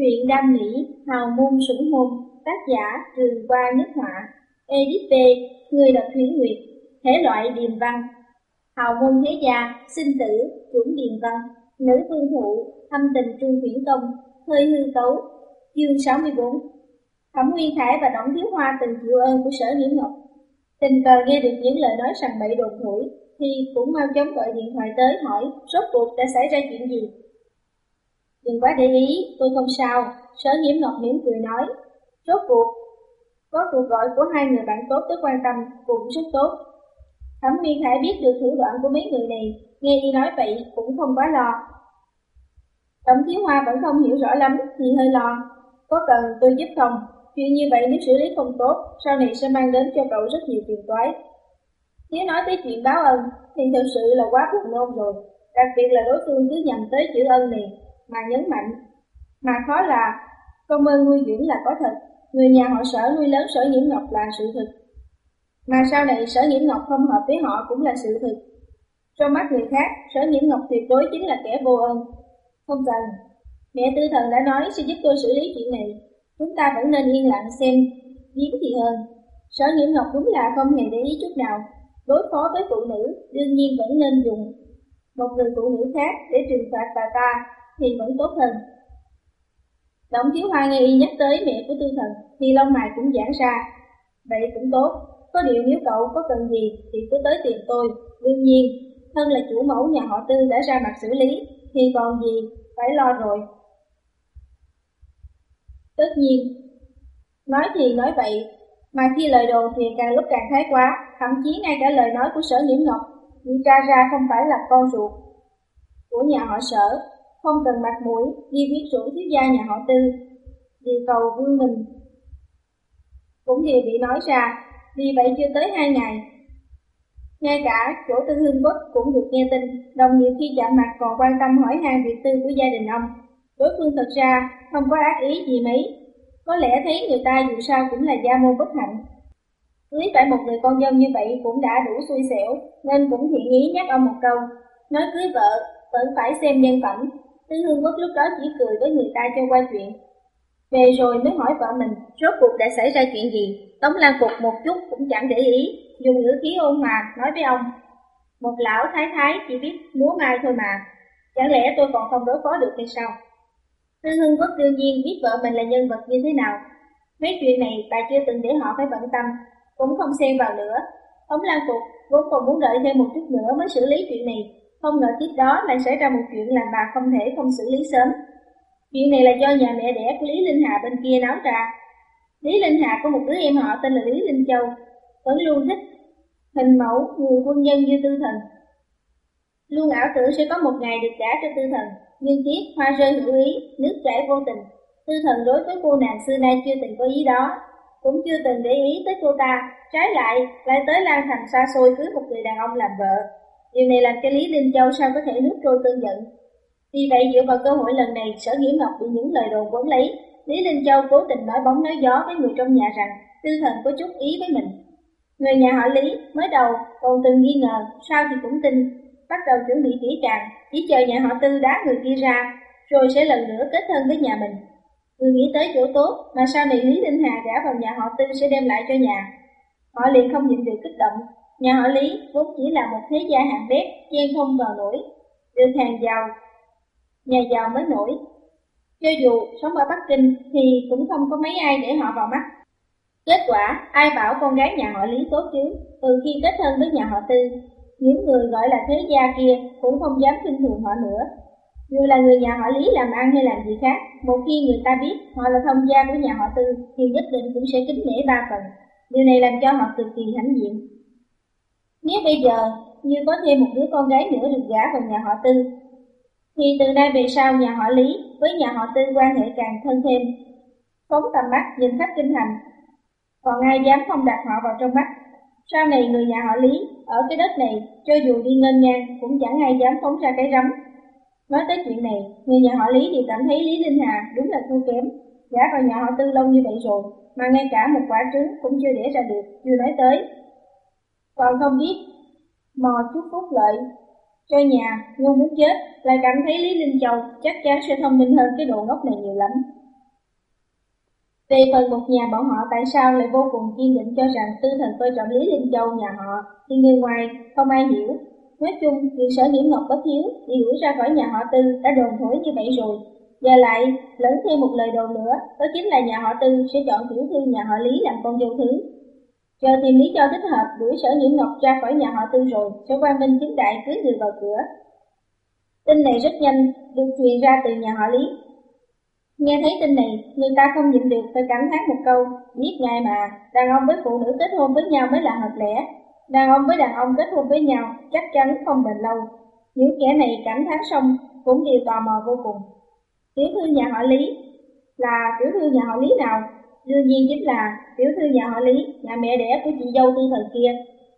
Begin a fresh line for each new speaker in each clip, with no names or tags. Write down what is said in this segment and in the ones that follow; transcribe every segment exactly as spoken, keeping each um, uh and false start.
Truyện đam mỹ, hào môn sủng hôn, tác giả Trường Qua nước họa, edit V, người đọc Thủy Nguyệt, thể loại điềm văn. Hào môn thế gia, sinh tử, chuẩn điềm văn, nữ vương thụ, thâm tình trung huyễn công, hơi hư cấu. Chương sáu mươi bốn. Thẩm Nguyên Khải và Đổng Thiếu Hoa từng chịu ơn của Sở Nhiễm Ngọc. Tình cờ nghe được những lời nói sằng bậy đồn thổi, thì cũng mau chóng gọi điện thoại tới hỏi rốt cuộc đã xảy ra chuyện gì. Đừng quá để ý, tôi không sao. Sở Nhiễm Ngọc mỉm cười nói. Rốt cuộc có cuộc gọi của hai người bạn tốt tới quan tâm cũng rất tốt. Thẩm Nguyên Khải biết được thủ đoạn của mấy người này, nghe y nói vậy cũng không quá lo. Đổng Thiếu Hoa vẫn không hiểu rõ lắm thì hơi lo. Có cần tôi giúp không? Chuyện như vậy nếu xử lý không tốt, sau này sẽ mang đến cho cậu rất nhiều phiền toái. Nếu nói tới chuyện báo ân thì thực sự là quá buồn nôn rồi, đặc biệt là đối phương cứ nhầm tới chữ ân này mà nhấn mạnh. Mà khó là công ơn nuôi dưỡng là có thật, người nhà họ Sở nuôi lớn Sở Nhiễm Ngọc là sự thực. Mà sau này Sở Nhiễm Ngọc không hợp với họ cũng là sự thực. Trong mắt người khác, Sở Nhiễm Ngọc tuyệt đối chính là kẻ vô ơn. Không cần, mẹ Tư Thần đã nói sẽ giúp tôi xử lý chuyện này. Chúng ta vẫn nên yên lặng xem biến thì hơn. Sở Nhiễm Ngọc đúng là không hề để ý chút nào. Đối phó với phụ nữ, đương nhiên vẫn nên dùng một người phụ nữ khác để trừng phạt bà ta thì vẫn tốt hơn. Đổng Thiếu Hoa nghe y nhắc tới mẹ của Tư Thần thì lông mày cũng giãn ra. Vậy cũng tốt, có điều nếu cậu có cần gì thì cứ tới tìm tôi. Đương nhiên, thân là chủ mẫu nhà họ Tư đã ra mặt xử lý thì còn gì phải lo rồi. Tất nhiên, nói thì nói vậy, mà khi lời đồn thì càng lúc càng thái quá, thậm chí ngay cả lời nói của Sở Nhiễm Ngọc bị tra ra không phải là con ruột của nhà họ Sở, không cần mặt mũi đi viết rủ thiếu gia nhà họ Tư, vì cầu vương mình cũng đều bị nói ra. Vì vậy chưa tới hai ngày, ngay cả chỗ Tư Hương Quốc cũng được nghe tin, đồng nghiệp khi chạm mặt còn quan tâm hỏi han việc tư của gia đình ông. Đối phương thật ra không có ác ý gì mấy, có lẽ thấy người ta dù sao cũng là gia môn bất hạnh. Cưới phải một người con dâu như vậy cũng đã đủ xui xẻo, nên cũng thiện ý nhắc ông một câu, nói cưới vợ vẫn phải xem nhân phẩm. Tư Hương Quốc lúc đó chỉ cười với người ta cho qua chuyện. Về rồi mới hỏi vợ mình rốt cuộc đã xảy ra chuyện gì. Tống Lan Phục một chút cũng chẳng để ý, dùng ngữ khí ôn hòa nói với ông, một lão thái thái chỉ biết múa mai thôi mà, chẳng lẽ tôi còn không đối phó được hay sao? Tư Hương Quốc đương nhiên biết vợ mình là nhân vật như thế nào. Mấy chuyện này bà chưa từng để họ phải bận tâm, cũng không xen vào nữa. Tống Lan Phục vốn còn muốn đợi thêm một chút nữa mới xử lý chuyện này, không ngờ tiếp đó lại xảy ra một chuyện làm bà không thể không xử lý sớm. Chuyện này là do nhà mẹ đẻ của Lý Linh Hà bên kia náo ra. Lý Linh Hà có một đứa em họ tên là Lý Linh Châu, vẫn luôn thích hình mẫu người quân nhân như Tư Thần, luôn ảo tưởng sẽ có một ngày được gả cho Tư Thần. Nhưng tiếc hoa rơi hữu ý, nước chảy vô tình. Tư Thần đối với cô nàng xưa nay chưa từng có ý đó, cũng chưa từng để ý tới cô ta, trái lại lại tới Lan Thành xa xôi cưới một người đàn ông làm vợ. Điều này làm cho Lý Linh Châu sao có thể nuốt trôi cơn giận. Vì vậy dựa vào cơ hội lần này, Sở Nhiễm Ngọc bị những lời đồn quấn lấy. Lý Linh Châu cố tình nói bóng nói gió với người trong nhà rằng Tư Thần có chút ý với mình. Người nhà họ Lý mới đầu còn từng nghi ngờ, sau thì cũng tin, bắt đầu chuẩn bị kỹ càng, chỉ chờ nhà họ Tư đá người kia ra, rồi sẽ lần nữa kết thân với nhà mình. Người nghĩ tới chỗ tốt mà sau này Lý Linh Hà gả vào nhà họ Tư sẽ đem lại cho nhà. Họ liền không nhịn được kích động. Nhà họ Lý vốn chỉ là một thế gia hạng bét, chen không vào nổi, được hàng giàu, nhà giàu mới nổi. Cho dù sống ở Bắc Kinh thì cũng không có mấy ai để họ vào mắt. Kết quả, ai bảo con gái nhà họ Lý tốt chứ? Từ khi kết thân với nhà họ Tư, những người gọi là thế gia kia cũng không dám khinh thường họ nữa. Dù là người nhà họ Lý làm ăn hay làm gì khác, một khi người ta biết họ là thông gia của nhà họ Tư thì nhất định cũng sẽ kính nể ba phần. Điều này làm cho họ cực kỳ hãnh diện. Nếu bây giờ như có thêm một đứa con gái nữa được gả vào nhà họ Tư, thì từ nay về sau nhà họ Lý với nhà họ Tư quan hệ càng thân thêm. Phóng tầm mắt nhìn khắp kinh thành, còn ai dám không đặt họ vào trong mắt. Sau này người nhà họ Lý ở cái đất này cho dù đi ngân ngang cũng chẳng ai dám phóng ra cái rắm. Nói tới chuyện này, người nhà họ Lý đều cảm thấy Lý Linh Hà đúng là thua kém, gả vào nhà họ Tư lâu như vậy rồi mà ngay cả một quả trứng cũng chưa đẻ ra được, chưa nói tới. Còn không biết mò chút phúc lợi cho nhà, ngu muốn chết, lại cảm thấy Lý Linh Châu chắc chắn sẽ thông minh hơn cái đồ ngốc này nhiều lắm. Về phần một nhà bọn họ tại sao lại vô cùng kiên định cho rằng Tư Thần coi trọng Lý Linh Châu nhà họ, thì người ngoài không ai hiểu. Nói chung, việc Sở Nhiễm Ngọc bất hiếu bị đuổi ra khỏi nhà họ Tư đã đồn thổi như vậy rồi. Giờ lại lẫn thêm một lời đồn nữa, đó chính là nhà họ Tư sẽ chọn tiểu thư nhà họ Lý làm con dâu thứ. Chờ tìm lý do thích hợp đuổi Sở Nhiễm Ngọc ra khỏi nhà họ Tư rồi, sẽ quang minh chính đại cưới người vào cửa. Tin này rất nhanh được truyền ra từ nhà họ Lý. Nghe thấy tin này, người ta không nhịn được phải cảm thán một câu, biết ngay mà, đàn ông với phụ nữ kết hôn với nhau mới là hợp lẽ. Đàn ông với đàn ông kết hôn với nhau chắc chắn không bền lâu. Những kẻ này cảm thán xong cũng đều tò mò vô cùng. Tiểu thư nhà họ Lý là tiểu thư nhà họ Lý nào? Đương nhiên chính là tiểu thư nhà họ Lý, nhà mẹ đẻ của chị dâu Tư Thần kia.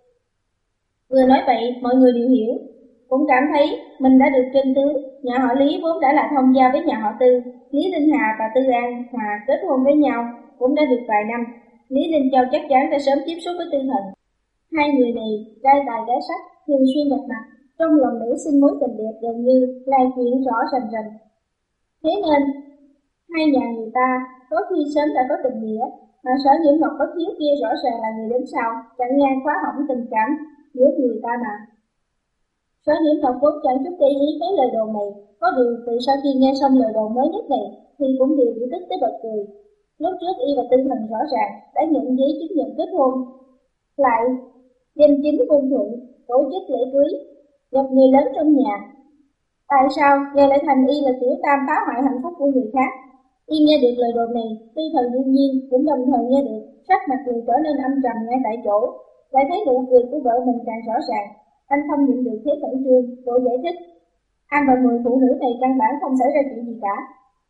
Vừa nói vậy mọi người đều hiểu, cũng cảm thấy mình đã được chân tướng. Nhà họ Lý vốn đã là thông gia với nhà họ Tư. Lý Linh Hà và Tư An Hòa kết hôn với nhau cũng đã được vài năm. Lý Linh Châu chắc chắn đã sớm tiếp xúc với Tư Thần. Hai người này trai tài gái sắc, thường xuyên gặp mặt, trong lòng nảy sinh mối tình đẹp gần như là chuyện rõ rành rành. Thế nên hai nhà người ta có khi sớm đã có tình nghĩa, mà Sở Nhiễm Ngọc bất hiếu kia rõ ràng là người đến sau, chặn ngang khóa hỏng tình cảm giữa người ta mà. Sở Nhiễm Ngọc vốn chẳng chút để ý tới lời đồn này, có điều từ sau khi nghe xong lời đồn mới nhất này thì cũng đều bị tức tới bật cười. Lúc trước y và Tư Thần rõ ràng đã nhận giấy chứng nhận kết hôn, lại danh chính ngôn thuận tổ chức lễ cưới, gặp người lớn trong nhà. Tại sao giờ lại thành y là tiểu tam phá hoại hạnh phúc của người khác? Y nghe được lời đồn này, Tư Thần đương nhiên cũng đồng thời nghe được, sắc mặt liền trở nên âm trầm ngay tại chỗ, lại thấy nụ cười của vợ mình càng rõ ràng. Anh không nhịn được thế khẩn trương, vội giải thích. Anh và người phụ nữ này căn bản không xảy ra chuyện gì cả.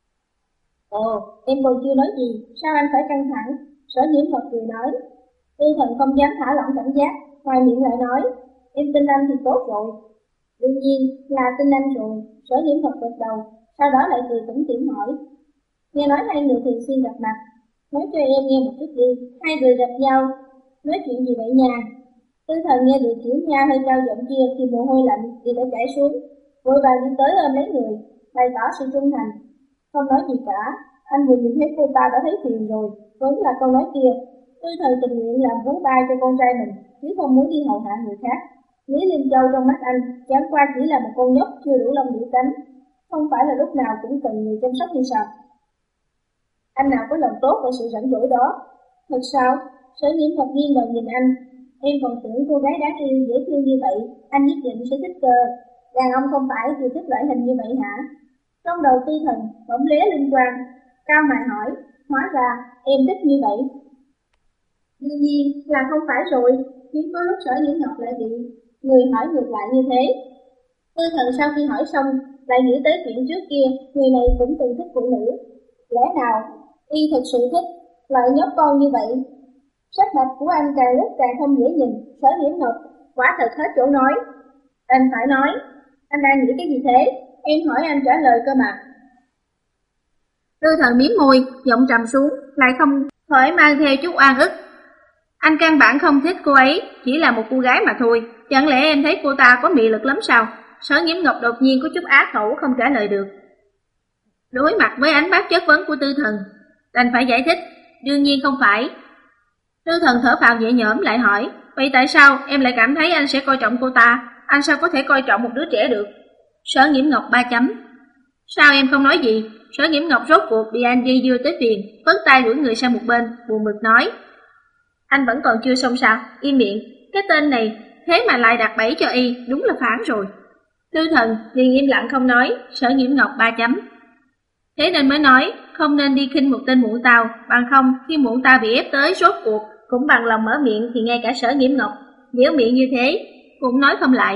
Ồ, em còn chưa nói gì, sao anh phải căng thẳng? Sở Nhiễm Ngọc cười nói. Tư Thần không dám thả lỏng cảnh giác, ngoài miệng lại nói, em tin anh thì tốt rồi. Đương nhiên là tin anh rồi. Sở Nhiễm Ngọc gật đầu, sau đó lại cười tủm tỉm hỏi. Nghe nói hai người thường xuyên gặp mặt, nói cho em nghe một chút đi, hai người gặp nhau, nói chuyện gì vậy nha? Tư Thần nghe được chữ nha hơi cao giọng kia thì mồ hôi lạnh thì đã chảy xuống, vội vàng đi tới ôm lấy người, bày tỏ sự trung thành. Không nói gì cả, anh vừa nhìn thấy cô ta đã thấy phiền rồi, vẫn là câu nói kia. Tư Thần tình nguyện làm vú ba cho con trai mình, chứ không muốn đi hầu hạ người khác. Lý Linh Châu trong mắt anh chẳng qua chỉ là một con nhóc chưa đủ lông đủ cánh, không phải là lúc nào cũng cần người chăm sóc như sao? Anh nào có lòng tốt và sự rảnh rỗi đó? Thật sao? Sở Nhiễm Ngọc nghi ngờ nhìn anh. Em còn tưởng cô gái đáng yêu dễ thương như vậy, anh nhất định sẽ thích cơ. Đàn ông không phải chỉ thích loại hình như vậy hả? Trong đầu Tư Thần bỗng lóe linh quang, cao mày hỏi, hóa ra em thích như vậy. Đương nhiên là không phải rồi, hiếm có lúc Sở Nhiễm Ngọc lại bị người hỏi ngược lại như thế. Tư Thần sau khi hỏi xong, lại nghĩ tới chuyện trước kia, người này cũng từng thích phụ nữ. Lẽ nào y thực sự thích loại nhóc con như vậy? Sắc mặt của anh càng lúc càng không dễ nhìn. Sở Nhiễm Ngọc quả thật hết chỗ nói. Anh phải nói, anh đang nghĩ cái gì thế? Em hỏi anh trả lời cơ mà. Tư Thần mím môi, giọng trầm xuống, lại không khỏi mang theo chút oan ức. Anh căn bản không thích cô ấy, chỉ là một cô gái mà thôi. Chẳng lẽ em thấy cô ta có mị lực lắm sao? Sở Nhiễm Ngọc đột nhiên có chút á khẩu không trả lời được. Đối mặt với ánh mắt chất vấn của Tư Thần, đành phải giải thích, đương nhiên không phải. Tư Thần thở phào nhẹ nhõm lại hỏi, vậy tại sao em lại cảm thấy anh sẽ coi trọng cô ta? Anh sao có thể coi trọng một đứa trẻ được? Sở Nhiễm Ngọc ba chấm. Sao em không nói gì? Sở Nhiễm Ngọc rốt cuộc bị anh dây dưa tới phiền, phất tay đuổi người sang một bên, buồn bực nói. Anh vẫn còn chưa xong sao? Im miệng, cái tên này thế mà lại đặt bẫy cho y, đúng là phản rồi. Tư Thần liền im lặng không nói. Sở Nhiễm Ngọc ba chấm. Thế nên mới nói, không nên đi khinh một tên muộn tao, bằng không khi muộn tao bị ép tới rốt cuộc cũng bằng lòng mở miệng thì ngay cả Sở Nhiễm Ngọc dẻo miệng như thế cũng nói không lại.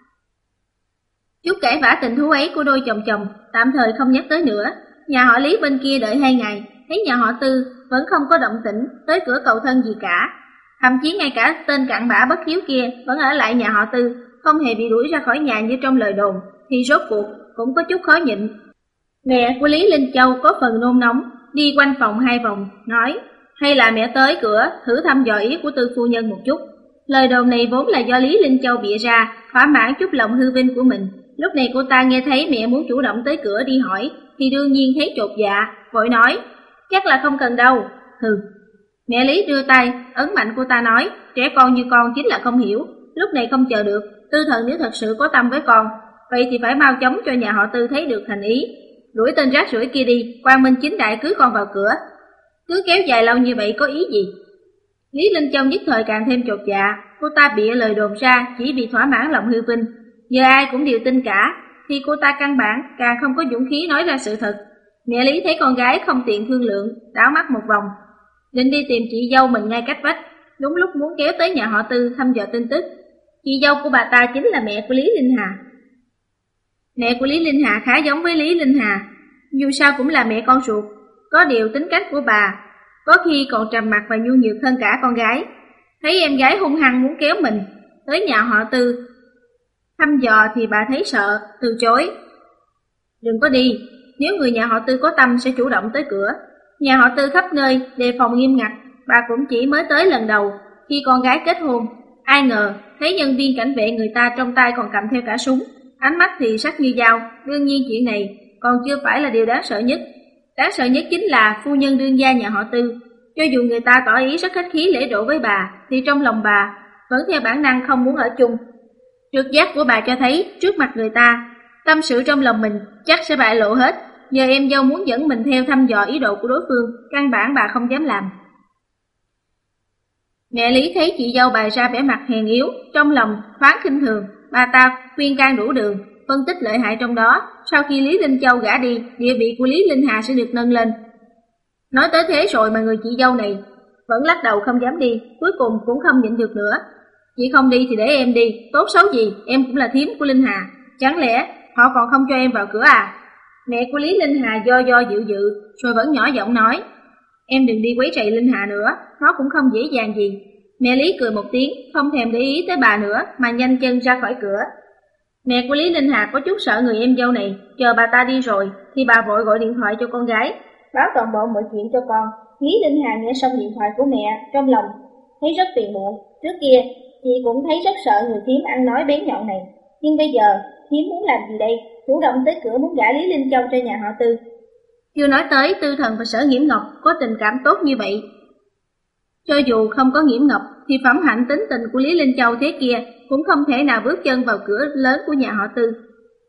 Chút cãi vã tình thú ấy của đôi chồng chồng tạm thời không nhắc tới nữa. Nhà họ Lý bên kia đợi hai ngày, thấy nhà họ Tư vẫn không có động tĩnh tới cửa cầu thân gì cả. Thậm chí ngay cả tên cặn bã bất hiếu kia vẫn ở lại nhà họ Tư, không hề bị đuổi ra khỏi nhà như trong lời đồn, thì rốt cuộc cũng có chút khó nhịn. Mẹ của Lý Linh Châu có phần nôn nóng, đi quanh phòng hai vòng, nói, hay là mẹ tới cửa thử thăm dò ý của Tư phu nhân một chút. Lời đồn này vốn là do Lý Linh Châu bịa ra, thỏa mãn chút lòng hư vinh của mình. Lúc này cô ta nghe thấy mẹ muốn chủ động tới cửa đi hỏi, thì đương nhiên thấy chột dạ, vội nói, chắc là không cần đâu, Hừ. Mẹ Lý đưa tay, ấn mạnh cô ta nói, trẻ con như con chính là không hiểu, lúc này không chờ được, Tư Thần nếu thật sự có tâm với con, vậy thì phải mau chóng cho nhà họ Tư thấy được thành ý. Đuổi tên rác rưởi kia đi, quang minh chính đại cưới con vào cửa. Cứ kéo dài lâu như vậy có ý gì? Lý Linh Châu nhất thời càng thêm chột dạ, cô ta bịa lời đồn ra chỉ vì thỏa mãn lòng hư vinh. Giờ ai cũng đều tin cả, thì cô ta căn bản càng không có dũng khí nói ra sự thật. Mẹ Lý thấy con gái không tiện thương lượng, đảo mắt một vòng, định đi tìm chị dâu mình ngay cách vách, đúng lúc muốn kéo tới nhà họ Tư thăm dò tin tức. Chị dâu của bà ta chính là mẹ của Lý Linh Hà. Mẹ của Lý Linh Hà khá giống với Lý Linh Hà, dù sao cũng là mẹ con ruột, có điều tính cách của bà có khi còn trầm mặc và nhu nhược hơn cả con gái. Thấy em gái hung hăng muốn kéo mình tới nhà họ Tư thăm dò thì bà thấy sợ, từ chối. Đừng có đi, nếu người nhà họ Tư có tâm sẽ chủ động tới cửa. Nhà họ Tư khắp nơi đề phòng nghiêm ngặt, bà cũng chỉ mới tới lần đầu khi con gái kết hôn. Ai ngờ thấy nhân viên cảnh vệ người ta trong tay còn cầm theo cả súng, ánh mắt thì sắc như dao. Đương nhiên chuyện này còn chưa phải là điều đáng sợ nhất. Đáng sợ nhất chính là phu nhân đương gia nhà họ Tư. Cho dù người ta tỏ ý rất khách khí lễ độ với bà, thì trong lòng bà vẫn theo bản năng không muốn ở chung. Trực giác của bà cho thấy trước mặt người ta, tâm sự trong lòng mình chắc sẽ bại lộ hết. Giờ em dâu muốn dẫn mình theo thăm dò ý đồ của đối phương, căn bản bà không dám làm. Mẹ Lý thấy chị dâu bày ra vẻ mặt hèn yếu, trong lòng thoáng khinh thường, bà ta khuyên can đủ đường, phân tích lợi hại trong đó. Sau khi Lý Linh Châu gả đi, địa vị của Lý Linh Hà sẽ được nâng lên. Nói tới thế rồi mà người chị dâu này vẫn lắc đầu không dám đi, cuối cùng cũng không nhịn được nữa. Chị không đi thì để em đi, tốt xấu gì em cũng là thím của Linh Hà, chẳng lẽ họ còn không cho em vào cửa à? Mẹ của Lý Linh Hà do do dự dự, rồi vẫn nhỏ giọng nói, em đừng đi quấy rầy Linh Hà nữa, nó cũng không dễ dàng gì. Mẹ Lý cười một tiếng, không thèm để ý tới bà nữa mà nhanh chân ra khỏi cửa. Mẹ của Lý Linh Hà có chút sợ người em dâu này, chờ bà ta đi rồi thì bà vội gọi điện thoại cho con gái, báo toàn bộ mọi chuyện cho con. Lý Linh Hà nghe xong điện thoại của mẹ, trong lòng thấy rất phiền muộn. Trước kia chị cũng thấy rất sợ người thím ăn nói bén nhọn này, nhưng bây giờ thím muốn làm gì đây? Chủ động tới cửa muốn gả Lý Linh Châu cho nhà họ Tư. Chưa nói tới Tư Thần và Sở Nghiễm Ngọc có tình cảm tốt như vậy. Cho dù không có Nghiễm Ngọc thì phẩm hạnh tính tình của Lý Linh Châu thế kia cũng không thể nào bước chân vào cửa lớn của nhà họ Tư.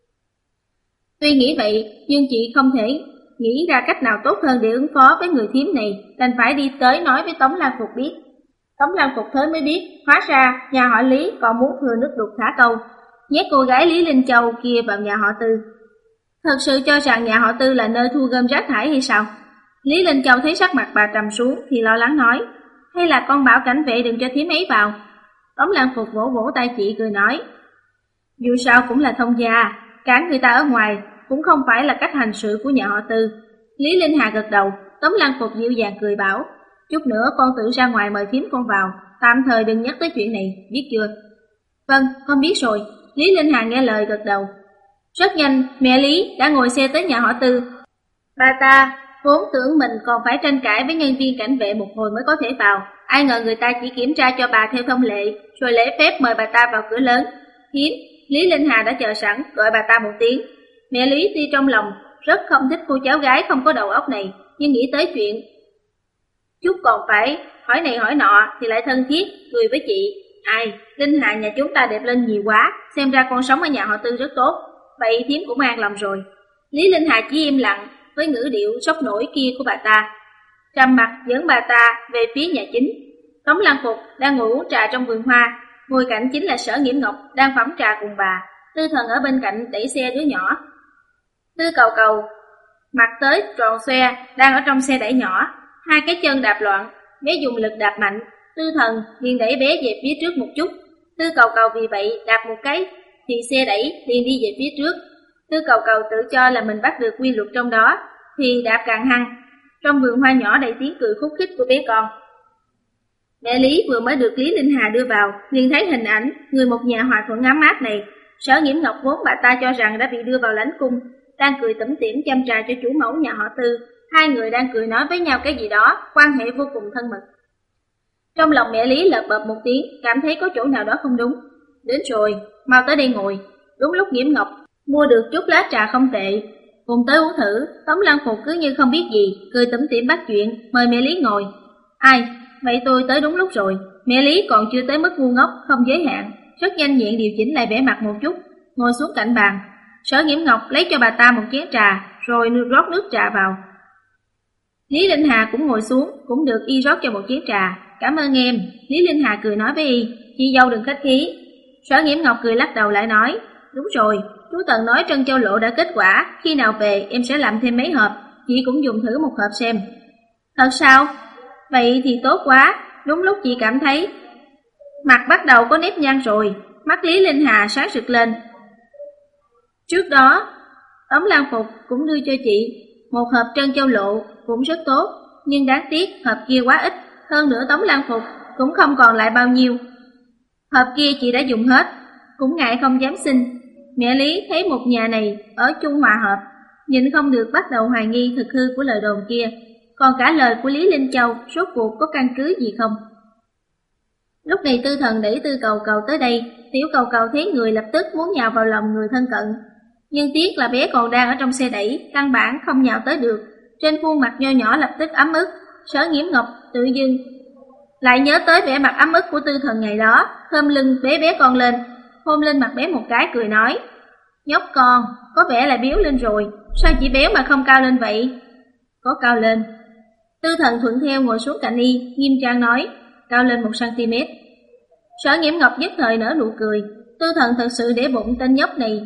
Tuy nghĩ vậy, nhưng chị không thể nghĩ ra cách nào tốt hơn để ứng phó với người thím này, đành phải đi tới nói với Tống Lan Phục biết. Tống Lan Phục tới mới biết, hóa ra nhà họ Lý còn muốn thừa nước đục thả câu, nhét cô gái Lý Linh Châu kia vào nhà họ Tư. Thật sự cho rằng nhà họ Tư là nơi thu gom rác thải hay sao? Lý Linh Châu thấy sắc mặt bà trầm xuống thì lo lắng nói, hay là con bảo cảnh vệ đừng cho thím ấy vào. Tống Lan Phục vỗ vỗ tay chị cười nói, dù sao cũng là thông gia, cản người ta ở ngoài cũng không phải là cách hành sự của nhà họ Tư. Lý Linh Hà gật đầu, Tống Lan Phục dịu dàng cười bảo, chút nữa con tự ra ngoài mời thím con vào, tạm thời đừng nhắc tới chuyện này, biết chưa? Vâng, con biết rồi. Lý Linh Hà nghe lời gật đầu. Rất nhanh, mẹ Lý đã ngồi xe tới nhà họ Tư. Bà ta vốn tưởng mình còn phải tranh cãi với nhân viên cảnh vệ một hồi mới có thể vào, ai ngờ người ta chỉ kiểm tra cho bà theo thông lệ, rồi lễ phép mời bà ta vào cửa lớn. Hiếm, Lý Linh Hà đã chờ sẵn, gọi bà ta một tiếng. Mẹ Lý tuy trong lòng rất không thích cô cháu gái không có đầu óc này, nhưng nghĩ tới chuyện chút còn phải hỏi này hỏi nọ thì lại thân thiết, cười với chị. Ai, Linh Hà nhà chúng ta đẹp lên nhiều quá, xem ra con sống ở nhà họ Tư rất tốt, vậy thím cũng an lòng rồi. Lý Linh Hà chỉ im lặng với ngữ điệu sốc nổi kia của bà ta, trầm mặt dẫn bà ta về phía nhà chính. Tống Lan Phục đang ngồi uống trà trong vườn hoa, ngồi cạnh chính là Sở Nghiễm Ngọc đang phẩm trà cùng bà. Tư Thần ở bên cạnh đẩy xe đứa nhỏ. Tư Cầu Cầu mặt tới tròn xoe đang ở trong xe đẩy nhỏ, hai cái chân đạp loạn, bé dùng lực đạp mạnh. Tư Thần liền đẩy bé về phía trước một chút. Tư Cầu Cầu vì vậy đạp một cái thì xe đẩy liền đi về phía trước. Tư Cầu Cầu tự cho là mình bắt được quy luật trong đó thì đạp càng hăng. Trong vườn hoa nhỏ đầy tiếng cười khúc khích của bé con. Mẹ Lý vừa mới được Lý Linh Hà đưa vào, liền thấy hình ảnh người một nhà hòa thuận ấm áp này. Sở Nghiễm Ngọc vốn bà ta cho rằng đã bị đưa vào lãnh cung, đang cười tủm tỉm chăm trà cho chủ mẫu nhà họ Tư. Hai người đang cười nói với nhau cái gì đó, quan hệ vô cùng thân mật. Trong lòng mẹ Lý lợp bợp một tiếng, cảm thấy có chỗ nào đó không đúng. Đến rồi, mau tới đây ngồi. Đúng lúc Nghiễm Ngọc mua được chút lá trà không tệ,
Cùng tới uống thử. Tống Lăng Phục cứ như không biết gì, cười tủm tỉm bắt chuyện, mời mẹ Lý ngồi. Ai, vậy tôi tới đúng lúc rồi. Mẹ Lý còn chưa tới mức ngu ngốc, không giới hạn, rất nhanh nhẹn điều chỉnh lại vẻ mặt một chút, ngồi xuống cạnh bàn. Sở Nghiễm Ngọc lấy cho bà ta một chén trà, rồi rót nước trà vào. Lý Linh Hà cũng ngồi xuống, cũng được y rót cho một chén trà. Cảm ơn em. Lý Linh Hà cười nói với y, chị dâu đừng khách khí. Sở Nghiễm Ngọc cười lắc đầu lại nói, đúng rồi, chú Tần nói Trân Châu Lộ đã kết quả, khi nào về em sẽ làm thêm mấy hộp, chị cũng dùng thử một hộp xem. Thật sao? Vậy thì tốt quá, đúng lúc chị cảm thấy. Mặt bắt đầu có nếp nhăn rồi, mắt Lý Linh Hà sáng rực lên. Trước đó, Tống Lan Phục cũng đưa cho chị một hộp Trân Châu Lộ, cũng rất tốt, nhưng đáng tiếc hộp kia quá ít, hơn nữa Tống Lan Phục cũng không còn lại bao nhiêu. Hộp kia chị đã dùng hết, cũng ngại không dám xin. Mẹ Lý thấy một nhà này ở chung hòa hợp, nhìn không được bắt đầu hoài nghi thực hư của lời đồn kia, còn cả lời của Lý Linh Châu rốt cuộc có căn cứ gì không. Lúc này Tư Thần đẩy Tư Cầu Cầu tới đây, Tiểu Cầu Cầu thấy người lập tức muốn nhào vào lòng người thân cận, nhưng tiếc là bé còn đang ở trong xe đẩy, căn bản không nhào tới được. Trên khuôn mặt nho nhỏ lập tức ấm ức. Sở Nghiễm Ngọc tự dưng lại nhớ tới vẻ mặt ấm ức của Tư Thần ngày đó, khom lưng bế bé con lên, hôn lên mặt bé một cái cười nói, nhóc con, có vẻ là béo lên rồi, sao chỉ béo mà không cao lên vậy? Có cao lên. Tư Thần thuận theo ngồi xuống cạnh y, nghiêm trang nói, cao lên một xăng-ti-mét. Sở Nghiễm Ngọc nhất thời nở nụ cười, Tư Thần thật sự để bụng tên nhóc này.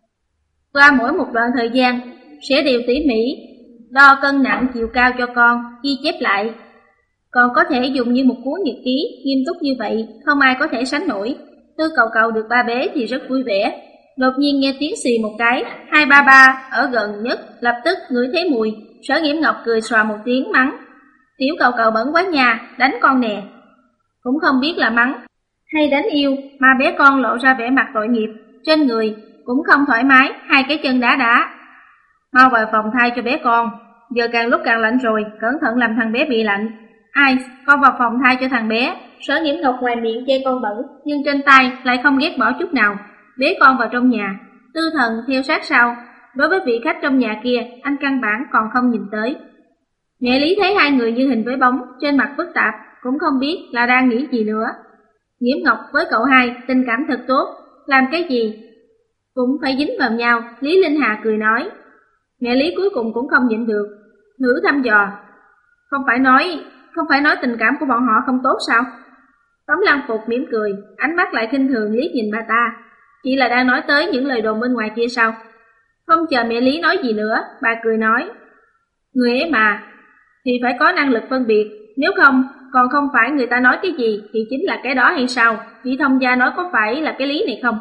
Qua mỗi một đoạn thời gian, sẽ đều tỉ mỉ, đo cân nặng chiều cao cho con, ghi chép lại. Còn có thể dùng như một cuốn nhật ký, nghiêm túc như vậy, không ai có thể sánh nổi. Tư Cầu Cầu được ba bế thì rất vui vẻ. Đột nhiên nghe tiếng xì một cái, hai ba ba ở gần nhất lập tức ngửi thấy mùi. Sở Nghiễm Ngọc cười xòa một tiếng mắng, Tiểu Cầu Cầu bẩn quá nha, đánh con nè. Cũng không biết là mắng hay đánh yêu mà bé con lộ ra vẻ mặt tội nghiệp, trên người cũng không thoải mái, hai cái chân đá đá. Mau vào phòng thay cho bé con, giờ càng lúc càng lạnh rồi, cẩn thận làm thằng bé bị lạnh. Ai, con vào phòng thay cho thằng bé. Sở Nghiễm Ngọc ngoài miệng chê con bẩn, nhưng trên tay lại không ghét bỏ chút nào. Bế con vào trong nhà, Tư Thần theo sát sau. Đối với vị khách trong nhà kia, anh căn bản còn không nhìn tới. Mẹ Lý thấy hai người như hình với bóng, trên mặt phức tạp, cũng không biết là đang nghĩ gì nữa. Nghiễm Ngọc với cậu hai tình cảm thật tốt, làm cái gì cũng phải dính vào nhau. Lý Linh Hà cười nói. Mẹ Lý cuối cùng cũng không nhịn được, thử thăm dò, Không phải nói, không phải nói tình cảm của bọn họ không tốt sao? Tống Lăng Phục mỉm cười, ánh mắt lại khinh thường liếc nhìn bà ta. Chỉ là đang nói tới những lời đồn bên ngoài kia sao? Không chờ mẹ Lý nói gì nữa, bà cười nói, người ấy mà, thì phải có năng lực phân biệt, nếu không, còn không phải người ta nói cái gì thì chính là cái đó hay sao? Chị thông gia nói có phải là cái lý này không?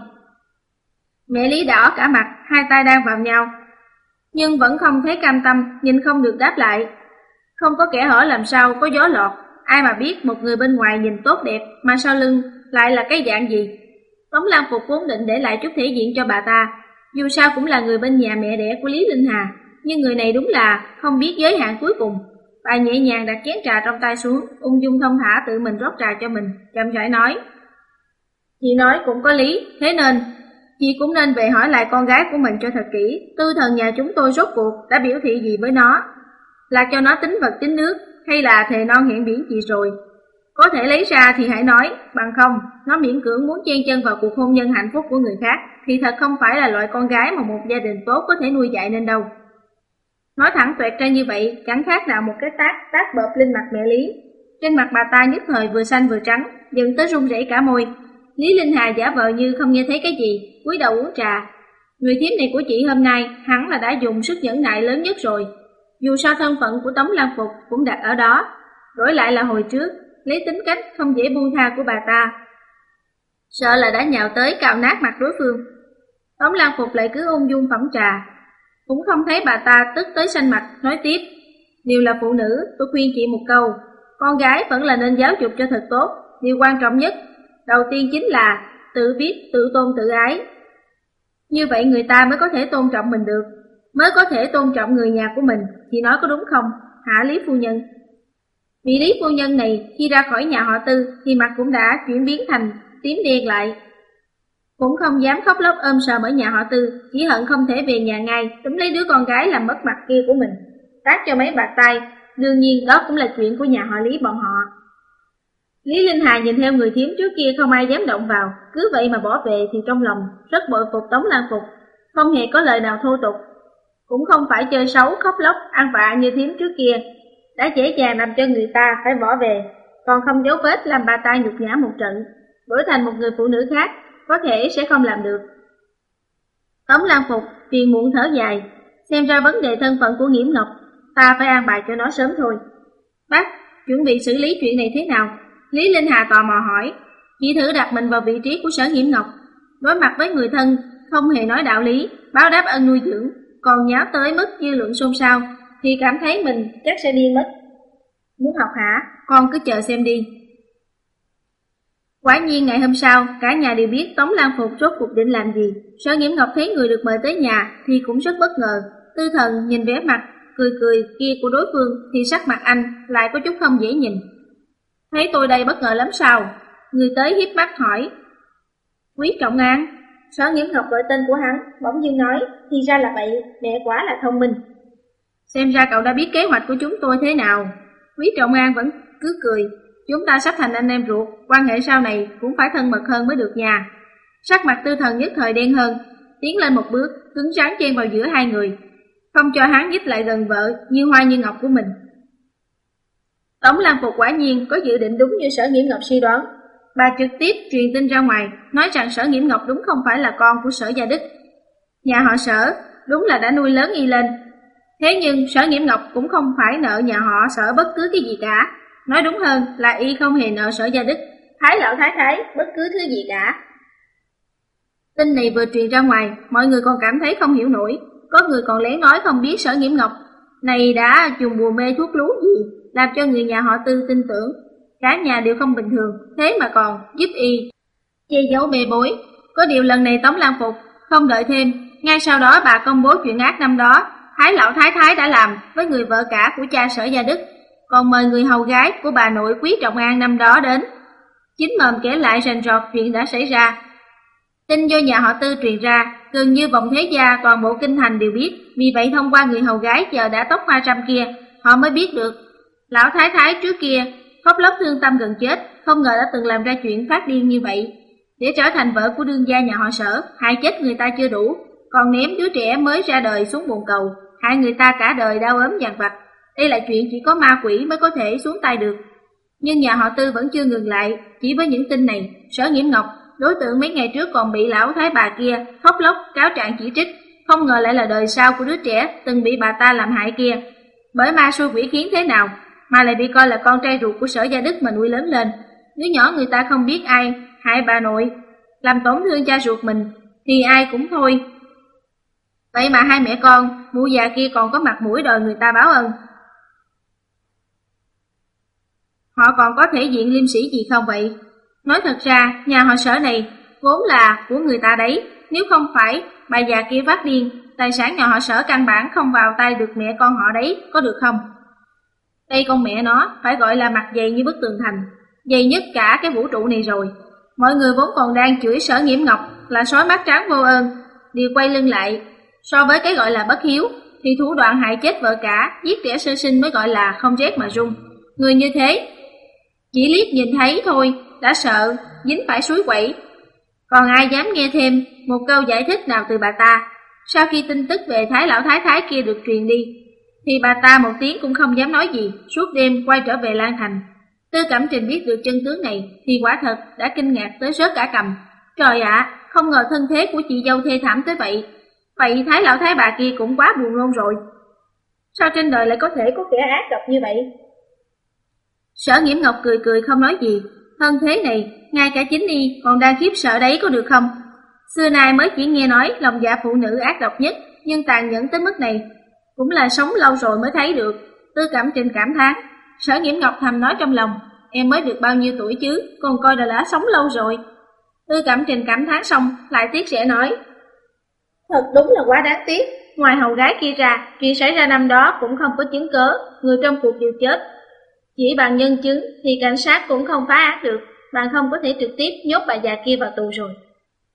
Mẹ Lý đỏ cả mặt, hai tay đang vào nhau, nhưng vẫn không thấy cam tâm, nhìn không được đáp lại. Không có kẻ hở làm sao có gió lọt, ai mà biết một người bên ngoài nhìn tốt đẹp mà sau lưng lại là cái dạng gì. Tống Lan Phục vốn định để lại chút thể diện cho bà ta, dù sao cũng là người bên nhà mẹ đẻ của Lý Linh Hà, nhưng người này đúng là không biết giới hạn cuối cùng. Bà nhẹ nhàng đặt chén trà trong tay xuống, ung dung thông thả tự mình rót trà cho mình, chậm rãi nói, chị nói cũng có lý, thế nên chị cũng nên về hỏi lại con gái của mình cho thật kỹ, Tư Thần nhà chúng tôi rốt cuộc đã biểu thị gì với nó, là cho nó tính vật tính nước, hay là thề non hẹn biển gì rồi. Có thể lấy ra thì hãy nói, bằng không, nó miễn cưỡng muốn chen chân vào cuộc hôn nhân hạnh phúc của người khác, thì thật không phải là loại con gái mà một gia đình tốt có thể nuôi dạy nên đâu. Nói thẳng tuẹt ra như vậy, chẳng khác nào một cái tát tát bợp lên mặt mẹ Lý. Trên mặt bà ta nhất thời vừa xanh vừa trắng, dựng tới run rẩy cả môi. Lý Linh Hà giả vờ như không nghe thấy cái gì, cúi đầu uống trà. Người thiếp này của chị hôm nay hẳn là đã dùng sức nhẫn nại lớn nhất rồi. Dù sao thân phận của Tống Lan Phục cũng đặt ở đó, đổi lại là hồi trước, lấy tính cách không dễ buông tha của bà ta, sợ là đã nhào tới cào nát mặt đối phương. Tống Lan Phục lại cứ ung dung phẩm trà, cũng không thấy bà ta tức tới xanh mặt, nói tiếp, đều là phụ nữ, tôi khuyên chị một câu, con gái vẫn là nên giáo dục cho thật tốt. Điều quan trọng nhất, đầu tiên chính là tự biết, tự tôn tự ái. Như vậy người ta mới có thể tôn trọng mình được, mới có thể tôn trọng người nhà của mình. Chị nói có đúng không, hả Lý phu nhân? Vị Lý phu nhân này khi ra khỏi nhà họ Tư thì mặt cũng đã chuyển biến thành tím đen lại. cũng không dám khóc lóc ôm sờm ở nhà họ Tư, chỉ hận không thể về nhà ngay, túm lấy đứa con gái làm mất mặt kia của mình, tát cho mấy bạt tay. Đương nhiên đó cũng là chuyện của nhà họ Lý bọn họ. Lý Linh Hà nhìn theo người thím trước kia không ai dám động vào, cứ vậy mà bỏ về thì trong lòng rất bội phục Tống Lan Phục, không hề có lời nào thô tục, cũng không phải chơi xấu khóc lóc ăn vạ như thím trước kia, đã dễ dàng làm cho người ta phải bỏ về, còn không dấu vết làm bà ta nhục nhã một trận, đổi thành một người phụ nữ khác có thể sẽ không làm được. Tống Lan Phục phiền muộn thở dài, xem ra vấn đề thân phận của Nghiễm Ngọc ta phải an bài cho nó sớm thôi. Bác chuẩn bị xử lý chuyện này thế nào? Lý Linh Hà tò mò hỏi. Chỉ thử đặt mình vào vị trí của Sở Nghiễm Ngọc, đối mặt với người thân không hề nói đạo lý, báo đáp ân nuôi dưỡng, còn nháo tới mức dư luận xôn xao, thì cảm thấy mình chắc sẽ điên mất. Muốn học hả? Con cứ chờ xem đi. Quả nhiên ngày hôm sau, cả nhà đều biết Tống Lan Phục rốt cuộc định làm gì. Sở Nghiễm Ngọc thấy người được mời tới nhà thì cũng rất bất ngờ. Tư Thần nhìn vẻ mặt cười cười kia của đối phương thì sắc mặt anh lại có chút không dễ nhìn. Thấy tôi đây bất ngờ lắm sao? Người tới hiếp mắt hỏi. Quý Trọng An. Sở Nghiễm Ngọc gọi tên của hắn, bỗng dưng nói, thì ra là vậy, mẹ quá là thông minh. Xem ra cậu đã biết kế hoạch của chúng tôi thế nào. Quý Trọng An vẫn cứ cười. Chúng ta sắp thành anh em ruột, quan hệ sau này cũng phải thân mật hơn mới được nha. Sắc mặt Tư Thần nhất thời đen hơn, tiến lên một bước, cứng rắn chen vào giữa hai người, không cho hắn nhích lại gần vợ như hoa như ngọc của mình. Tống Lan Phục quả nhiên có dự định đúng như Sở Nghiễm Ngọc suy đoán. Bà trực tiếp truyền tin ra ngoài, nói rằng Sở Nghiễm Ngọc đúng không phải là con của Sở Gia Đức. Nhà họ Sở đúng là đã nuôi lớn y lên. Thế nhưng Sở Nghiễm Ngọc cũng không phải nợ nhà họ Sở bất cứ cái gì cả. Nói đúng hơn là y không hề nợ Sở Gia Đức, Thái lão thái thái bất cứ thứ gì cả. Tin này vừa truyền ra ngoài, mọi người còn cảm thấy không hiểu nổi. Có người còn lén nói không biết Sở Nghiễm Ngọc này đã dùng bùa mê thuốc lú gì, làm cho người nhà họ Tư tin tưởng. Cả nhà đều không bình thường, thế mà còn giúp y che giấu bê bối. Có điều lần này Tống Lan Phục không đợi thêm, ngay sau đó bà công bố chuyện ác năm đó Thái lão thái thái đã làm với người vợ cả của cha Sở Gia Đức, còn mời người hầu gái của bà nội Quý Trọng An năm đó đến, chính mồm kể lại rành rọt chuyện đã xảy ra. Tin do nhà họ Tư truyền ra, gần như vòng thế gia toàn bộ kinh thành đều biết, vì vậy thông qua người hầu gái giờ đã tóc hoa râm kia, họ mới biết được lão thái thái trước kia khóc lóc thương tâm gần chết, không ngờ đã từng làm ra chuyện phát điên như vậy. Để trở thành vợ của đương gia nhà họ Sở, hại chết người ta chưa đủ, còn ném đứa trẻ mới ra đời xuống bồn cầu, hại người ta cả đời đau ốm dằn vặt. Đây là chuyện chỉ có ma quỷ mới có thể xuống tay được. Nhưng nhà họ Tư vẫn chưa ngừng lại, chỉ với những tin này, Sở Nghiễm Ngọc, đối tượng mấy ngày trước còn bị lão thái bà kia khóc lóc cáo trạng chỉ trích, không ngờ lại là đời sau của đứa trẻ từng bị bà ta làm hại kia. Bởi ma xui quỷ khiến thế nào mà lại bị coi là con trai ruột của Sở Gia Đức mà nuôi lớn lên. Đứa nhỏ người ta không biết ai hại bà nội, làm tổn thương cha ruột mình, thì ai cũng thôi. Vậy mà hai mẹ con, mụ già kia còn có mặt mũi đòi người ta báo ân. Họ còn có thể diện liêm sĩ gì không vậy? Nói thật ra, nhà họ Sở này vốn là của người ta đấy, nếu không phải bà già kia phát điên, tài sản nhà họ Sở căn bản không vào tay được mẹ con họ đấy, có được không? Đây con mẹ nó phải gọi là mặt dày như bức tường thành, dày nhất cả cái vũ trụ này rồi. Mọi người vốn còn đang chửi Sở Nghiễm Ngọc là sói mắt trắng vô ơn, đều quay lưng lại. So với cái gọi là bất hiếu, thì thủ đoạn hại chết vợ cả, giết trẻ sơ sinh mới gọi là không rét mà run. Người như thế, chỉ liếc nhìn thấy thôi, đã sợ, dính phải suối quẩy. Còn ai dám nghe thêm một câu giải thích nào từ bà ta? Sau khi tin tức về Thái lão thái thái kia được truyền đi, thì bà ta một tiếng cũng không dám nói gì, suốt đêm quay trở về Lan Thành. Tư Cẩm Trình biết được chân tướng này thì quả thật đã kinh ngạc tới rớt cả cằm. Trời ạ, à, không ngờ thân thế của chị dâu thê thảm tới vậy. Vậy Thái lão thái bà kia cũng quá buồn nôn rồi. Sao trên đời lại có thể có kẻ ác độc như vậy? Sở Nghiễm Ngọc cười cười không nói gì. Thân thế này, ngay cả chính y còn đang khiếp sợ đấy có được không? Xưa nay mới chỉ nghe nói lòng dạ phụ nữ ác độc nhất, nhưng tàn nhẫn tới mức này cũng là sống lâu rồi mới thấy được. Tư Cẩm Trình cảm thán. Sở Nghiễm Ngọc thầm nói trong lòng, em mới được bao nhiêu tuổi chứ, còn coi là đã sống lâu rồi. Tư Cẩm Trình cảm thán xong, lại tiếc rẻ nói, thật đúng là quá đáng tiếc. Ngoài hầu gái kia ra, chuyện xảy ra năm đó cũng không có chứng cớ, người trong cuộc đều chết. Chỉ bằng nhân chứng thì cảnh sát cũng không phá án được, bạn không có thể trực tiếp nhốt bà già kia vào tù rồi.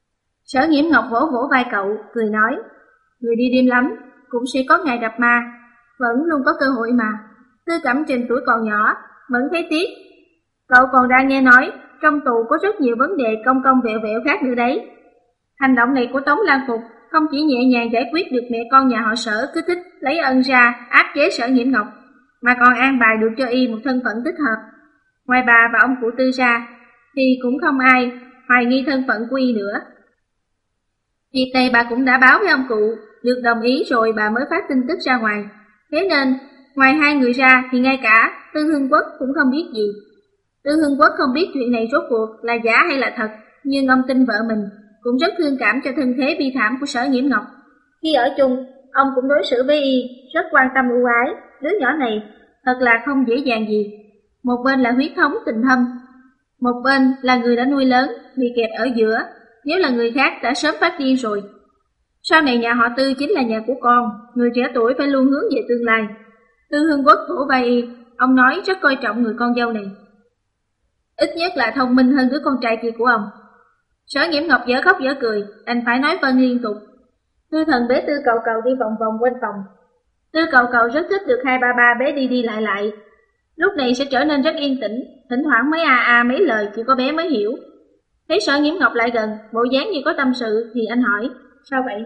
Sở Nhiễm Ngọc vỗ vỗ vai cậu, cười nói, người đi đêm lắm, cũng sẽ có ngày gặp ma, vẫn luôn có cơ hội mà. Tư Cẩm Trình tuổi còn nhỏ, vẫn thấy tiếc. Cậu còn đang nghe nói, trong tù có rất nhiều vấn đề công công vẹo vẹo khác nữa đấy. Hành động này của Tống Lan Phục không chỉ nhẹ nhàng giải quyết được mẹ con nhà họ Sở cứ thích lấy ân ra áp chế Sở Nhiễm Ngọc, mà còn an bài được cho y một thân phận thích hợp. Ngoài bà và ông cụ Tư ra, thì cũng không ai hoài nghi thân phận của y nữa. Việc này bà cũng đã báo với ông cụ, được đồng ý rồi bà mới phát tin tức ra ngoài. Thế nên, ngoài hai người ra thì ngay cả Tư Hưng Quốc cũng không biết gì. Tư Hưng Quốc không biết chuyện này rốt cuộc là giả hay là thật, nhưng ông tin vợ mình, cũng rất thương cảm cho thân thế bi thảm của Sở Nhiễm Ngọc. Khi ở chung, ông cũng đối xử với y rất quan tâm ưu ái. Đứa nhỏ này thật là không dễ dàng gì. Một bên là huyết thống tình thâm, một bên là người đã nuôi lớn, bị kẹp ở giữa. Nếu là người khác đã sớm phát điên rồi. Sau này nhà họ Tư chính là nhà của con, người trẻ tuổi phải luôn hướng về tương lai. Tư Hưng Quốc vỗ vai y, ông nói rất coi trọng người con dâu này. Ít nhất là thông minh hơn đứa con trai kia của ông. Sở Nhiễm Ngọc dở khóc dở cười, đành phải nói vâng liên tục. Tư Thần bế Tư Cầu Cầu đi vòng vòng quanh phòng. Tư Cầu Cầu rất thích được hai ba ba bế đi đi lại lại. Lúc này sẽ trở nên rất yên tĩnh, thỉnh thoảng mới a a mấy lời chỉ có bé mới hiểu. Thấy Sở Nhiễm Ngọc lại gần, bộ dáng như có tâm sự thì anh hỏi, sao vậy?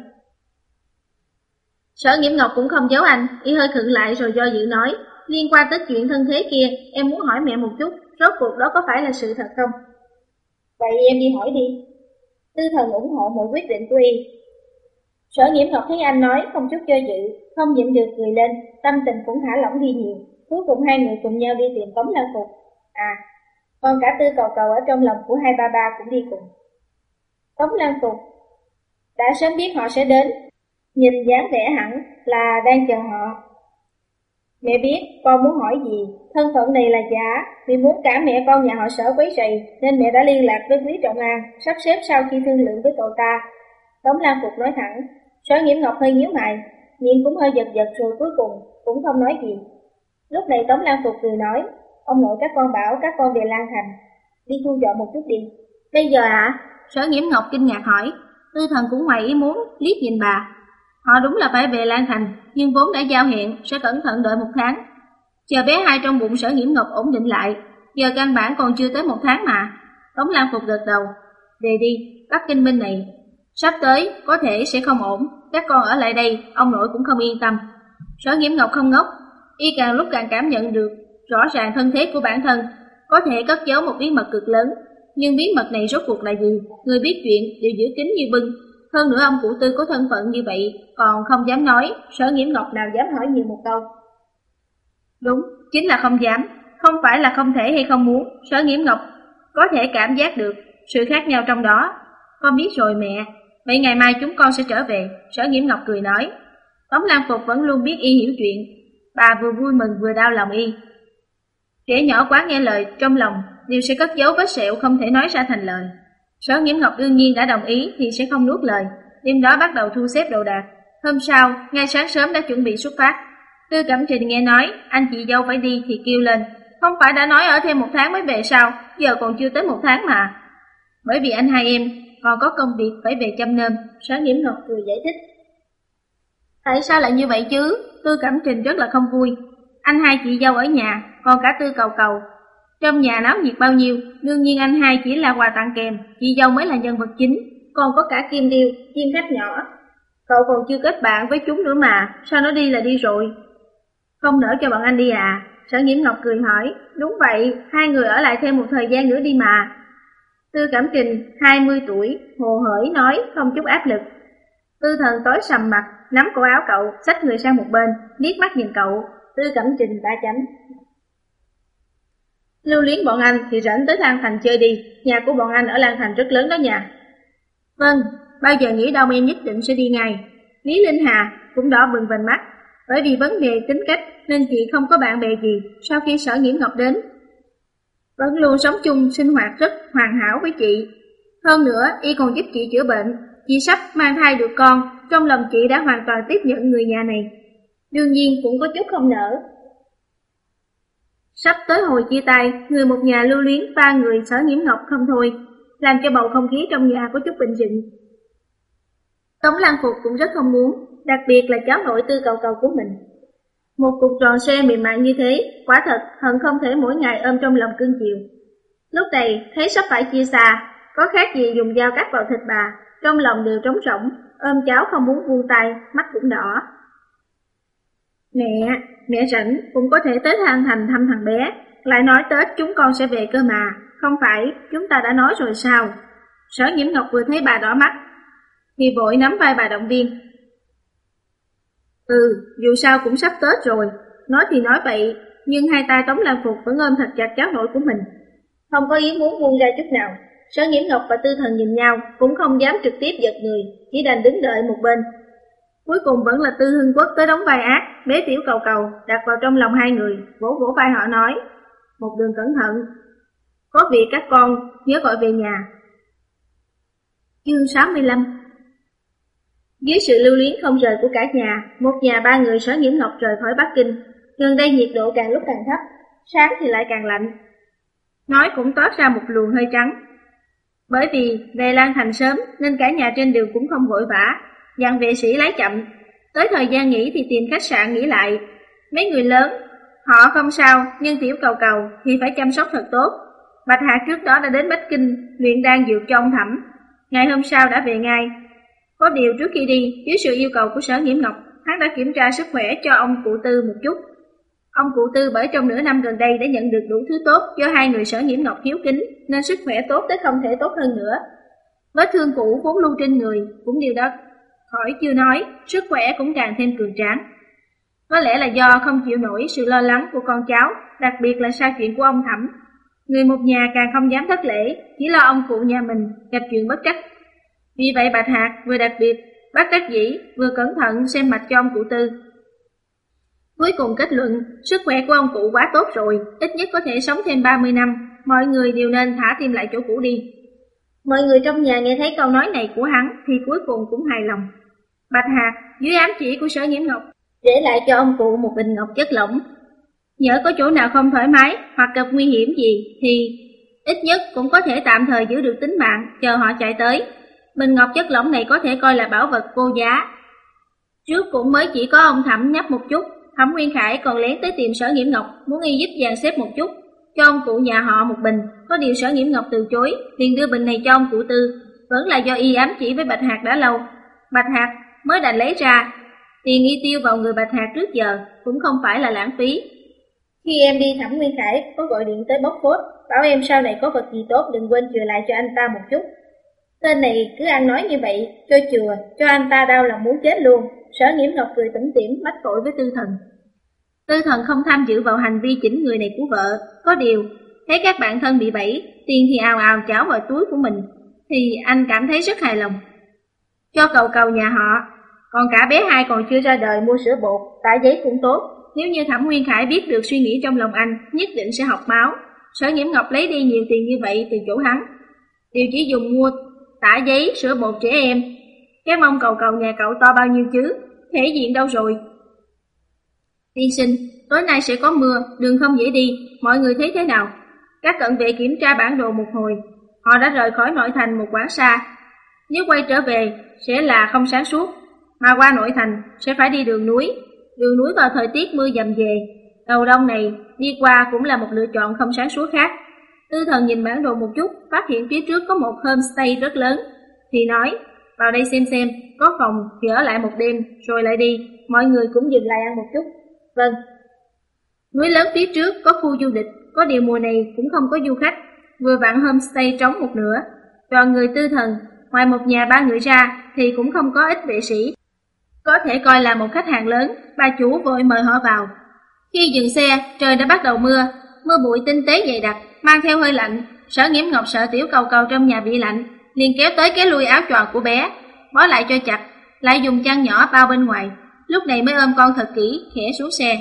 Sở Nhiễm Ngọc cũng không giấu anh, y hơi khựng lại rồi do dự nói, liên quan tới chuyện thân thế kia, em muốn hỏi mẹ một chút, rốt cuộc đó có phải là sự thật không? Vậy em đi hỏi đi. Tư Thần ủng hộ mọi quyết định của y. Sở Nhiễm Ngọc thấy anh nói không chút do dự, không nhịn được cười lên, tâm tình cũng thả lỏng đi nhiều. Cuối cùng hai người cùng nhau đi tìm Tống Lan Phục. À, còn cả Tư Cầu Cầu ở trong lòng của hai ba ba cũng đi cùng. Tống Lan Phục đã sớm biết họ sẽ đến, nhìn dáng vẻ hẳn là đang chờ họ. Mẹ biết con muốn hỏi gì, thân phận này là giả, vì muốn cả mẹ con nhà họ Sở quấy rầy nên mẹ đã liên lạc với Quý Trọng An, sắp xếp sau khi thương lượng với cậu ta. Tống Lan Phục nói thẳng. Sở Nhiễm Ngọc hơi nhíu mày, miệng cũng hơi giật giật rồi cuối cùng cũng không nói gì. Lúc này Tống Lan Phục cười nói, ông nội các con bảo các con về Lan Thành, đi thu dọn một chút đi. Bây giờ ạ? À? Sở Nhiễm Ngọc kinh ngạc hỏi. Tư Thần cũng ngoài ý muốn, liếc nhìn bà. Họ đúng là phải về Lan Thành, nhưng vốn đã giao hẹn sẽ cẩn thận đợi một tháng. Chờ bé hai trong bụng Sở Nhiễm Ngọc ổn định lại, giờ căn bản còn chưa tới một tháng mà. Tống Lan Phục gật đầu. Về đi, Bắc Kinh bên này sắp tới có thể sẽ không ổn, các con ở lại đây, ông nội cũng không yên tâm. Sở Nhiễm Ngọc không ngốc, y càng lúc càng cảm nhận được rõ ràng thân thế của bản thân, có thể cất giấu một bí mật cực lớn, nhưng bí mật này rốt cuộc là gì, người biết chuyện đều giữ kín như bưng. Hơn nữa ông cụ Tư có thân phận như vậy, còn không dám nói, Sở Nhiễm Ngọc nào dám hỏi nhiều một câu. Đúng, chính là không dám, không phải là không thể hay không muốn, Sở Nhiễm Ngọc có thể cảm giác được sự khác nhau trong đó. Con biết rồi mẹ, vậy ngày mai chúng con sẽ trở về, Sở Nhiễm Ngọc cười nói. Tống Lan Phục vẫn luôn biết y hiểu chuyện, bà vừa vui mừng vừa đau lòng y. Trẻ nhỏ quá nghe lời, trong lòng đều sẽ cất giấu vết sẹo không thể nói ra thành lời. Sở Nhiễm Ngọc đương nhiên đã đồng ý thì sẽ không nuốt lời, đêm đó bắt đầu thu xếp đồ đạc. Hôm sau, ngay sáng sớm đã chuẩn bị xuất phát. Tư Cẩm Trình nghe nói anh chị dâu phải đi thì kêu lên, không phải đã nói ở thêm một tháng mới về sao, giờ còn chưa tới một tháng mà. Bởi vì anh hai em còn có công việc phải về chăm nom, Sở Nhiễm Ngọc cười giải thích. Tại sao lại như vậy chứ? Tư Cẩm Trình rất là không vui. Anh hai chị dâu ở nhà, còn cả Tư Cầu Cầu. Trong nhà náo nhiệt bao nhiêu, đương nhiên anh hai chỉ là quà tặng kèm, chị dâu mới là nhân vật chính, còn có cả Kim Điêu, chim khách nhỏ. Cậu còn chưa kết bạn với chúng nữa mà, sao nó đi là đi rồi? Không nỡ cho bọn anh đi à? Sở Nhiễm Ngọc cười hỏi. Đúng vậy, hai người ở lại thêm một thời gian nữa đi mà. Tư Cẩm Trình, hai mươi tuổi, hồ hởi nói, không chút áp lực. Tư Thần tối sầm mặt, nắm cổ áo cậu, xách người sang một bên, liếc mắt nhìn cậu. Tư Cẩm Trình ba chấm. Lưu luyến bọn anh thì rảnh tới Lan Thành chơi đi, nhà của bọn anh ở Lan Thành rất lớn đó nha. Vâng, bao giờ nghĩ đâu em nhất định sẽ đi ngay. Lý Linh Hà cũng đỏ bừng vành mắt, bởi vì vấn đề tính cách nên chị không có bạn bè gì sau khi Sở Nhiễm Ngọc đến. Vẫn luôn sống chung sinh hoạt rất hoàn hảo với chị. Hơn nữa, y còn giúp chị chữa bệnh, chị sắp mang thai được con, trong lòng chị đã hoàn toàn tiếp nhận người nhà này. Đương nhiên cũng có chút không nỡ. Sắp tới hồi chia tay, người một nhà lưu luyến ba người Sở Nhiễm Ngọc không thôi, làm cho bầu không khí trong nhà có chút bình dựng. Tống Lan Phục cũng rất không muốn, đặc biệt là cháu nội Tư Cầu Cầu của mình. Một cục tròn xe mềm mại như thế, quả thật hận không thể mỗi ngày ôm trong lòng cưng chiều. Lúc này thấy sắp phải chia xa, có khác gì dùng dao cắt vào thịt bà, trong lòng đều trống rỗng, ôm cháu không muốn buông tay, mắt cũng đỏ. Mẹ, mẹ rảnh cũng có thể tới An Thành thăm thằng bé, lại nói Tết chúng con sẽ về cơ mà, không phải chúng ta đã nói rồi sao? Sở Nhiễm Ngọc vừa thấy bà đỏ mắt, thì vội nắm vai bà động viên. Ừ, dù sao cũng sắp Tết rồi, nói thì nói vậy, nhưng hai tay Tống Lan Phục vẫn ôm thật chặt cháu nội của mình. Không có ý muốn buông ra chút nào. Sở Nhiễm Ngọc và Tư Thần nhìn nhau, cũng không dám trực tiếp giật người, chỉ đành đứng đợi một bên. Cuối cùng vẫn là Tư Hưng Quốc tới đóng vai ác, bế Tiểu Cầu Cầu đặt vào trong lòng hai người, vỗ vỗ vai họ nói: một đường cẩn thận, có việc các con nhớ gọi về nhà. Chương sáu mươi lăm. Dưới sự lưu luyến không rời của cả nhà, một nhà ba người Sở Nhiễm Ngọc rời khỏi Bắc Kinh. Gần đây nhiệt độ càng lúc càng thấp, sáng thì lại càng lạnh, nói cũng toát ra một luồng hơi trắng. Bởi vì về Lan Thành sớm nên cả nhà trên đường cũng không vội vã, dặn vệ sĩ lái chậm. Tới thời gian nghỉ thì tìm khách sạn nghỉ lại. Mấy người lớn họ không sao, nhưng Tiểu Cầu Cầu thì phải chăm sóc thật tốt. Bạch Hạc trước đó đã đến Bắc Kinh luyện đan dược cho ông Thẩm, ngày hôm sau đã về ngay. Có điều trước khi đi, dưới sự yêu cầu của Sở Nhiễm Ngọc, hắn đã kiểm tra sức khỏe cho ông cụ Tư một chút. Ông cụ Tư bởi trong nửa năm gần đây đã nhận được đủ thứ tốt do hai người Sở Nhiễm Ngọc hiếu kính, nên sức khỏe tốt tới không thể tốt hơn nữa. Vết thương cũ vốn lưu trên người cũng điều đó khỏi chưa nói, sức khỏe cũng càng thêm cường tráng. Có lẽ là do không chịu nổi sự lo lắng của con cháu, đặc biệt là sau chuyện của ông Thẩm. Người một nhà càng không dám thất lễ, chỉ lo ông cụ nhà mình gặp chuyện bất trắc. Vì vậy Bạch Hạc vừa đặc biệt bất đắc dĩ, vừa cẩn thận xem mạch cho ông cụ Tư. Cuối cùng kết luận, sức khỏe của ông cụ quá tốt rồi, ít nhất có thể sống thêm ba mươi năm, mọi người đều nên thả tim lại chỗ cũ đi. Mọi người trong nhà nghe thấy câu nói này của hắn thì cuối cùng cũng hài lòng. Bạch Hạc dưới ám chỉ của Sở Nhiễm Ngọc để lại cho ông cụ một bình ngọc chất lỏng. Nhỡ có chỗ nào không thoải mái hoặc gặp nguy hiểm gì thì ít nhất cũng có thể tạm thời giữ được tính mạng, chờ họ chạy tới. Bình ngọc chất lỏng này có thể coi là bảo vật vô giá. Trước cũng mới chỉ có ông Thẩm nhấp một chút, Thẩm Nguyên Khải còn lén tới tìm Sở Nhiễm Ngọc muốn y giúp dàn xếp một chút, cho ông cụ nhà họ một bình. Có điều Sở Nhiễm Ngọc từ chối, liền đưa bình này cho ông cụ Tư. Vẫn là do y ám chỉ với Bạch Hạc đã lâu, Bạch Hạc mới đành lấy ra. Tiền y tiêu vào người Bạch Hạc trước giờ cũng không phải là lãng phí. Khi em đi, Thẩm Nguyên Khải có gọi điện tới bóc phốt, bảo em sau này có vật gì tốt đừng quên chừa lại cho anh ta một chút. Tên này cứ ăn nói như vậy, cho chừa, cho anh ta đau lòng muốn chết luôn. Sở Nhiễm Ngọc cười tủm tỉm mách tội với Tư Thần. Tư Thần không tham dự vào hành vi chỉnh người này của vợ, có điều thấy các bạn thân bị bẫy, tiền thì ào ào chảo vào túi của mình, thì anh cảm thấy rất hài lòng. Cho Cầu Cầu nhà họ, còn cả bé hai còn chưa ra đời mua sữa bột, tả giấy cũng tốt. Nếu như Thẩm Nguyên Khải biết được suy nghĩ trong lòng anh, nhất định sẽ học máu. Sở Nhiễm Ngọc lấy đi nhiều tiền như vậy từ chỗ hắn, đều chỉ dùng mua tả giấy, sữa bột trẻ em. Cái mông Cầu Cầu nhà cậu to bao nhiêu chứ, thể diện đâu rồi. Tiên sinh, tối nay sẽ có mưa, đường không dễ đi, mọi người thấy thế nào? Các cận vệ kiểm tra bản đồ một hồi, họ đã rời khỏi nội thành một quãng xa. Nếu quay trở về sẽ là không sáng suốt, mà qua nội thành sẽ phải đi đường núi. Đường núi vào thời tiết mưa dầm về, đầu đông này đi qua cũng là một lựa chọn không sáng suốt khác. Tư Thần nhìn bản đồ một chút, phát hiện phía trước có một homestay rất lớn, thì nói, vào đây xem xem, có phòng thì ở lại một đêm, rồi lại đi, mọi người cũng dừng lại ăn một chút. Vâng. Núi lớn phía trước có khu du lịch, có điều mùa này cũng không có du khách, vừa vặn homestay trống một nửa. Đoàn người Tư Thần, ngoài một nhà ba người ra thì cũng không có ít vệ sĩ, có thể coi là một khách hàng lớn. Bà chủ vội mời họ vào. Khi dừng xe, trời đã bắt đầu mưa, mưa bụi tinh tế dày đặc, mang theo hơi lạnh. Sở Nhiễm Ngọc sợ Tiểu Cầu Cầu trong nhà bị lạnh, liền kéo tới cái lui áo choàng của bé, bó lại cho chặt, lại dùng chăn nhỏ bao bên ngoài, lúc này mới ôm con thật kỹ, khẽ xuống xe.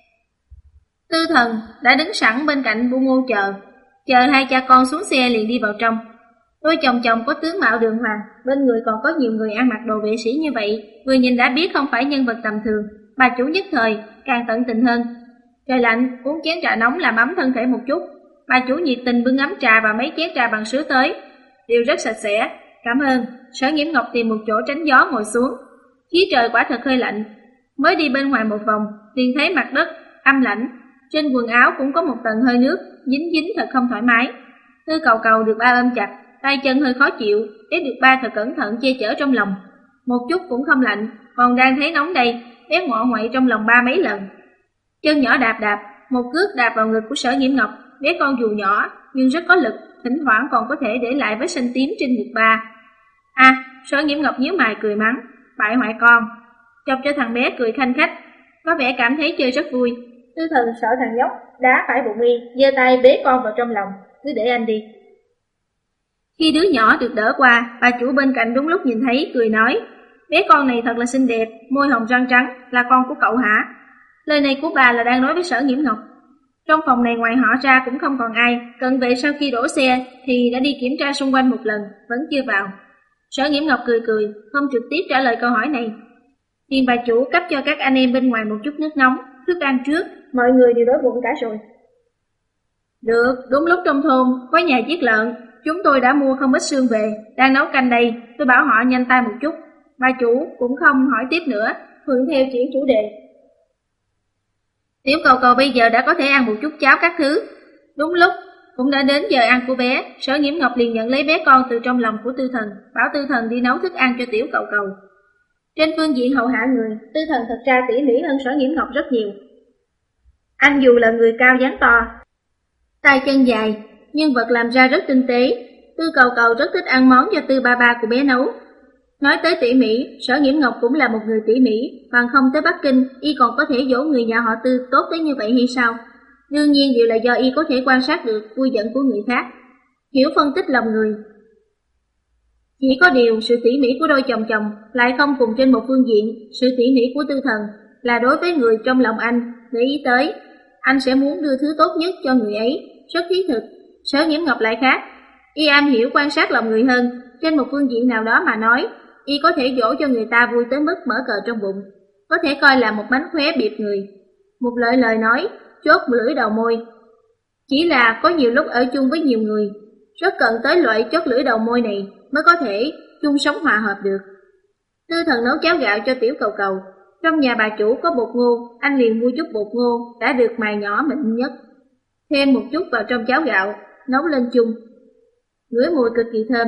Tư Thần đã đứng sẵn bên cạnh Bu Ngô chờ, chờ hai cha con xuống xe liền đi vào trong. Đôi chồng chồng có tướng mạo đường hoàng, bên người còn có nhiều người ăn mặc đồ vệ sĩ như vậy, vừa nhìn đã biết không phải nhân vật tầm thường. Bà chủ nhất thời càng tận tình hơn. Trời lạnh, uống chén trà nóng làm ấm thân thể một chút. Bà chủ nhiệt tình bưng ấm trà và mấy chén trà bằng sứ tới, đều rất sạch sẽ. Cảm ơn. Sở Nhiễm Ngọc tìm một chỗ tránh gió ngồi xuống. Khí trời quả thật hơi lạnh. Mới đi bên ngoài một vòng, liền thấy mặt đất âm lạnh, trên quần áo cũng có một tầng hơi nước, dính dính thật không thoải mái. Tư Cầu Cầu được ba ôm chặt, tay chân hơi khó chịu, bé được ba thật cẩn thận che chở trong lòng. Một chút cũng không lạnh, còn đang thấy nóng đây, bé ngọ nguậy trong lòng ba mấy lần. Chân nhỏ đạp đạp, một cước đạp vào ngực của Sở Nhiễm Ngọc, bé con dù nhỏ nhưng rất có lực, thỉnh thoảng còn có thể để lại vết xanh tím trên ngực ba. À, Sở Nhiễm Ngọc nhíu mày cười mắng, bại hoại con, chọc cho thằng bé cười khanh khách, có vẻ cảm thấy chơi rất vui. Tư Thần sợ thằng nhóc đá phải bụng y, giơ tay bế con vào trong lòng, cứ để anh đi. Khi đứa nhỏ được đỡ qua, bà chủ bên cạnh đúng lúc nhìn thấy cười nói, bé con này thật là xinh đẹp, môi hồng răng trắng, là con của cậu hả? Lời này của bà là đang nói với Sở Nhiễm Ngọc. Trong phòng này ngoài họ ra cũng không còn ai, cận vệ sau khi đổ xe thì đã đi kiểm tra xung quanh một lần, vẫn chưa vào. Sở Nhiễm Ngọc cười cười, không trực tiếp trả lời câu hỏi này. Tiền bà chủ cấp cho các anh em bên ngoài một chút nước nóng, thức ăn trước, mọi người đều đói bụng cả rồi. Được, đúng lúc trong thôn có nhà giết lợn, chúng tôi đã mua không ít xương về, đang nấu canh đây, tôi bảo họ nhanh tay một chút. Bà chủ cũng không hỏi tiếp nữa, thuận theo chuyển chủ đề. Tiểu Cầu Cầu bây giờ đã có thể ăn một chút cháo các thứ. Đúng lúc cũng đã đến giờ ăn của bé, Sở Nhiễm Ngọc liền nhận lấy bé con từ trong lòng của Tư Thần, bảo Tư Thần đi nấu thức ăn cho Tiểu Cầu Cầu. Trên phương diện hầu hạ người, Tư Thần thật ra tỉ mỉ hơn Sở Nhiễm Ngọc rất nhiều. Anh dù là người cao dáng to, tay chân dài, nhưng vật làm ra rất tinh tế. Tư Cầu Cầu rất thích ăn món do Tư ba ba của bé nấu. Nói tới tỉ mỉ, Sở Nhiễm Ngọc cũng là một người tỉ mỉ, bằng không tới Bắc Kinh, y còn có thể dỗ người nhà họ Tư tốt tới như vậy hay sao? Đương nhiên đều là do y có thể quan sát được vui giận của người khác, hiểu phân tích lòng người. Chỉ có điều sự tỉ mỉ của đôi chồng chồng lại không cùng trên một phương diện. Sự tỉ mỉ của Tư Thần là đối với người trong lòng anh, để ý tới, anh sẽ muốn đưa thứ tốt nhất cho người ấy, rất thiết thực. Sở Nhiễm Ngọc lại khác, y am hiểu quan sát lòng người hơn, trên một phương diện nào đó mà nói, y có thể dỗ cho người ta vui tới mức mở cờ trong bụng, có thể coi là một mánh khóe biệp người, một lời lời nói, chốt lưỡi đầu môi. Chỉ là có nhiều lúc ở chung với nhiều người, rất cần tới loại chốt lưỡi đầu môi này mới có thể chung sống hòa hợp được. Tư Thần nấu cháo gạo cho Tiểu Cầu Cầu. Trong nhà bà chủ có bột ngô, anh liền mua chút bột ngô đã được mài nhỏ mịn nhất, thêm một chút vào trong cháo gạo, nấu lên chung, ngửi mùi cực kỳ thơm.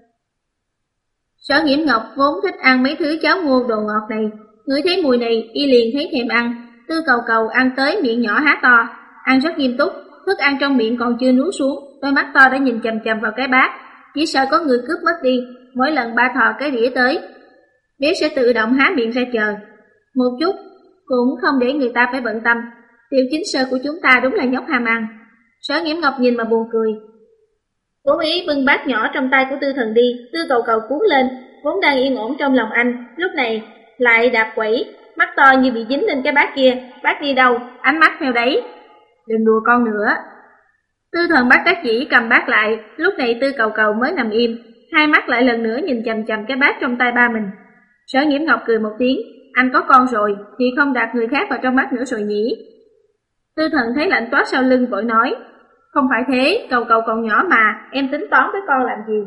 Sở Nhiễm Ngọc vốn thích ăn mấy thứ cháo ngô đồ ngọt này, ngửi thấy mùi này y liền thấy thèm ăn. Tư Cầu Cầu ăn tới miệng nhỏ há to, ăn rất nghiêm túc, thức ăn trong miệng còn chưa nuốt xuống, đôi mắt to đã nhìn chằm chằm vào cái bát, chỉ sợ có người cướp mất đi. Mỗi lần ba thò cái đĩa tới, bé sẽ tự động há miệng ra chờ. Một chút cũng không để người ta phải bận tâm. Tiểu chính sơ của chúng ta đúng là nhóc ham ăn. Sở Nhiễm Ngọc nhìn mà buồn cười, cố ý bưng bát nhỏ trong tay của Tư Thần đi. Tư Cầu Cầu cuốn lên, vốn đang yên ổn trong lòng anh, lúc này lại đạp quẩy, mắt to như bị dính lên cái bát kia. Bát đi đâu, ánh mắt theo đấy. Đừng đùa con nữa. Tư Thần bắt đắc dĩ cầm bát lại. Lúc này Tư Cầu Cầu mới nằm im, hai mắt lại lần nữa nhìn chằm chằm cái bát trong tay ba mình. Sở Nhiễm Ngọc cười một tiếng, anh có con rồi thì không đặt người khác vào trong mắt nữa rồi nhỉ. Tư Thần thấy lạnh toát sau lưng vội nói, không phải thế, Cầu Cầu còn nhỏ mà, em tính toán với con làm gì?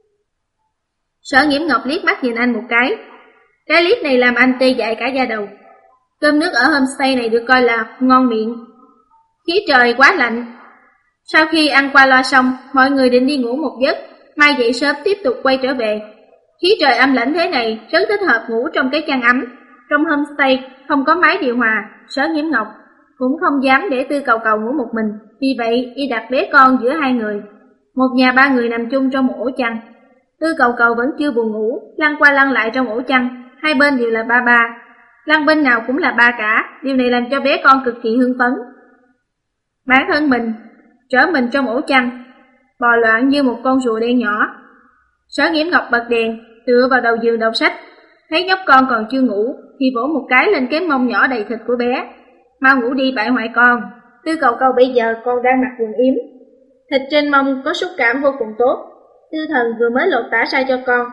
Sở Nhiễm Ngọc liếc mắt nhìn anh một cái, cái liếc này làm anh tê dại cả da đầu. Cơm nước ở homestay này được coi là ngon miệng. Khí trời quá lạnh. Sau khi ăn qua loa xong, mọi người định đi ngủ một giấc, mai dậy sớm tiếp tục quay trở về. Khí trời âm lạnh thế này rất thích hợp ngủ trong cái chăn ấm. Trong homestay không có máy điều hòa, Sở Nhiễm Ngọc cũng không dám để Tư Cầu Cầu ngủ một mình, vì vậy y đặt bé con giữa hai người. Một nhà ba người nằm chung trong một ổ chăn. Tư Cầu Cầu vẫn chưa buồn ngủ, lăn qua lăn lại trong ổ chăn, hai bên đều là ba ba, lăn bên nào cũng là ba cả. Điều này làm cho bé con cực kỳ hưng phấn. Bản thân mình trở mình trong ổ chăn, bò loạn như một con rùa đen nhỏ. Sở Nhiễm Ngọc bật đèn, tựa vào đầu giường đọc sách, thấy nhóc con còn chưa ngủ thì vỗ một cái lên cái mông nhỏ đầy thịt của bé. Mau ngủ đi bại hoại con. Tư Cầu Cầu bây giờ còn đang mặc quần yếm, thịt trên mông có xúc cảm vô cùng tốt. Tư Thần vừa mới lột tả sai cho con,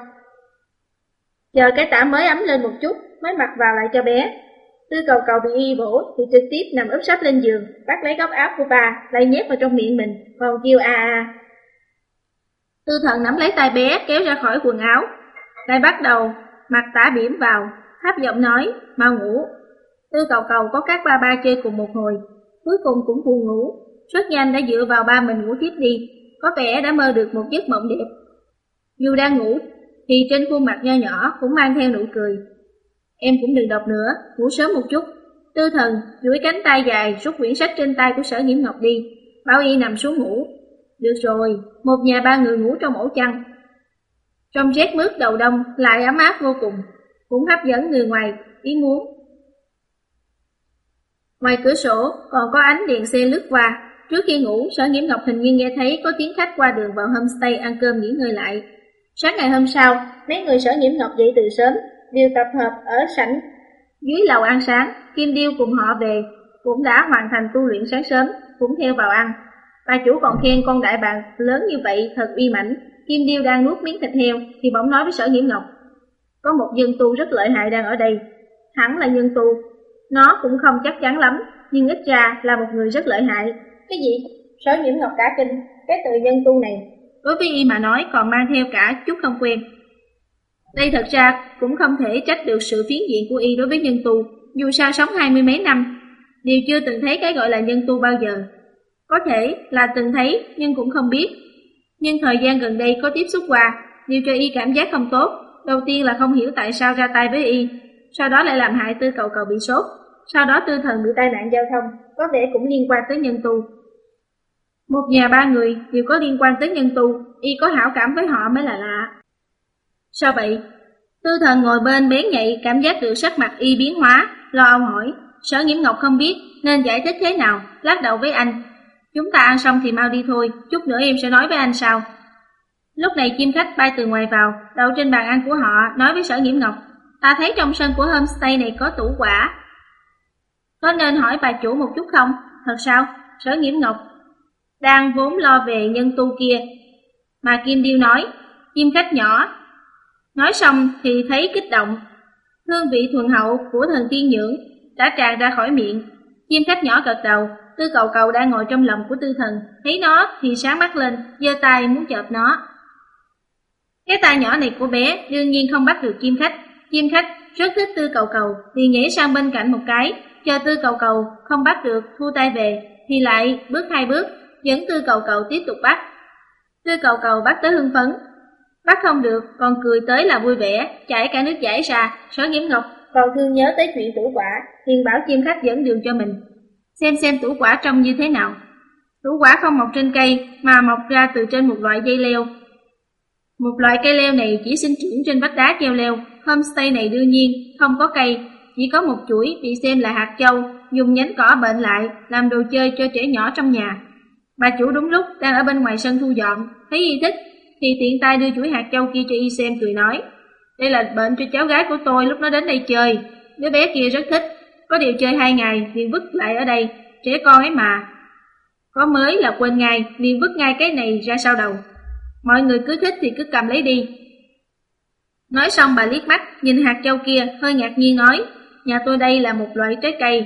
chờ cái tả mới ấm lên một chút mới mặc vào lại cho bé. Tư Cầu Cầu bị y vỗ thì trực tiếp nằm úp sấp lên giường, bắt lấy góc áo của bà lại nhét vào trong miệng mình, còn kêu a a. Tư Thần nắm lấy tay bé kéo ra khỏi quần áo, lại bắt đầu mặt tả bỉm vào, thấp giọng nói, mau ngủ. Tư Cầu Cầu có các ba ba chơi cùng một hồi, cuối cùng cũng buồn ngủ, rất nhanh đã dựa vào ba mình ngủ tiếp đi, có vẻ đã mơ được một giấc mộng đẹp. Dù đang ngủ, thì trên khuôn mặt nho nhỏ cũng mang theo nụ cười. Em cũng đừng đọc nữa, ngủ sớm một chút. Tư Thần duỗi cánh tay dài rút quyển sách trên tay của Sở Nhiễm Ngọc đi, bảo y nằm xuống ngủ. Được rồi, một nhà ba người ngủ trong ổ chăn. Trong rét mướt đầu đông lại ấm áp vô cùng, cũng hấp dẫn người ngoài ý muốn. Ngoài cửa sổ còn có ánh đèn xe lướt qua. Trước khi ngủ, Sở Nhiễm Ngọc hình như nghe thấy có tiếng khách qua đường vào homestay ăn cơm nghỉ ngơi lại. Sáng ngày hôm sau, mấy người Sở Nhiễm Ngọc dậy từ sớm, đều tập hợp ở sảnh dưới lầu ăn sáng. Kim Điêu cùng họ về, cũng đã hoàn thành tu luyện sáng sớm, cũng theo vào ăn. Bà chủ còn khen con đại bàng lớn như vậy thật uy mãnh. Kim Điêu đang nuốt miếng thịt heo thì bỗng nói với Sở Nhiễm Ngọc, có một nhân tu rất lợi hại đang ở đây. Hẳn là nhân tu, nó cũng không chắc chắn lắm, nhưng ít ra là một người rất lợi hại.
Cái gì? Sở Nhiễm Ngọc cả kinh, cái từ nhân tu này
đối với y mà nói còn mang theo cả chút không quen. Đây thật ra cũng không thể trách được sự phiến diện của y đối với nhân tu, dù sao sống hai mươi mấy năm, đều chưa từng thấy cái gọi là nhân tu bao giờ. Có thể là từng thấy nhưng cũng không biết. Nhưng thời gian gần đây có tiếp xúc qua, điều cho y cảm giác không tốt. Đầu tiên là không hiểu tại sao ra tay với y, sau đó lại làm hại Tư Cầu Cầu bị sốt, sau đó Tư Thần bị tai nạn giao thông, có vẻ cũng liên quan tới nhân tu. Một nhà ba người đều có liên quan tới nhân tu, y có hảo cảm với họ mới là lạ. Sao vậy? Tư Thần ngồi bên bén nhạy cảm giác được sắc mặt y biến hóa, lo âu hỏi. Sở Nhiễm Ngọc không biết nên giải thích thế nào, lắc đầu với anh. Chúng ta ăn xong thì mau đi thôi, chút nữa em sẽ nói với anh sau. Lúc này chim khách bay từ ngoài vào, đậu trên bàn ăn của họ, nói với Sở Nhiễm Ngọc, ta thấy trong sân của homestay này có tủ quả, có nên hỏi bà chủ một chút không? Thật sao? Sở Nhiễm Ngọc đang vốn lo về nhân tu kia, mà Kim Điêu nói. Chim khách nhỏ nói xong thì thấy kích động, hương vị thuần hậu của thần tiên nhưỡng đã tràn ra khỏi miệng. Chim khách nhỏ gật đầu. Tư Cầu Cầu đang ngồi trong lòng của Tư Thần, thấy nó thì sáng mắt lên, giơ tay muốn chộp nó. Cái tay nhỏ này của bé đương nhiên không bắt được chim khách. Chim khách rất thích Tư Cầu Cầu, liền nhảy sang bên cạnh một cái, chờ Tư Cầu Cầu không bắt được, thu tay về, thì lại bước hai bước, dẫn Tư Cầu Cầu tiếp tục bắt. Tư Cầu Cầu bắt tới hưng phấn, bắt không được còn cười tới là vui vẻ, chảy cả nước chảy ra. Sở Nhiễm Ngọc còn thương nhớ tới chuyện tủ quả, liền bảo chim khách dẫn đường cho mình, xem xem tủ quả trông như thế nào. Tủ quả không mọc trên cây mà mọc ra từ trên một loại dây leo. Một loại cây leo này chỉ sinh trưởng trên vách đá treo leo. Homestay này đương nhiên không có cây, chỉ có một chuỗi bị xem là hạt châu, dùng nhánh cỏ bệnh lại làm đồ chơi cho trẻ nhỏ trong nhà. Bà chủ đúng lúc đang ở bên ngoài sân thu dọn, thấy y thích thì tiện tay đưa chuỗi hạt châu kia cho y xem, cười nói, đây là bệnh cho cháu gái của tôi lúc nó đến đây chơi, đứa bé kia rất thích, có điều chơi hai ngày liền vứt lại ở đây, trẻ con ấy mà, có mới là quên ngay, liền vứt ngay cái này ra sau đầu. Mọi người cứ thích thì cứ cầm lấy đi. Nói xong bà liếc mắt nhìn hạt châu kia, hơi ngạc nhiên nói, nhà tôi đây là một loại trái cây,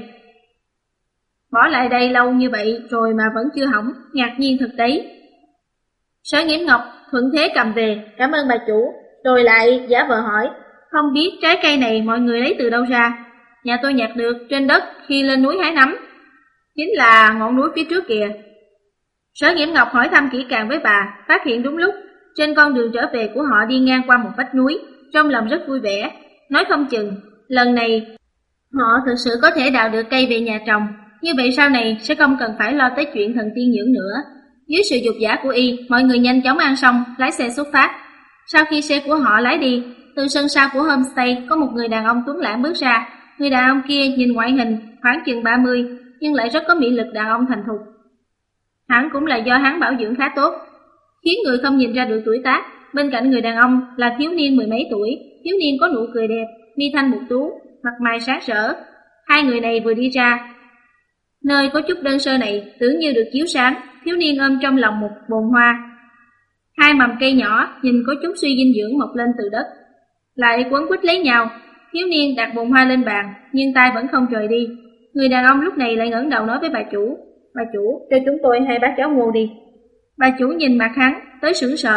bỏ lại đây lâu như vậy rồi mà vẫn chưa hỏng, ngạc nhiên thật đấy. Sở Nhiễm Ngọc thuận thế cầm về, cảm ơn bà chủ, rồi lại giả vờ hỏi, không biết trái cây này mọi người lấy từ đâu ra? Nhà tôi nhặt được trên đất khi lên núi hái nấm, chính là ngọn núi phía trước kìa. Sở Nhiễm Ngọc hỏi thăm kỹ càng với bà, phát hiện đúng lúc trên con đường trở về của họ đi ngang qua một vách núi, trong lòng rất vui vẻ, nói không chừng lần này họ thực sự có thể đào được cây về nhà trồng, như vậy sau này sẽ không cần phải lo tới chuyện thần tiên nhưỡng nữa. Dưới sự dục giả của y, mọi người nhanh chóng ăn xong, lái xe xuất phát. Sau khi xe của họ lái đi, từ sân sau của homestay có một người đàn ông tuấn lãng bước ra. Người đàn ông kia nhìn ngoại hình khoảng chừng ba mươi, nhưng lại rất có mỹ lực đàn ông thành thục. Hẳn cũng là do hắn bảo dưỡng khá tốt, khiến người không nhìn ra được tuổi tác. Bên cạnh người đàn ông là thiếu niên mười mấy tuổi, thiếu niên có nụ cười đẹp, mi thanh mục tú, mặt mày sáng rỡ. Hai người này vừa đi ra nơi có chút đơn sơ này, tưởng như được chiếu sáng. Thiếu niên ôm trong lòng một bồn hoa, hai mầm cây nhỏ nhìn có chút suy dinh dưỡng mọc lên từ đất, lại quấn quýt lấy nhau. Thiếu niên đặt bồn hoa lên bàn, nhưng tay vẫn không rời đi. Người đàn ông lúc này lại ngẩng đầu nói với bà chủ, bà chủ, cho chúng tôi hai bát cháo ngô đi. Bà chủ nhìn mặt hắn tới sững sờ,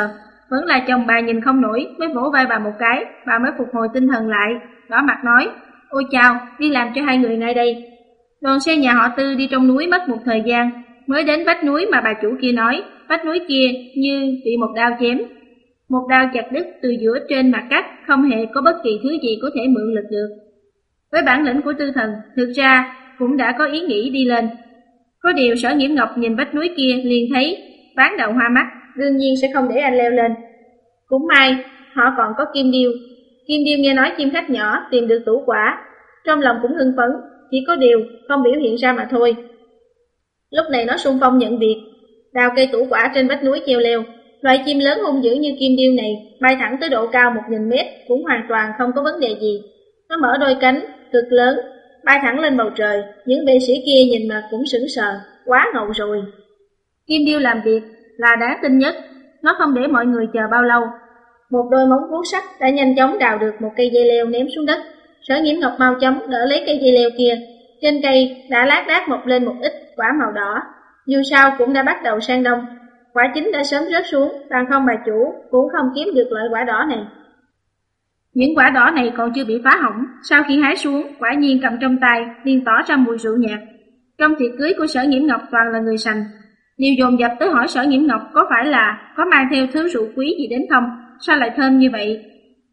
Vẫn là chồng bà nhìn không nổi, mới vỗ vai bà một cái, bà mới phục hồi tinh thần lại, đỏ mặt nói, ôi chào, đi làm cho hai người ngay đây. Đoàn xe nhà họ Tư đi trong núi mất một thời gian, mới đến vách núi mà bà chủ kia nói, vách núi kia như bị một đao chém. Một đao chặt đứt từ giữa trên mặt cắt, không hề có bất kỳ thứ gì có thể mượn lực được. Với bản lĩnh của Tư Thần, thực ra cũng đã có ý nghĩ đi lên. Có điều Sở Nghiễm Ngọc nhìn vách núi kia liền thấy ván đầu hoa mắt, đương nhiên sẽ không để anh leo lên. Cũng may, họ còn có Kim Điêu. Kim Điêu nghe nói chim khách nhỏ tìm được tủ quả, trong lòng cũng hưng phấn, chỉ có điều không biểu hiện ra mà thôi. Lúc này nó xung phong nhận việc, đào cây tủ quả trên vách núi treo leo. Loài chim lớn hung dữ như Kim Điêu này bay thẳng tới độ cao một nghìn mét cũng hoàn toàn không có vấn đề gì. Nó mở đôi cánh cực lớn, bay thẳng lên bầu trời. Những vệ sĩ kia nhìn mà cũng sững sờ, quá ngầu rồi. Kim Điêu làm việc là đáng tin nhất, nó không để mọi người chờ bao lâu. Một đôi móng vuốt sắt đã nhanh chóng đào được một cây dây leo ném xuống đất. Sở Nghiễm Ngọc mau chóng đỡ lấy cây dây leo kia. Trên cây đã lác đác mọc lên một ít quả màu đỏ. Dù sao cũng đã bắt đầu sang đông, quả chín đã sớm rớt xuống, bằng không bà chủ cũng không kiếm được loại quả đỏ này. Những quả đỏ này còn chưa bị phá hỏng, sau khi hái xuống, quả nhiên cầm trong tay, liền tỏ ra mùi rượu nhạt. Trong tiệc cưới của Sở Nghiễm Ngọc toàn là người sành, đều dồn dập tới hỏi Sở Nghiễm Ngọc có phải là có mang theo thứ rượu quý gì đến không, sao lại thơm như vậy.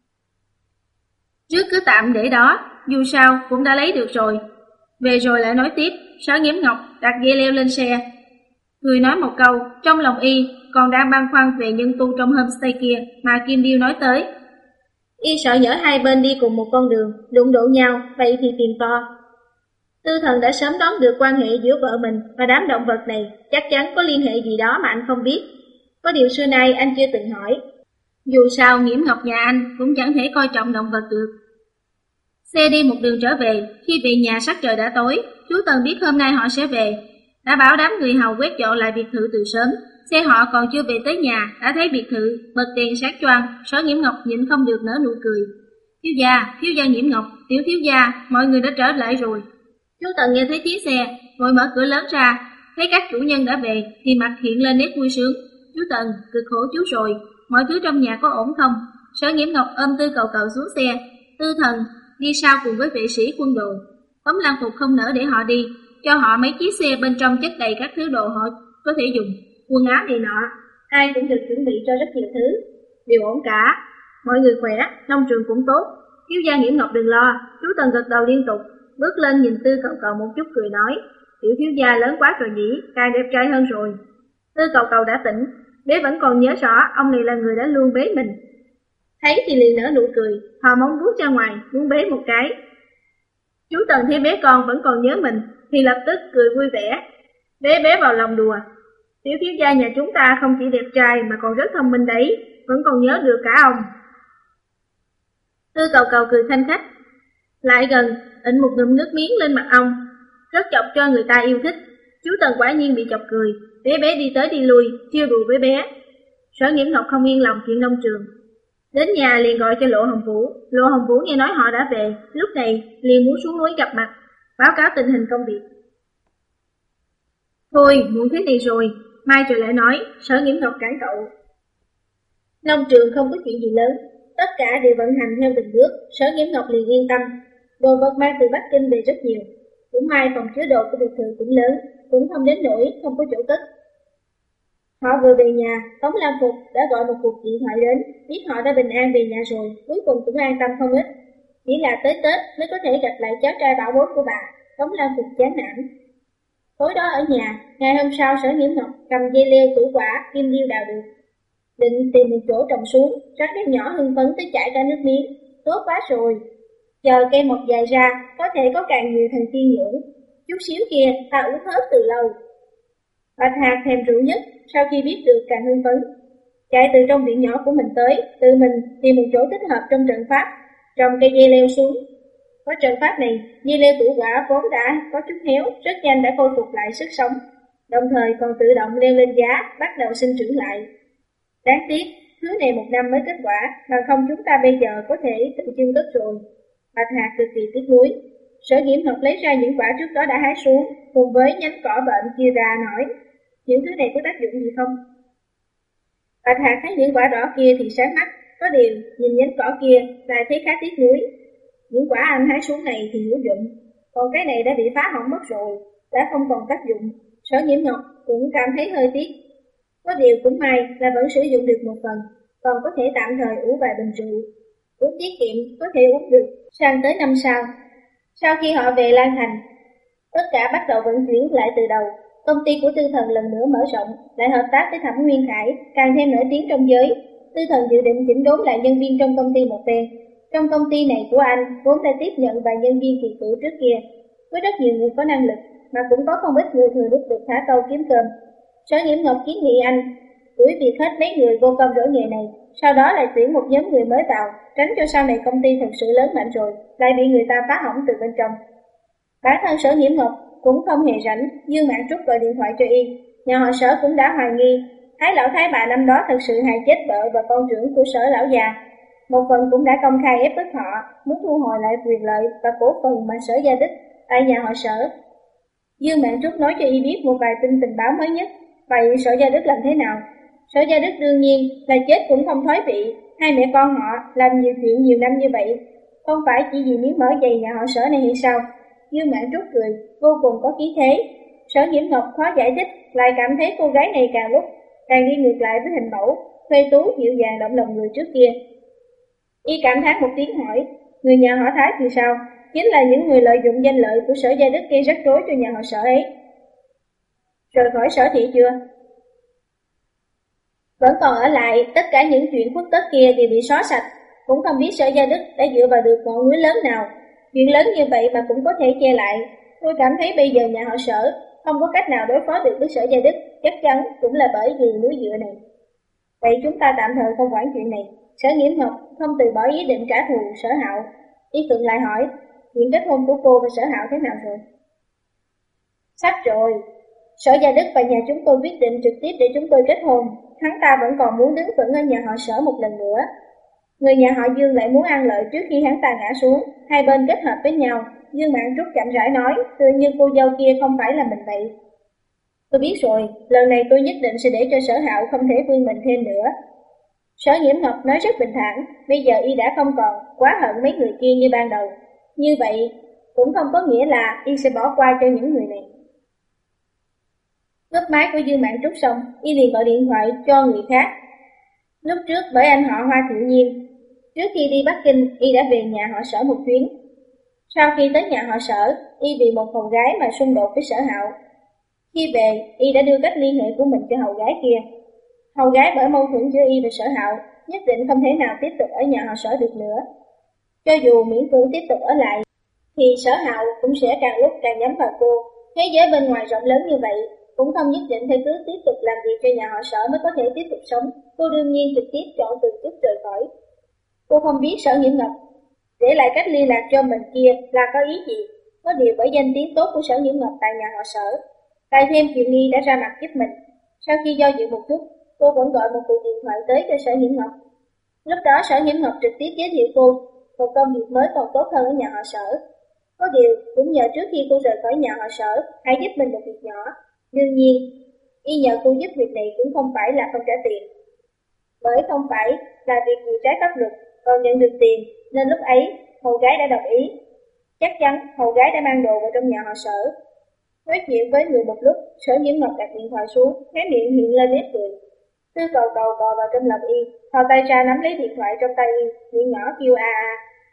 Trước cứ tạm để đó, dù sao cũng đã lấy được rồi. Về rồi lại nói tiếp, Sở Nghiễm Ngọc đặt dây leo lên xe. Người nói một câu, trong lòng y còn đang băn khoăn về nhân tu trong homestay kia mà Kim Điêu nói tới. Y sợ nhỡ hai bên đi cùng một con đường, đụng độ nhau, vậy thì tìm to. Tư Thần đã sớm đoán được quan hệ giữa vợ mình và đám động vật này, chắc chắn có liên hệ gì đó mà anh không biết. Có điều xưa nay anh chưa từng hỏi. Dù sao Nghiễm Ngọc nhà anh cũng chẳng thể coi trọng động vật được. Xe đi một đường trở về, khi về nhà sắc trời đã tối, chú Tần biết hôm nay họ sẽ về, đã bảo đám người hầu quét dọn lại biệt thự từ sớm. Xe họ còn chưa về tới nhà, đã thấy biệt thự bật đèn sáng choang. Sở Nghiễm Ngọc nhịn không được nở nụ cười. Thiếu gia, thiếu gia Nghiễm Ngọc, tiểu thiếu gia, mọi người đã trở lại rồi. Chú Tần nghe thấy tiếng xe, vội mở cửa lớn ra, thấy các chủ nhân đã về thì mặt hiện lên nét vui sướng. Chú Tần, cực khổ chú rồi, mọi thứ trong nhà có ổn không? Sở Nghiễm Ngọc ôm Tư Cầu Cầu xuống xe. Tư Thần đi sau cùng với vệ sĩ quân đội. Tống Lan Phục không nỡ để họ đi, cho họ mấy chiếc xe bên trong chất đầy các thứ đồ họ có thể dùng, quần áo này nọ, ai cũng được chuẩn bị cho rất nhiều thứ, đều ổn cả. Mọi người khỏe, nông trường cũng tốt. Thiếu gia Nghiễm Ngọc đừng lo. Chú Tần gật đầu liên tục, bước lên nhìn Tư Cầu Cầu một chút cười nói, tiểu thiếu gia lớn quá rồi nhỉ, càng đẹp trai hơn rồi. Tư Cầu Cầu đã tỉnh, bé vẫn còn nhớ rõ ông này là người đã luôn bế mình. Thấy thì liền nở nụ cười, thò móng vuốt ra ngoài muốn bế một cái. Chú Tần thấy bé con vẫn còn nhớ mình thì lập tức cười vui vẻ, bé bé vào lòng đùa. Tiểu thiếu gia nhà chúng ta không chỉ đẹp trai mà còn rất thông minh đấy, vẫn còn nhớ được cả ông. Tư Cầu Cầu cười khanh khách, lại gần ịnh một ngụm nước miếng lên mặt ông, rất chọc cho người ta yêu thích. Chú Tần quả nhiên bị chọc cười, bé bé đi tới đi lui, chiêu đùa với bé. Sở Nghiễm Ngọc không yên lòng chuyện nông trường, đến nhà liền gọi cho Lộ Hồng Vũ. Lộ Hồng Vũ nghe nói họ đã về, lúc này liền muốn xuống núi gặp mặt, báo cáo tình hình công việc. Thôi, muộn thế này rồi, mai rồi lại nói. Sở Nghiễm Ngọc cản cậu. Nông trường không có chuyện gì lớn, tất cả đều vận hành theo từng bước. Sở Nghiễm Ngọc liền yên tâm. Đồ vật mang từ Bắc Kinh về rất nhiều, cũng may phòng chứa đồ của biệt thự cũng lớn, cũng không đến nỗi không có chỗ cất. Họ vừa về nhà, Tống Lam Phục đã gọi một cuộc điện thoại đến, biết họ đã bình an về nhà rồi, cuối cùng cũng an tâm không ít. Chỉ là tới Tết mới có thể gặp lại cháu trai bảo bối của bà. Tống Lam Phục chán nản. Tối đó ở nhà, ngày hôm sau Sở Nghiễm Ngọc cầm dây leo tủ quả Kim Điêu đào được, định tìm một chỗ trồng xuống. Rắc Rắc nhỏ hưng phấn tới chảy cả nước miếng. Tốt quá rồi, chờ cây mọc dài ra, có thể có càng nhiều thần tiên nhưỡng. Chút xíu kia ta uống hết từ lâu. Bạch Hạc thèm rượu nhất, sau khi biết được càng hưng phấn, chạy từ trong viện nhỏ của mình tới, tự mình tìm một chỗ thích hợp trong trận pháp, trồng cây dây leo xuống. Có trận pháp này, dây leo tủ quả vốn đã có chút héo, rất nhanh đã khôi phục lại sức sống, đồng thời còn tự động leo lên giá, bắt đầu sinh trưởng lại. Đáng tiếc, thứ này một năm mới kết quả, bằng không chúng ta bây giờ có thể tự chưng cất rồi. Bạch Hạc cực kỳ tiếc nuối. Sở Nghiễm Ngọc lấy ra những quả trước đó đã hái xuống, cùng với nhánh cỏ bệnh chia ra nói, những thứ này có tác dụng gì không?
Bạch Hạc thấy những quả đỏ kia thì sáng mắt, có điều nhìn nhánh cỏ kia lại thấy khá tiếc nuối. Những quả anh hái xuống này thì hữu dụng, còn cái này đã bị phá hỏng mất rồi, đã không còn tác dụng. Sở Nhiễm Ngọc cũng cảm thấy hơi tiếc. Có điều cũng may là vẫn sử dụng được một phần, còn có thể tạm thời uống vài bình rượu. Uống tiết kiệm có thể uống được sang tới năm sau. Sau khi họ về Lan Thành, tất cả bắt đầu vận chuyển lại từ đầu. Công ty của Tư Thần lần nữa mở rộng, lại hợp tác với Thẩm Nguyên Khải, càng thêm nổi tiếng trong giới. Tư Thần dự định chỉnh đốn lại nhân viên trong công ty một phen. Trong công ty này của anh vốn đã tiếp nhận vài nhân viên kỳ cựu trước kia, với rất nhiều người có năng lực, mà cũng có không ít người thừa lúc được thả câu kiếm cơm. Sở Nhiễm Ngọc kiến nghị anh đuổi việc hết mấy người vô công đổi nghề này, sau đó lại tuyển một nhóm người mới vào, tránh cho sau này công ty thật sự lớn mạnh rồi lại bị người ta phá hỏng từ bên trong. Bản thân Sở Nhiễm Ngọc cũng không hề rảnh, Dương Mạn Trúc gọi điện thoại cho y. Nhà họ Sở cũng đã hoài nghi Thái lão thái bà năm đó thật sự hại chết vợ và con trưởng của Sở lão già. Một phần cũng đã công khai ép bức họ muốn thu hồi lại quyền lợi và cổ phần mà Sở Gia Đích tại nhà họ Sở. Dương Mạn Trúc nói cho y biết một vài tin tình báo mới nhất. Vậy Sở Gia Đức làm thế nào? Sở Gia Đức đương nhiên là chết cũng không thoái vị. Hai mẹ con họ làm nhiều chuyện nhiều năm như vậy, không phải chỉ vì miếng mỡ dày nhà họ Sở này hay sao? Dương Mạn Trúc cười, vô cùng có khí thế. Sở Nhiễm Ngọc khó giải thích, lại cảm thấy cô gái này càng lúc càng đi ngược lại với hình mẫu khuê tú dịu dàng động lòng người trước kia. Y cảm thán một tiếng hỏi, người nhà họ Thái thì sao? Chính là những người lợi dụng danh lợi của Sở Gia Đức gây rắc rối cho nhà họ Sở ấy. Rời khỏi Sở thị chưa? Vẫn còn ở lại, tất cả những chuyện khuất tất kia đều bị xóa sạch. Cũng không biết Sở Gia Đức đã dựa vào được ngọn núi lớn nào. Chuyện lớn như vậy mà cũng có thể che lại. Tôi cảm thấy bây giờ nhà họ Sở không có cách nào đối phó được với Sở Gia Đức, chắc chắn cũng là bởi vì núi dựa này. Vậy chúng ta tạm thời không quản chuyện này. Sở Nhiễm Ngọc không từ bỏ ý định trả thù Sở Hạo. Y Phượng lại hỏi, chuyện kết hôn của cô và Sở Hạo thế nào rồi? Sắp rồi. Sở Gia Đức và nhà chúng tôi quyết định trực tiếp để chúng tôi kết hôn. Hắn ta vẫn còn muốn đứng vững ở nhà họ Sở một lần nữa. Người nhà họ Dương lại muốn ăn lợi trước khi hắn ta ngã xuống. Hai bên kết hợp với nhau. Dương Mạn Trúc chậm rãi nói, tựa như cô dâu kia không phải là mình vậy. Tôi biết rồi, lần này tôi nhất định sẽ để cho Sở Hạo không thể vươn mình thêm nữa. Sở Nhiễm Ngọc nói rất bình thản, bây giờ y đã không còn quá hận mấy người kia như ban đầu. Như vậy cũng không có nghĩa là y sẽ bỏ qua cho những người này. Cúp máy của Dương Mạn Trúc xong, y liền gọi điện thoại cho người khác. Lúc trước bởi anh họ Hoa Thiệu Nhiên, trước khi đi Bắc Kinh, y đã về nhà họ Sở một chuyến. Sau khi tới nhà họ Sở, y vì một hầu gái mà xung đột với Sở Hạo. Khi về, y đã đưa cách liên hệ của mình cho hầu gái kia. Hầu gái bởi mâu thuẫn giữa y và Sở Hạo, nhất định không thể nào tiếp tục ở nhà họ Sở được nữa. Cho dù miễn cưỡng tiếp tục ở lại, thì Sở Hạo cũng sẽ càng lúc càng nhắm vào cô. Thế giới bên ngoài rộng lớn như vậy, cũng không nhất định phải cứ tiếp tục làm việc cho nhà họ Sở mới có thể tiếp tục sống. Cô đương nhiên trực tiếp chọn từ chức rời khỏi. Cô không biết Sở Nhiễm Ngọc để lại cách liên lạc cho mình kia là có ý gì. Có điều bởi danh tiếng tốt của Sở Nhiễm Ngọc tại nhà họ Sở, lại thêm chuyện nghi đã ra mặt giúp mình. Sau khi do dự một chút, cô vẫn gọi một cuộc điện thoại tới cho Sở Nhiễm Ngọc. Lúc đó Sở Nhiễm Ngọc trực tiếp giới thiệu cô một công việc mới còn tốt hơn ở nhà họ Sở. Có điều cũng nhờ trước khi cô rời khỏi nhà họ Sở, hãy giúp mình một việc nhỏ. Đương nhiên, y nhờ cô giúp việc này cũng không phải là không trả tiền. Bởi không phải là việc gì trái pháp luật, còn nhận được tiền, nên lúc ấy hầu gái đã đồng ý. Chắc chắn hầu gái đã mang đồ vào trong nhà họ Sở. Nói chuyện với người một lúc, Sở Nhiễm Ngọc đặt điện thoại xuống, khóe miệng hiện lên nét cười. Tư Cầu Cầu bò vào trong lòng y, thò tay ra nắm lấy điện thoại trong tay y, miệng nhỏ kêu a a.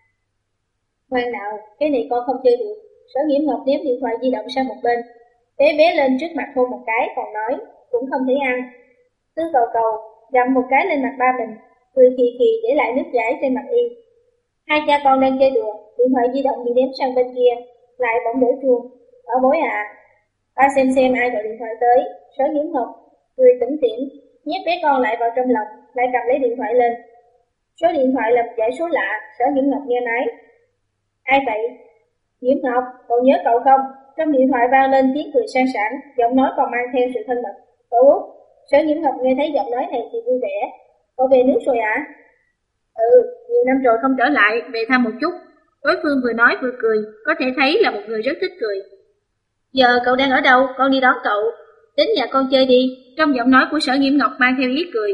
Ngoan nào, cái này con không chơi được. Sở Nhiễm Ngọc ném điện thoại di động sang một bên, bé bé lên trước mặt hôn một cái, còn nói cũng không thể ăn. Tư Cầu Cầu gặm một cái lên mặt ba mình, cười khì khì để lại nước chảy trên mặt y. Hai cha con đang chơi đùa, điện thoại di động bị ném sang bên kia, lại bỗng đổ chuông. Ở bối à, ba xem xem ai gọi điện thoại tới. Sở Nhiễm Ngọc cười tủm tỉm, nhét bé con lại vào trong lòng, lại cầm lấy điện thoại lên. Số điện thoại là dãy số lạ. Sở Nhiễm Ngọc nghe máy. Ai vậy? Nhiễm Ngọc, cậu nhớ cậu không? Trong điện thoại vang lên tiếng cười sang sảng, giọng nói còn mang theo sự thân mật. Cậu Út. Sở Nhiễm Ngọc nghe thấy giọng nói này thì vui vẻ. Cậu về nước rồi ạ? À? Ừ, nhiều năm rồi không trở lại, về thăm một chút. Đối phương vừa nói vừa cười, có thể thấy là một người rất thích cười. Giờ cậu đang ở đâu? Con đi đón cậu. Đến nhà con chơi đi. Trong giọng nói của Sở Nhiễm Ngọc mang theo ý cười. B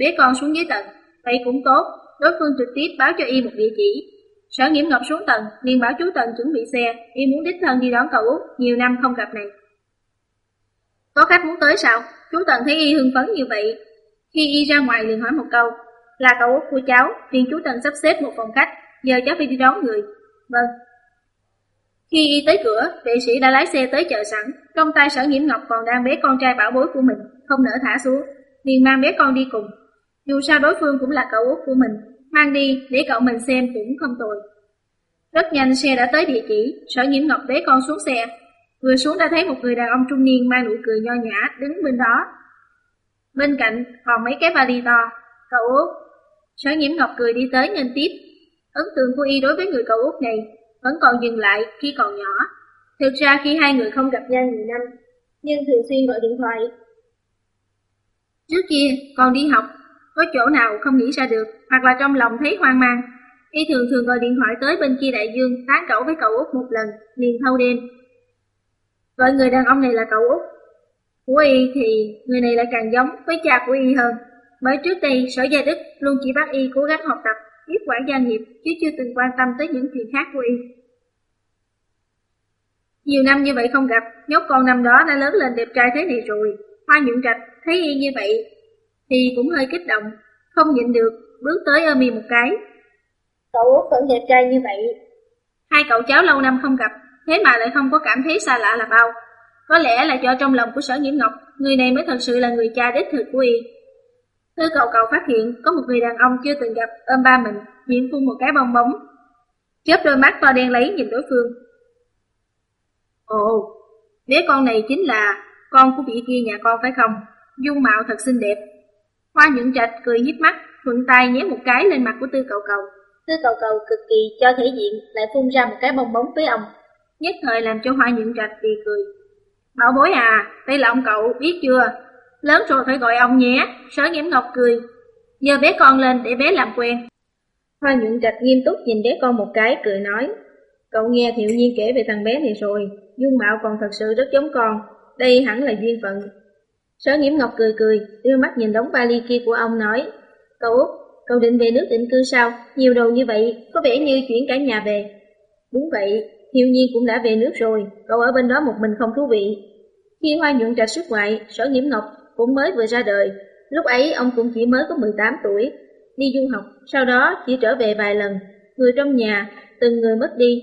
bế con xuống dưới tầng. Vậy cũng tốt, đối phương trực tiếp báo cho y một địa chỉ. Sở Nghiễm Ngọc xuống tầng, liền bảo chú Tần chuẩn bị xe, y muốn đích thân đi đón cậu út, nhiều năm không gặp này. Có khách muốn tới sao? Chú Tần thấy y hưng phấn như vậy. Khi y ra ngoài liền hỏi một câu, là cậu út của cháu, liền chú Tần sắp xếp một phòng khách, giờ cháu phải đi đón người. Vâng. Khi y tới cửa, vệ sĩ đã lái xe tới chờ sẵn, trong tay Sở Nghiễm Ngọc còn đang bế con trai bảo bối của mình, không nỡ thả xuống, liền mang bé con đi cùng. Dù sao đối phương cũng là cậu út của mình, mang đi để cậu mình xem cũng không tồi. Rất nhanh xe đã tới địa chỉ, Sở Nghiễm Ngọc bế con xuống xe. Vừa xuống đã thấy một người đàn ông trung niên mang nụ cười nho nhã đứng bên đó. Bên cạnh còn mấy cái vali to. Cậu út. Sở Nghiễm Ngọc cười đi tới nghênh tiếp. Ấn tượng của y đối với người cậu út này vẫn còn dừng lại khi còn nhỏ. Thực ra khi hai người không gặp nhau nhiều năm, nhưng thường xuyên gọi điện thoại. Trước kia còn đi học, có chỗ nào không nghĩ ra được, hoặc là trong lòng thấy hoang mang, y thường thường gọi điện thoại tới bên kia đại dương tán gẫu với cậu út một lần, liền thâu đêm. Gọi người đàn ông này là cậu út của y thì người này lại càng giống với cha của y hơn. Bởi trước đây Sở Gia Đức luôn chỉ bắt y cố gắng học tập, tiếp quản gia nghiệp, chứ chưa từng quan tâm tới những chuyện khác của y. Nhiều năm như vậy không gặp, nhóc con năm đó đã lớn lên đẹp trai thế này rồi. Hoa Nhuận Trạch thấy y như vậy thì cũng hơi kích động, không nhịn được, bước tới ôm y một cái. Cậu út vẫn đẹp trai như vậy. Hai cậu cháu lâu năm không gặp, thế mà lại không có cảm thấy xa lạ là bao. Có lẽ là do trong lòng của Sở Nghiễm Ngọc, người này mới thật sự là người cha đích thực của y. Thư Cầu Cầu phát hiện có một người đàn ông chưa từng gặp ôm ba mình, miệng phun một cái bong bóng, chớp đôi mắt to đen lấy nhìn đối phương. Ồ, đứa con này chính là con của vị kia nhà con phải không? Dung mạo thật xinh đẹp. Hoa Nhuận Trạch cười hiếp mắt, thuận tay nhéo một cái lên mặt của Tư Cầu Cầu. Tư Cầu Cầu cực kỳ cho thể diện, lại phun ra một cái bong bóng với ông, nhất thời làm cho Hoa Nhuận Trạch phì cười. Bảo bối à, đây là ông cậu, biết chưa? Lớn rồi phải gọi ông nhé. Sở Nghiễm Ngọc cười, giờ bé con lên để bé làm quen. Hoa Nhuận Trạch nghiêm túc nhìn bé con một cái, cười nói, cậu nghe Thiệu Nhiên kể về thằng bé này rồi, dung mạo còn thật sự rất giống con, đây hẳn là duyên phận. Sở Nghiễm Ngọc cười cười, đưa mắt nhìn đống vali kia của ông nói, cậu út, cậu định về nước định cư sao? Nhiều đồ như vậy, có vẻ như chuyển cả nhà về. Đúng vậy, Thiệu Nhiên cũng đã về nước rồi, cậu ở bên đó một mình không thú vị. Khi Hoa Nhuận Trạch xuất ngoại, Sở Nghiễm Ngọc cũng mới vừa ra đời, lúc ấy ông cũng chỉ mới có mười tám tuổi, đi du học, sau đó chỉ trở về vài lần, người trong nhà, từng người mất đi.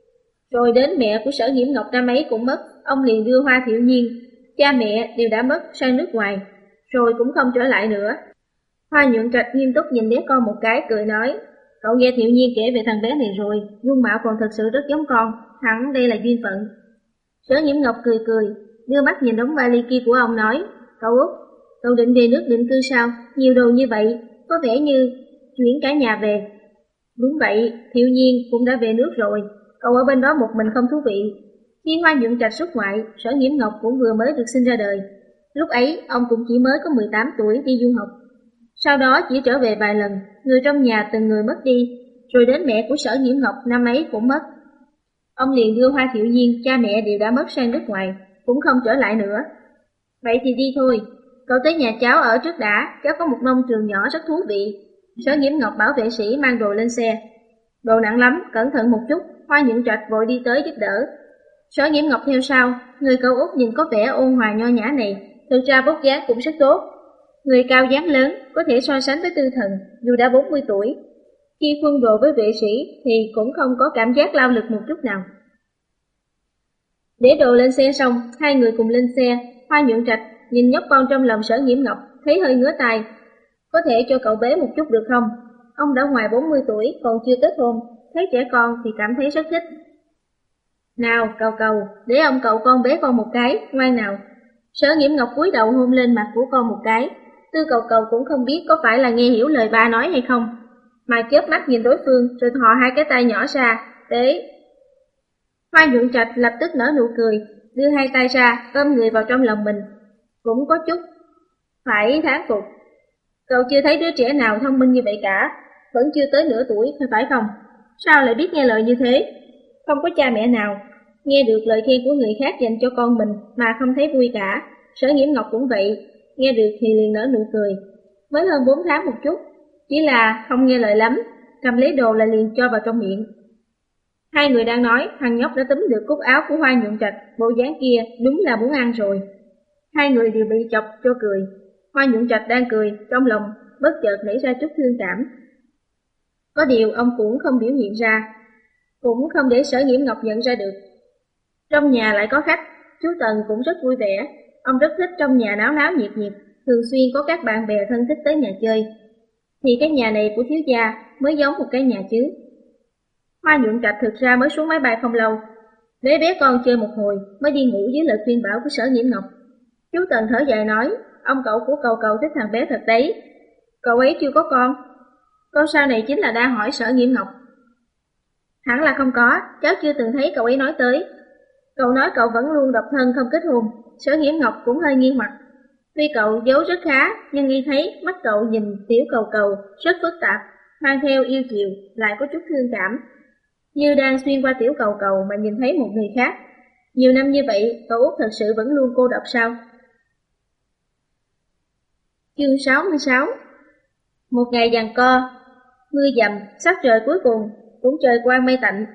Rồi đến mẹ của Sở Nghiễm Ngọc năm ấy cũng mất, ông liền đưa Hoa Thiệu Nhiên, cha mẹ đều đã mất sang nước ngoài, rồi cũng không trở lại nữa. Hoa Nhuận Trạch nghiêm túc nhìn bé con một cái, cười nói, cậu nghe Thiệu Nhiên kể về thằng bé này rồi, dung mạo còn thật sự rất giống con, hẳn đây là duyên phận. Sở Nghiễm Ngọc cười cười, đưa mắt nhìn đống vali kia của ông nói, cậu út, cậu định về nước định cư sao? Nhiều đồ như vậy, có vẻ như chuyển cả nhà về. Đúng vậy, Thiệu Nhiên cũng đã về nước rồi, cậu ở bên đó một mình không thú vị. Khi Hoa Nhuận Trạch xuất ngoại, Sở Nghiễm Ngọc cũng vừa mới được sinh ra đời. Lúc ấy, ông cũng chỉ mới có mười tám tuổi đi du học. Sau đó chỉ trở về vài lần, người trong nhà từng người mất đi, rồi đến mẹ của Sở Nghiễm Ngọc năm ấy cũng mất. Ông liền đưa Hoa Thiệu Nhiên, cha mẹ đều đã mất sang nước ngoài, cũng không trở lại nữa. Vậy thì đi thôi, cậu tới nhà cháu ở trước đã, cháu có một nông trường nhỏ rất thú vị. Sở Nghiễm Ngọc bảo vệ sĩ mang đồ lên xe. Đồ nặng lắm, cẩn thận một chút. Hoa Nhuận Trạch vội đi tới giúp đỡ. Sở Nghiễm Ngọc theo sau, người cậu út nhìn có vẻ ôn hòa nho nhã này, thực ra vóc dáng cũng rất tốt. Người cao dáng lớn, có thể so sánh với Tư Thần, dù đã bốn mươi tuổi. Khi phân đồ với vệ sĩ thì cũng không có cảm giác lao lực một chút nào. Để đồ lên xe xong, hai người cùng lên xe. Hoa Nhuận Trạch nhìn nhóc con trong lòng Sở Nghiễm Ngọc, thấy hơi ngứa tai. Có thể cho cậu bế một chút được không? Ông đã ngoài bốn mươi tuổi, còn chưa kết hôn, thấy trẻ con thì cảm thấy rất thích. Nào, Cầu Cầu, để ông cậu con bế con một cái, ngoan nào. Sở Nghiễm Ngọc cúi đầu hôn lên mặt của con một cái. Tư Cầu Cầu cũng không biết có phải là nghe hiểu lời ba nói hay không, mà chớp mắt nhìn đối phương rồi thò hai cái tay nhỏ ra, để... Hoa Nhuận Trạch lập tức nở nụ cười, đưa hai tay ra, ôm người vào trong lòng mình. Cũng có chút phải thán phục. Cậu chưa thấy đứa trẻ nào thông minh như vậy cả, vẫn chưa tới nửa tuổi, phải không? Sao lại biết nghe lời như thế? Không có cha mẹ nào nghe được lời khen của người khác dành cho con mình mà không thấy vui cả. Sở Nghiễm Ngọc cũng vậy, nghe được thì liền nở nụ cười. mới hơn bốn tháng một chút, chỉ là không nghe lời lắm, cầm lấy đồ là liền cho vào trong miệng. Hai người đang nói, thằng nhóc đã túm được cúc áo của Hoa Nhuận Trạch, bộ dáng kia đúng là muốn ăn rồi. Hai người đều bị chọc cho cười. Hoa Nhuận Trạch đang cười, trong lòng bất chợt nảy ra chút thương cảm. Có điều ông cũng không biểu hiện ra, cũng không để Sở Nhiễm Ngọc nhận ra được. Trong nhà lại có khách, chú Tần cũng rất vui vẻ. Ông rất thích trong nhà náo náo nhiệt nhiệt, thường xuyên có các bạn bè thân thích tới nhà chơi. Thì cái nhà này của thiếu gia mới giống một cái nhà chứ. Hoa Nhuận Trạch thực ra mới xuống máy bay không lâu, để bé con chơi một hồi mới đi ngủ dưới lời khuyên bảo của Sở Nhiễm Ngọc. Chú Tần thở dài nói, ông cậu của Cầu Cầu thích thằng bé thật đấy. Cậu ấy chưa có con. Câu sau này chính là đang hỏi Sở Nhiễm Ngọc. Hẳn là không có, cháu chưa từng thấy cậu ấy nói tới. Cậu nói cậu vẫn luôn độc thân không kết hôn. Sở Nhiễm Ngọc cũng hơi nghiêng mặt. Tuy cậu giấu rất khá, nhưng y thấy mắt cậu nhìn tiểu Cầu Cầu rất phức tạp, mang theo yêu chiều, lại có chút thương cảm, như đang xuyên qua tiểu Cầu Cầu mà nhìn thấy một người khác. Nhiều năm như vậy, cậu Út thật sự vẫn luôn cô độc sao? Chương sáu mươi sáu. Một ngày giằng co, mưa dầm, sắc trời cuối cùng cũng trời quang mây tạnh.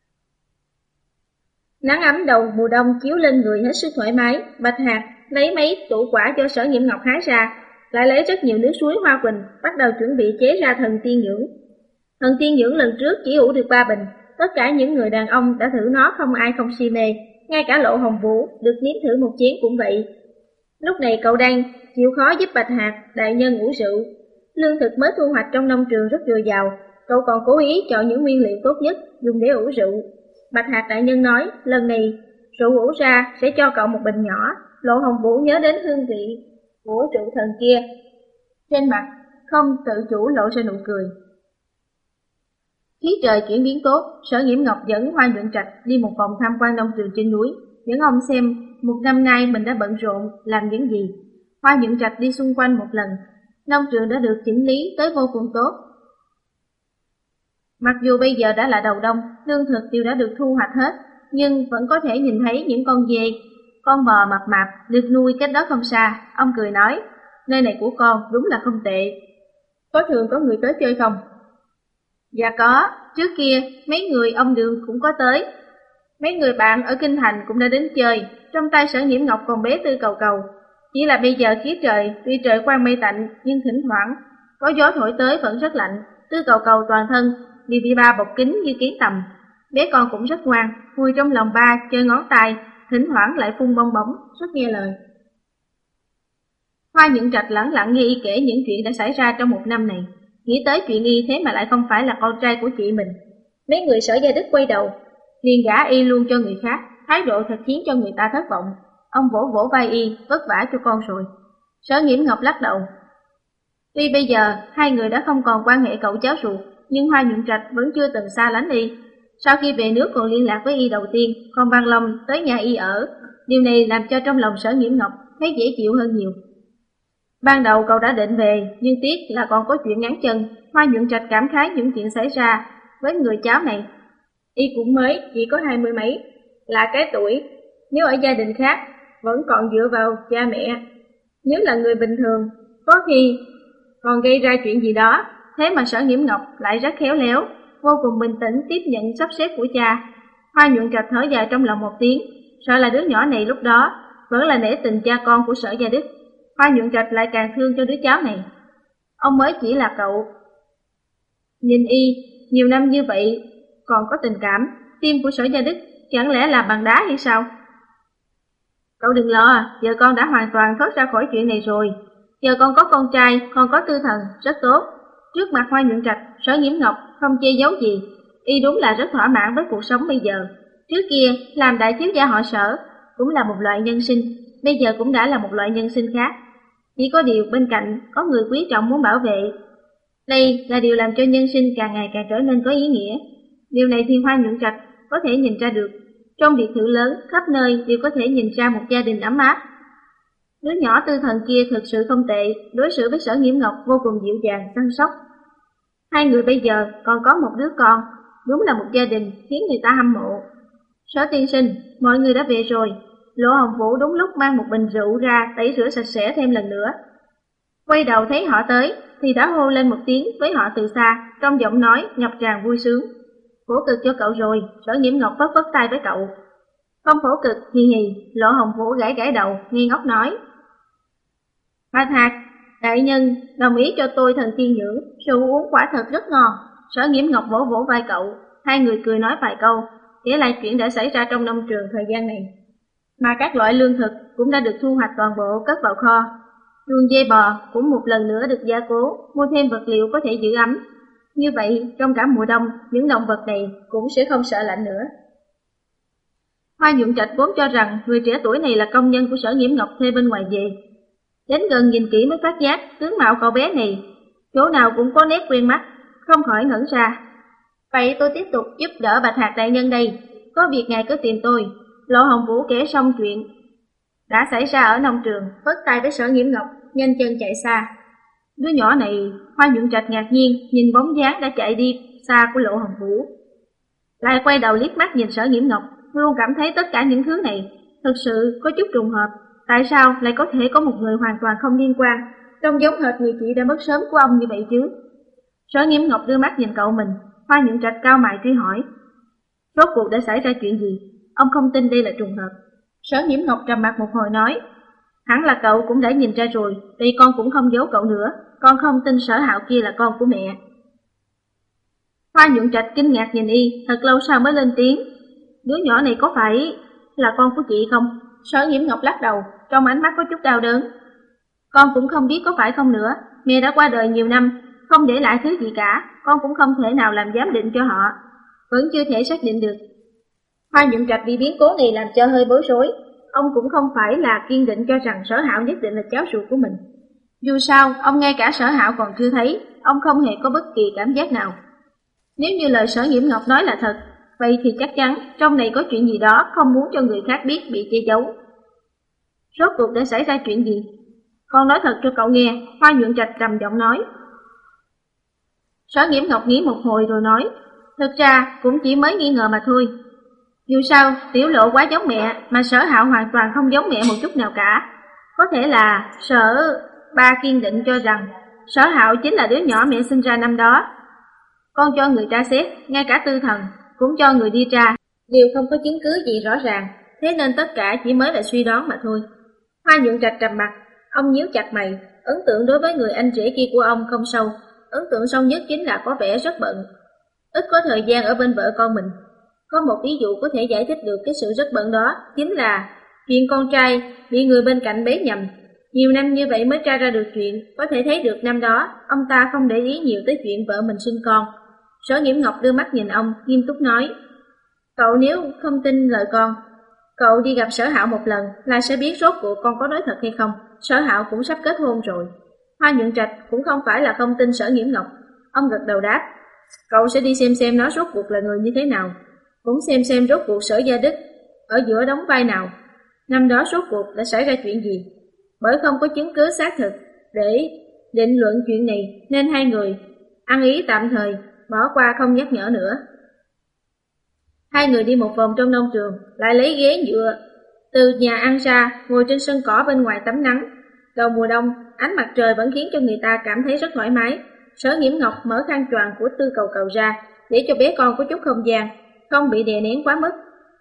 Nắng ấm đầu mùa đông chiếu lên người hết sức thoải mái. Bạch Hạc lấy mấy tủ quả cho Sở Nhiễm Ngọc hái ra, lại lấy rất nhiều nước suối hoa quỳnh, bắt đầu chuẩn bị chế ra thần tiên nhưỡng. Thần tiên nhưỡng lần trước chỉ ủ được ba bình, tất cả những người đàn ông đã thử nó không ai không si mê, ngay cả Lộ Hồng Vũ được nếm thử một chén cũng vậy. Lúc này cậu đang chịu khó giúp Bạch Hạc đại nhân ủ rượu. Lương thực mới thu hoạch trong nông trường rất dồi dào, cậu còn cố ý chọn những nguyên liệu tốt nhất dùng để ủ rượu. Bạch Hạc đại nhân nói, lần này rượu ủ ra sẽ cho cậu một bình nhỏ. Lộ Hồng Vũ nhớ đến hương vị của rượu thần kia, trên mặt không tự chủ lộ ra nụ cười. Khí trời chuyển biến tốt, Sở Nhiễm Ngọc dẫn Hoa Nhuận Trạch đi một vòng tham quan nông trường trên núi, dẫn ông xem một năm nay mình đã bận rộn làm những gì. Hoa Nhuận Trạch đi xung quanh một lần, nông trường đã được chỉnh lý tới vô cùng tốt. Mặc dù bây giờ đã là đầu đông, lương thực đều đã được thu hoạch hết, nhưng vẫn có thể nhìn thấy những con dê, con bò mập mạp được nuôi cách đó không xa. Ông cười nói, nơi này của con đúng là không tệ. Có thường có người tới chơi không? Dạ có, trước kia mấy người ông Đường cũng có tới. Mấy người bạn ở Kinh Thành cũng đã đến chơi. Trong tay Sở Nhiễm Ngọc còn bé Tư Cầu Cầu. Chỉ là bây giờ khí trời, tuy trời quang mây tạnh, nhưng thỉnh thoảng có gió thổi tới vẫn rất lạnh. Tư Cầu Cầu toàn thân đều bị ba bọc kín như kiến tầm. Bé con cũng rất ngoan, vui trong lòng ba chơi ngón tay, thỉnh thoảng lại phun bong bóng, rất nghe lời. Hoa Nhuận Trạch lẳng lặng nghe y kể những chuyện đã xảy ra trong một năm này. Nghĩ tới chuyện y thế mà lại không phải là con trai của chị mình. Mấy người Sở Gia Đức quay đầu, liền gả y luôn cho người khác, thái độ thật khiến cho người ta thất vọng. Ông vỗ vỗ vai y, vất vả cho con rồi. Sở Nhiễm Ngọc lắc đầu. Tuy bây giờ hai người đã không còn quan hệ cậu cháu ruột, nhưng Hoa Nhuận Trạch vẫn chưa từng xa lánh y. Sau khi về nước còn liên lạc với y đầu tiên, còn bằng lòng tới nhà y ở. Điều này làm cho trong lòng Sở Nhiễm Ngọc thấy dễ chịu hơn nhiều. Ban đầu cậu đã định về, nhưng tiếc là còn có chuyện ngắn chân. Hoa Nhuận Trạch cảm khái những chuyện xảy ra với người cháu này. Y cũng mới chỉ có hai mươi mấy, là cái tuổi, nếu ở gia đình khác vẫn còn dựa vào cha mẹ. Nếu là người bình thường, có khi còn gây ra chuyện gì đó. Thế mà Sở Nhiễm Ngọc lại rất khéo léo, vô cùng bình tĩnh tiếp nhận sắp xếp của cha. Hoa Nhuận Trạch thở dài trong lòng một tiếng, sợ là đứa nhỏ này lúc đó vẫn là nể tình cha con của Sở Gia Đức. Hoa Nhuận Trạch lại càng thương cho đứa cháu này. Ông mới chỉ là cậu. Nhìn y, nhiều năm như vậy, còn có tình cảm, tim của Sở Gia Đức chẳng lẽ là bằng đá hay sao? Cậu đừng lo, giờ con đã hoàn toàn thoát ra khỏi chuyện này rồi. Giờ con có con trai, con có Tư Thần, rất tốt. Trước mặt Hoa Nhuận Trạch, Sở Nhiễm Ngọc không che giấu gì, y đúng là rất thỏa mãn với cuộc sống bây giờ. Trước kia, làm đại thiếu gia họ Sở cũng là một loại nhân sinh, bây giờ cũng đã là một loại nhân sinh khác. Chỉ có điều bên cạnh có người quý trọng muốn bảo vệ. Đây là điều làm cho nhân sinh càng ngày càng trở nên có ý nghĩa. Điều này thì Hoa Nhuận Trạch có thể nhìn ra được. Trong biệt thự lớn, khắp nơi đều có thể nhìn ra một gia đình ấm áp. Đứa nhỏ Tư Thần kia thực sự không tệ, đối xử với Sở Nhiễm Ngọc vô cùng dịu dàng, săn sóc. Hai người bây giờ còn có một đứa con, đúng là một gia đình khiến người ta hâm mộ. Sở tiên sinh, mọi người đã về rồi. Lộ Hồng Vũ đúng lúc mang một bình rượu ra tẩy rửa sạch sẽ thêm lần nữa. Quay đầu thấy họ tới thì đã hô lên một tiếng với họ từ xa, trong giọng nói ngập tràn vui sướng. Phổ cực cho cậu rồi. Sở Nghiễm Ngọc vất vất tay với cậu. Không phổ cực, hì hì. Lộ Hồng Vũ gãi gãi đầu, nghi ngốc nói: Bạch Hạc, đại nhân đồng ý cho tôi thần tiên nhưỡng, rượu uống quả thật rất ngon. Sở Nghiễm Ngọc vỗ vỗ vai cậu, hai người cười nói vài câu, kể lại chuyện đã xảy ra trong nông trường thời gian này. Mà các loại lương thực cũng đã được thu hoạch toàn bộ cất vào kho. Đường dây bò cũng một lần nữa được gia cố, mua thêm vật liệu có thể giữ ấm. Như vậy, trong cả mùa đông, những động vật này cũng sẽ không sợ lạnh nữa. Hoa Nhuận Trạch vốn cho rằng người trẻ tuổi này là công nhân của Sở Nghiễm Ngọc thuê bên ngoài về. Đến gần nhìn kỹ mới phát giác tướng mạo cậu bé này, chỗ nào cũng có nét quen mắt, không khỏi ngẩn ra. Vậy tôi tiếp tục giúp đỡ Bạch Hạc đại nhân đây, có việc ngài cứ tìm tôi. Lộ Hồng Vũ kể xong chuyện đã xảy ra ở nông trường, phất tay với Sở Nghiễm Ngọc, nhanh chân chạy xa. Đứa nhỏ này, Hoa Nhuận Trạch ngạc nhiên nhìn bóng dáng đã chạy đi xa của Lộ Hồng Vũ, lại quay đầu liếc mắt nhìn Sở Nghiễm Ngọc, luôn cảm thấy tất cả những thứ này thực sự có chút trùng hợp. Tại sao lại có thể có một người hoàn toàn không liên quan, trông giống hệt người chị đã mất sớm của ông như vậy chứ? Sở Nghiễm Ngọc đưa mắt nhìn cậu mình. Hoa Nhuận Trạch cao mày truy hỏi: Rốt cuộc đã xảy ra chuyện gì? Ông không tin đây là trùng hợp. Sở Nghiễm Ngọc trầm mặc một hồi nói: Hẳn là cậu cũng đã nhìn ra rồi, vì con cũng không giấu cậu nữa, con không tin Sở Hạo kia là con của mẹ. Hoa Nhuận Trạch kinh ngạc nhìn y, thật lâu sau mới lên tiếng: Đứa nhỏ này có phải là con của chị không? Sở Nghiễm Ngọc lắc đầu, trong ánh mắt có chút đau đớn. Con cũng không biết có phải không nữa, mẹ đã qua đời nhiều năm, không để lại thứ gì cả, con cũng không thể nào làm giám định cho họ, vẫn chưa thể xác định được. Hoa Nhuận Trạch bị biến cố này làm cho hơi bối rối, ông cũng không phải là kiên định cho rằng Sở Hạo nhất định là cháu ruột của mình. Dù sao, ông ngay cả Sở Hạo còn chưa thấy, ông không hề có bất kỳ cảm giác nào. Nếu như lời Sở Nghiễm Ngọc nói là thật, vậy thì chắc chắn trong này có chuyện gì đó không muốn cho người khác biết, bị che giấu. Rốt cuộc đã xảy ra chuyện gì? Con nói thật cho cậu nghe, Hoa Nhuận Trạch trầm giọng nói. Sở Nghiễm Ngọc nghĩ một hồi rồi nói: Thực ra cũng chỉ mới nghi ngờ mà thôi. Dù sao, Tiểu Lộ quá giống mẹ, mà Sở Hạo hoàn toàn không giống mẹ một chút nào cả. Có thể là Sở ba kiên định cho rằng Sở Hạo chính là đứa nhỏ mẹ sinh ra năm đó. Con cho người tra xét, ngay cả Tư Thần cũng cho người đi tra, đều không có chứng cứ gì rõ ràng, thế nên tất cả chỉ mới là suy đoán mà thôi. Hoa Nhuận Trạch trầm mặt, ông nhíu chặt mày, ấn tượng đối với người anh rể kia của ông không sâu, ấn tượng sâu nhất chính là có vẻ rất bận, ít có thời gian ở bên vợ con mình. Có một ví dụ có thể giải thích được cái sự rất bận đó, chính là chuyện con trai bị người bên cạnh bế nhầm. Nhiều năm như vậy mới tra ra được chuyện, có thể thấy được năm đó ông ta không để ý nhiều tới chuyện vợ mình sinh con. Sở Nghiễm Ngọc đưa mắt nhìn ông, nghiêm túc nói: Cậu nếu không tin lời con, cậu đi gặp Sở Hạo một lần là sẽ biết rốt cuộc con có nói thật hay không. Sở Hạo cũng sắp kết hôn rồi. Hoa Nhuận Trạch cũng không phải là không tin Sở Nghiễm Ngọc, ông gật đầu đáp: Cậu sẽ đi xem xem nó rốt cuộc là người như thế nào, cũng xem xem rốt cuộc Sở Gia Đức ở giữa đóng vai nào, năm đó rốt cuộc đã xảy ra chuyện gì. Bởi không có chứng cứ xác thực để định luận chuyện này nên hai người ăn ý tạm thời bỏ qua không nhắc nhở nữa. Hai người đi một vòng trong nông trường, lại lấy ghế nhựa từ nhà ăn ra, ngồi trên sân cỏ bên ngoài tắm nắng. Đầu mùa đông, ánh mặt trời vẫn khiến cho người ta cảm thấy rất thoải mái. Sở Nghiễm Ngọc mở khăn choàng của Tư Cầu Cầu ra, để cho bé con có chút không gian, không bị đè nén quá mức.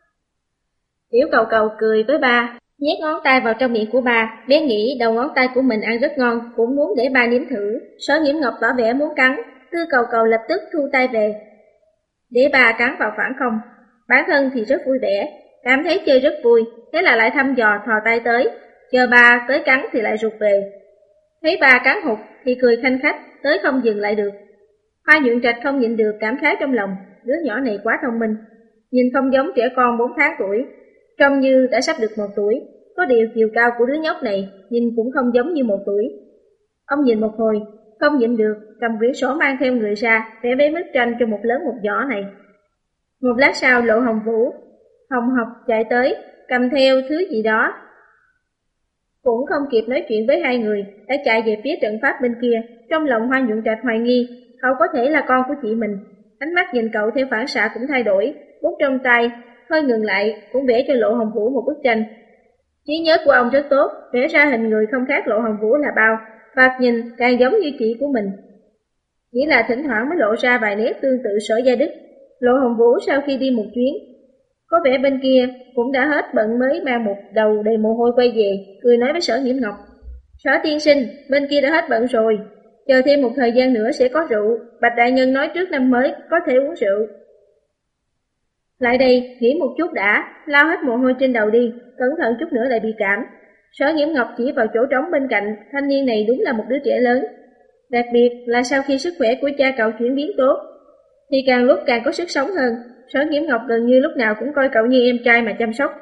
Tiểu Cầu Cầu cười với ba, nhét ngón tay vào trong miệng của ba. Bé nghĩ đầu ngón tay của mình ăn rất ngon, cũng muốn để ba nếm thử. Sở Nghiễm Ngọc tỏ vẻ muốn cắn, Tư Cầu Cầu lập tức thu tay về, để ba cắn vào phản không. Bản thân thì rất vui vẻ, cảm thấy chơi rất vui, thế là lại thăm dò thò tay tới, chờ ba tới cắn thì lại rụt về. Thấy ba cắn hụt thì cười khanh khách, tới không dừng lại được. Hoa Nhuận Trạch không nhịn được cảm khái trong lòng, đứa nhỏ này quá thông minh, nhìn không giống trẻ con bốn tháng tuổi, trông như đã sắp được một tuổi. Có điều chiều cao của đứa nhóc này nhìn cũng không giống như một tuổi. Ông nhìn một hồi, không nhịn được cầm quyển sổ mang theo người ra, vẽ mấy bức tranh cho một lớn một nhỏ này. Một lát sau, Lộ Hồng Vũ hồng hộc chạy tới, cầm theo thứ gì đó, cũng không kịp nói chuyện với hai người, đã chạy về phía trận pháp bên kia. Trong lòng Hoa Nhuận Trạch hoài nghi cậu có thể là con của chị mình, ánh mắt nhìn cậu theo phản xạ cũng thay đổi, bút trong tay hơi ngừng lại, cũng vẽ cho Lộ Hồng Vũ một bức tranh. Trí nhớ của ông rất tốt, vẽ ra hình người không khác Lộ Hồng Vũ là bao, thoạt nhìn càng giống như chị của mình. Chỉ là thỉnh thoảng mới lộ ra vài nét tương tự Sở Gia Đức. Lộ Hồng Vũ sau khi đi một chuyến, có vẻ bên kia cũng đã hết bận mới mang một đầu đầy mồ hôi quay về, cười nói với Sở Nghiễm Ngọc. Sở tiên sinh, bên kia đã hết bận rồi, chờ thêm một thời gian nữa sẽ có rượu, Bạch đại nhân nói trước năm mới có thể uống rượu. Lại đây, nghỉ một chút đã, lau hết mồ hôi trên đầu đi, cẩn thận chút nữa lại bị cảm. Sở Nghiễm Ngọc chỉ vào chỗ trống bên cạnh, thanh niên này đúng là một đứa trẻ lớn. Đặc biệt là sau khi sức khỏe của cha cậu chuyển biến tốt, thì càng lúc càng có sức sống hơn. Sở Nghiễm Ngọc gần như lúc nào cũng coi cậu như em trai mà chăm sóc.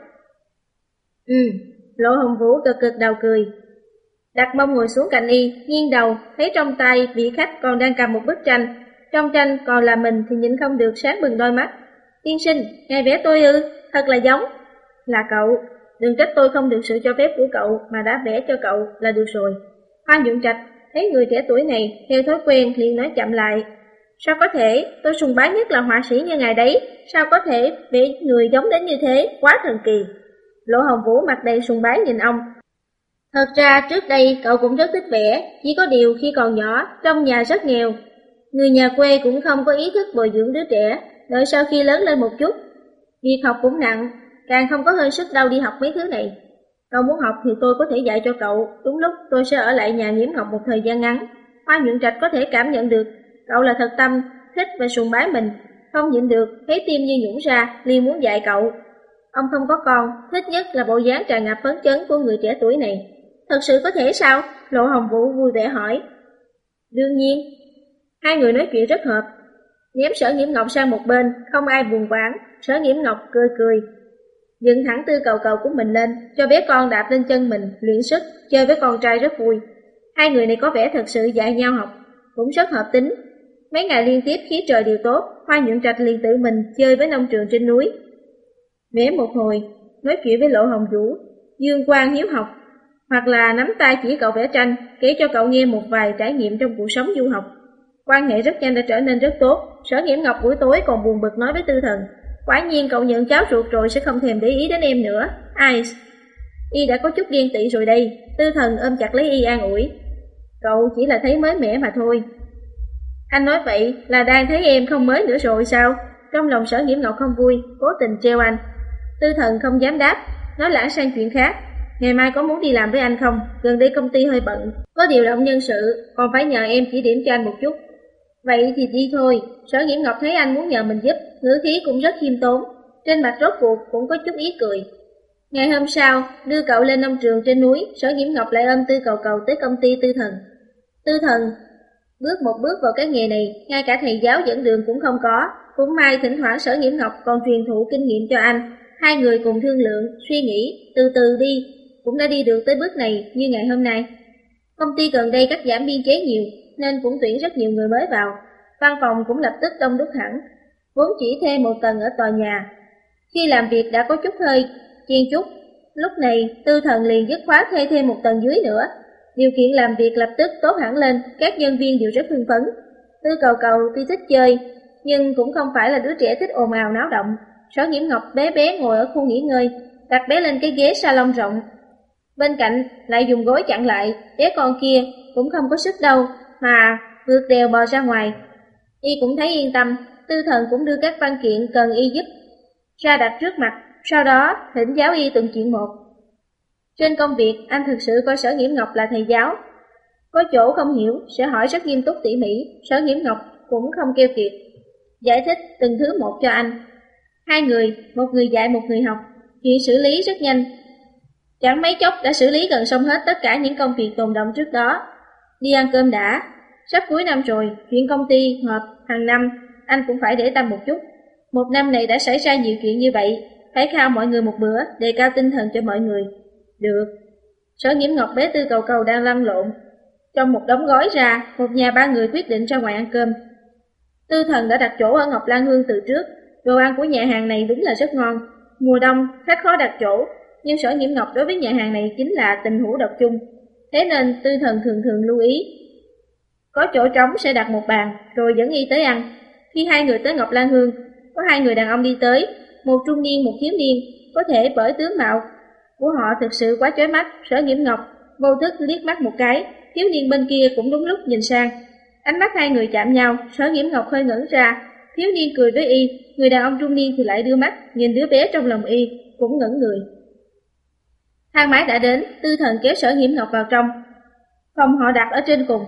Ừ, Lộ Hồng Vũ cực cực đầu cười. Đặt mông ngồi xuống cạnh y, nghiêng đầu, thấy trong tay vị khách còn đang cầm một bức tranh. Trong tranh còn là mình thì nhìn không được sáng bừng đôi mắt. Tiên sinh, ngài vẽ tôi ư, thật là giống. Là cậu, đừng trách tôi không được sự cho phép của cậu mà đã vẽ cho cậu là được rồi. Hoa Nhuận Trạch thấy người trẻ tuổi này theo thói quen liền nói chậm lại. Sao có thể, tôi sùng bái nhất là họa sĩ như ngài đấy, sao có thể vẽ người giống đến như thế, quá thần kỳ. Lộ Hồng Vũ mặt đầy sùng bái nhìn ông. Thật ra trước đây cậu cũng rất thích vẽ, chỉ có điều khi còn nhỏ, trong nhà rất nghèo. Người nhà quê cũng không có ý thức bồi dưỡng đứa trẻ, đợi sau khi lớn lên một chút. Việc học cũng nặng, càng không có hơi sức đâu đi học mấy thứ này. Cậu muốn học thì tôi có thể dạy cho cậu, đúng lúc tôi sẽ ở lại nhà Nghiễm Ngọc một thời gian ngắn. Hoa Nhuận Trạch có thể cảm nhận được cậu là thật tâm, thích và sùng bái mình, không nhịn được, thấy tim như nhũng ra, liền muốn dạy cậu. Ông không có con, thích nhất là bộ dáng tràn ngập phấn chấn của người trẻ tuổi này. Thật sự có thể sao? Lộ Hồng Vũ vui vẻ hỏi. Đương nhiên. Hai người nói chuyện rất hợp. Ném Sở Nghiễm Ngọc sang một bên, không ai buồn quản. Sở Nghiễm Ngọc cười cười, dựng thẳng tư cầu cầu của mình lên, cho bé con đạp lên chân mình, luyện sức, chơi với con trai rất vui. Hai người này có vẻ thật sự dạy nhau học, cũng rất hợp tính. Mấy ngày liên tiếp khí trời đều tốt, Hoa Nhuận Trạch liền tự mình chơi với nông trường trên núi. Vẽ một hồi, nói chuyện với Lộ Hồng Vũ, dương quang hiếu học, hoặc là nắm tay chỉ cậu vẽ tranh, kể cho cậu nghe một vài trải nghiệm trong cuộc sống du học. Quan hệ rất nhanh đã trở nên rất tốt. Sở Nghiễm Ngọc buổi tối còn buồn bực nói với Tư Thần, quả nhiên cậu nhận cháu ruột rồi sẽ không thèm để ý đến em nữa. Ai? Y đã có chút ghen tị rồi đây. Tư Thần ôm chặt lấy Y an ủi, cậu chỉ là thấy mới mẻ mà thôi. Anh nói vậy là đang thấy em không mới nữa rồi sao? Trong lòng Sở Nghiễm Ngọc không vui, cố tình treo anh. Tư Thần không dám đáp, nói lãng sang chuyện khác. Ngày mai có muốn đi làm với anh không? Gần đây công ty hơi bận, có điều động nhân sự, còn phải nhờ em chỉ điểm cho anh một chút. Vậy thì đi thôi. Sở Nghiễm Ngọc thấy anh muốn nhờ mình giúp, ngữ khí cũng rất khiêm tốn, trên mặt rốt cuộc cũng có chút ý cười. Ngày hôm sau, đưa cậu lên nông trường trên núi, Sở Nghiễm Ngọc lại ôm Tư Cầu Cầu tới công ty Tư Thần. Tư Thần bước một bước vào cái nghề này, ngay cả thầy giáo dẫn đường cũng không có. Cũng may thỉnh thoảng Sở Nghiễm Ngọc còn truyền thụ kinh nghiệm cho anh. Hai người cùng thương lượng, suy nghĩ, từ từ đi, cũng đã đi được tới bước này như ngày hôm nay. Công ty gần đây cắt giảm biên chế nhiều, nên cũng tuyển rất nhiều người mới vào. Văn phòng cũng lập tức đông đúc hẳn, vốn chỉ thuê một tầng ở tòa nhà. Khi làm việc đã có chút hơi chen chúc, lúc này Tư Thần liền dứt khoát thuê thêm một tầng dưới nữa. Điều kiện làm việc lập tức tốt hẳn lên, các nhân viên đều rất hưng phấn. Tư Cầu Cầu tuy thích chơi, nhưng cũng không phải là đứa trẻ thích ồn ào náo động. Sở Nghiễm Ngọc bé bé ngồi ở khu nghỉ ngơi, đặt bé lên cái ghế salon rộng. Bên cạnh lại dùng gối chặn lại, bé con kia cũng không có sức đâu mà vượt đèo bò ra ngoài. Y cũng thấy yên tâm, Tư Thần cũng đưa các văn kiện cần Y giúp ra đặt trước mặt, sau đó thỉnh giáo Y từng chuyện một. Trên công việc, anh thực sự coi Sở Nghiễm Ngọc là thầy giáo. Có chỗ không hiểu sẽ hỏi rất nghiêm túc tỉ mỉ, Sở Nghiễm Ngọc cũng không keo kiệt, giải thích từng thứ một cho anh. Hai người, một người dạy một người học, chuyện xử lý rất nhanh. Chẳng mấy chốc đã xử lý gần xong hết tất cả những công việc tồn đọng trước đó. Đi ăn cơm đã, sắp cuối năm rồi, chuyện công ty họp hàng năm, anh cũng phải để tâm một chút. Một năm này đã xảy ra nhiều chuyện như vậy, phải khao mọi người một bữa, đề cao tinh thần cho mọi người. Được. Sở Nghiễm Ngọc bế Tư Cầu Cầu đang lăn lộn trong một đống gói ra, một nhà ba người quyết định ra ngoài ăn cơm. Tư Thần đã đặt chỗ ở Ngọc Lan Hương từ trước, đồ ăn của nhà hàng này đúng là rất ngon. Mùa đông khách khó đặt chỗ, nhưng Sở Nghiễm Ngọc đối với nhà hàng này chính là tình hữu độc chung, thế nên Tư Thần thường thường lưu ý. Có chỗ trống sẽ đặt một bàn, rồi dẫn Y tới ăn. Khi hai người tới Ngọc Lan Hương, có hai người đàn ông đi tới, một trung niên một thiếu niên, có thể bởi tướng mạo của họ thực sự quá chói mắt. Sở Nghiễm Ngọc vô thức liếc mắt một cái, thiếu niên bên kia cũng đúng lúc nhìn sang. Ánh mắt hai người chạm nhau, Sở Nghiễm Ngọc hơi ngẩn ra. Thiếu niên cười với y, người đàn ông trung niên thì lại đưa mắt nhìn đứa bé trong lòng y, cũng ngẩn người. Thang máy đã đến, Tư Thần kéo Sở Nghiễm Ngọc vào trong. Phòng họ đặt ở trên cùng.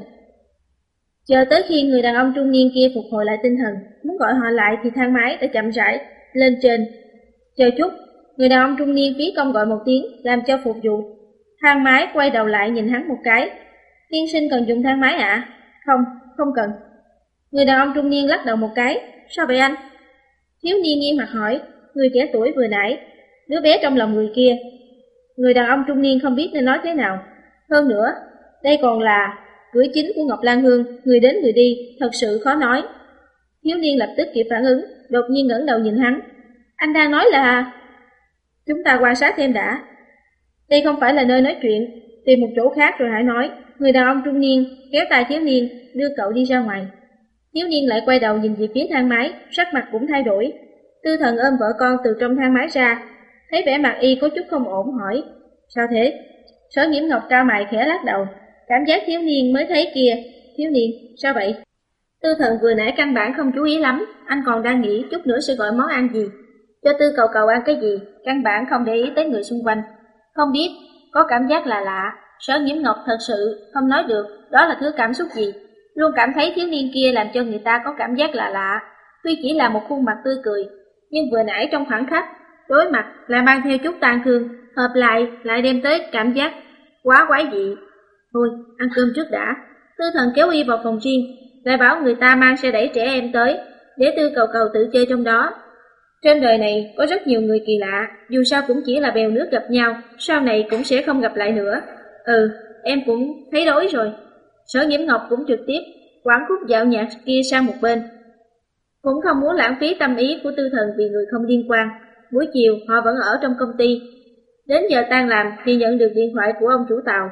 Chờ tới khi người đàn ông trung niên kia phục hồi lại tinh thần, muốn gọi họ lại thì thang máy đã chậm rãi lên trên. Chờ chút, người đàn ông trung niên phí công gọi một tiếng, làm cho phục vụ. Thang máy quay đầu lại nhìn hắn một cái. Tiên sinh cần dùng thang máy ạ? À? Không, không cần. Người đàn ông trung niên lắc đầu một cái. Sao vậy anh? Thiếu niên nghi mặt hỏi. Người trẻ tuổi vừa nãy, đứa bé trong lòng người kia. Người đàn ông trung niên không biết nên nói thế nào. Hơn nữa, đây còn là cửa chính của Ngọc Lan Hương, người đến người đi, thật sự khó nói. Thiếu niên lập tức kịp phản ứng, đột nhiên ngẩng đầu nhìn hắn. Anh đang nói là... Chúng ta quan sát thêm đã. Đây không phải là nơi nói chuyện, tìm một chỗ khác rồi hãy nói. Người đàn ông trung niên kéo tay thiếu niên, đưa cậu đi ra ngoài. Thiếu niên lại quay đầu nhìn về phía thang máy, sắc mặt cũng thay đổi. Tư Thần ôm vợ con từ trong thang máy ra, thấy vẻ mặt y có chút không ổn hỏi. Sao thế? Sở Nghiễm Ngọc cao mày khẽ lắc đầu. Cảm giác thiếu niên mới thấy kia. Thiếu niên, sao vậy? Tư Thần vừa nãy căn bản không chú ý lắm, anh còn đang nghĩ chút nữa sẽ gọi món ăn gì, cho Tư Cầu Cầu ăn cái gì, căn bản không để ý tới người xung quanh. Không biết, có cảm giác là lạ. Sở Nghiễm Ngọc thật sự không nói được đó là thứ cảm xúc gì, luôn cảm thấy thiếu niên kia làm cho người ta có cảm giác là lạ. Tuy chỉ là một khuôn mặt tươi cười, nhưng vừa nãy trong khoảng khắc đối mặt lại mang theo chút tang thương, hợp lại lại đem tới cảm giác quá quái dị. Thôi, ăn cơm trước đã. Tư Thần kéo y vào phòng riêng, lại bảo người ta mang xe đẩy trẻ em tới, để Tư Cầu Cầu tự chơi trong đó. Trên đời này có rất nhiều người kỳ lạ, dù sao cũng chỉ là bèo nước gặp nhau, sau này cũng sẽ không gặp lại nữa. Ừ, em cũng thấy đói rồi. Sở Nghiễm Ngọc cũng trực tiếp quảng khúc dạo nhạc kia sang một bên, cũng không muốn lãng phí tâm ý của Tư Thần vì người không liên quan. Buổi chiều họ vẫn ở trong công ty. Đến giờ tan làm thì nhận được điện thoại của ông chủ tàu.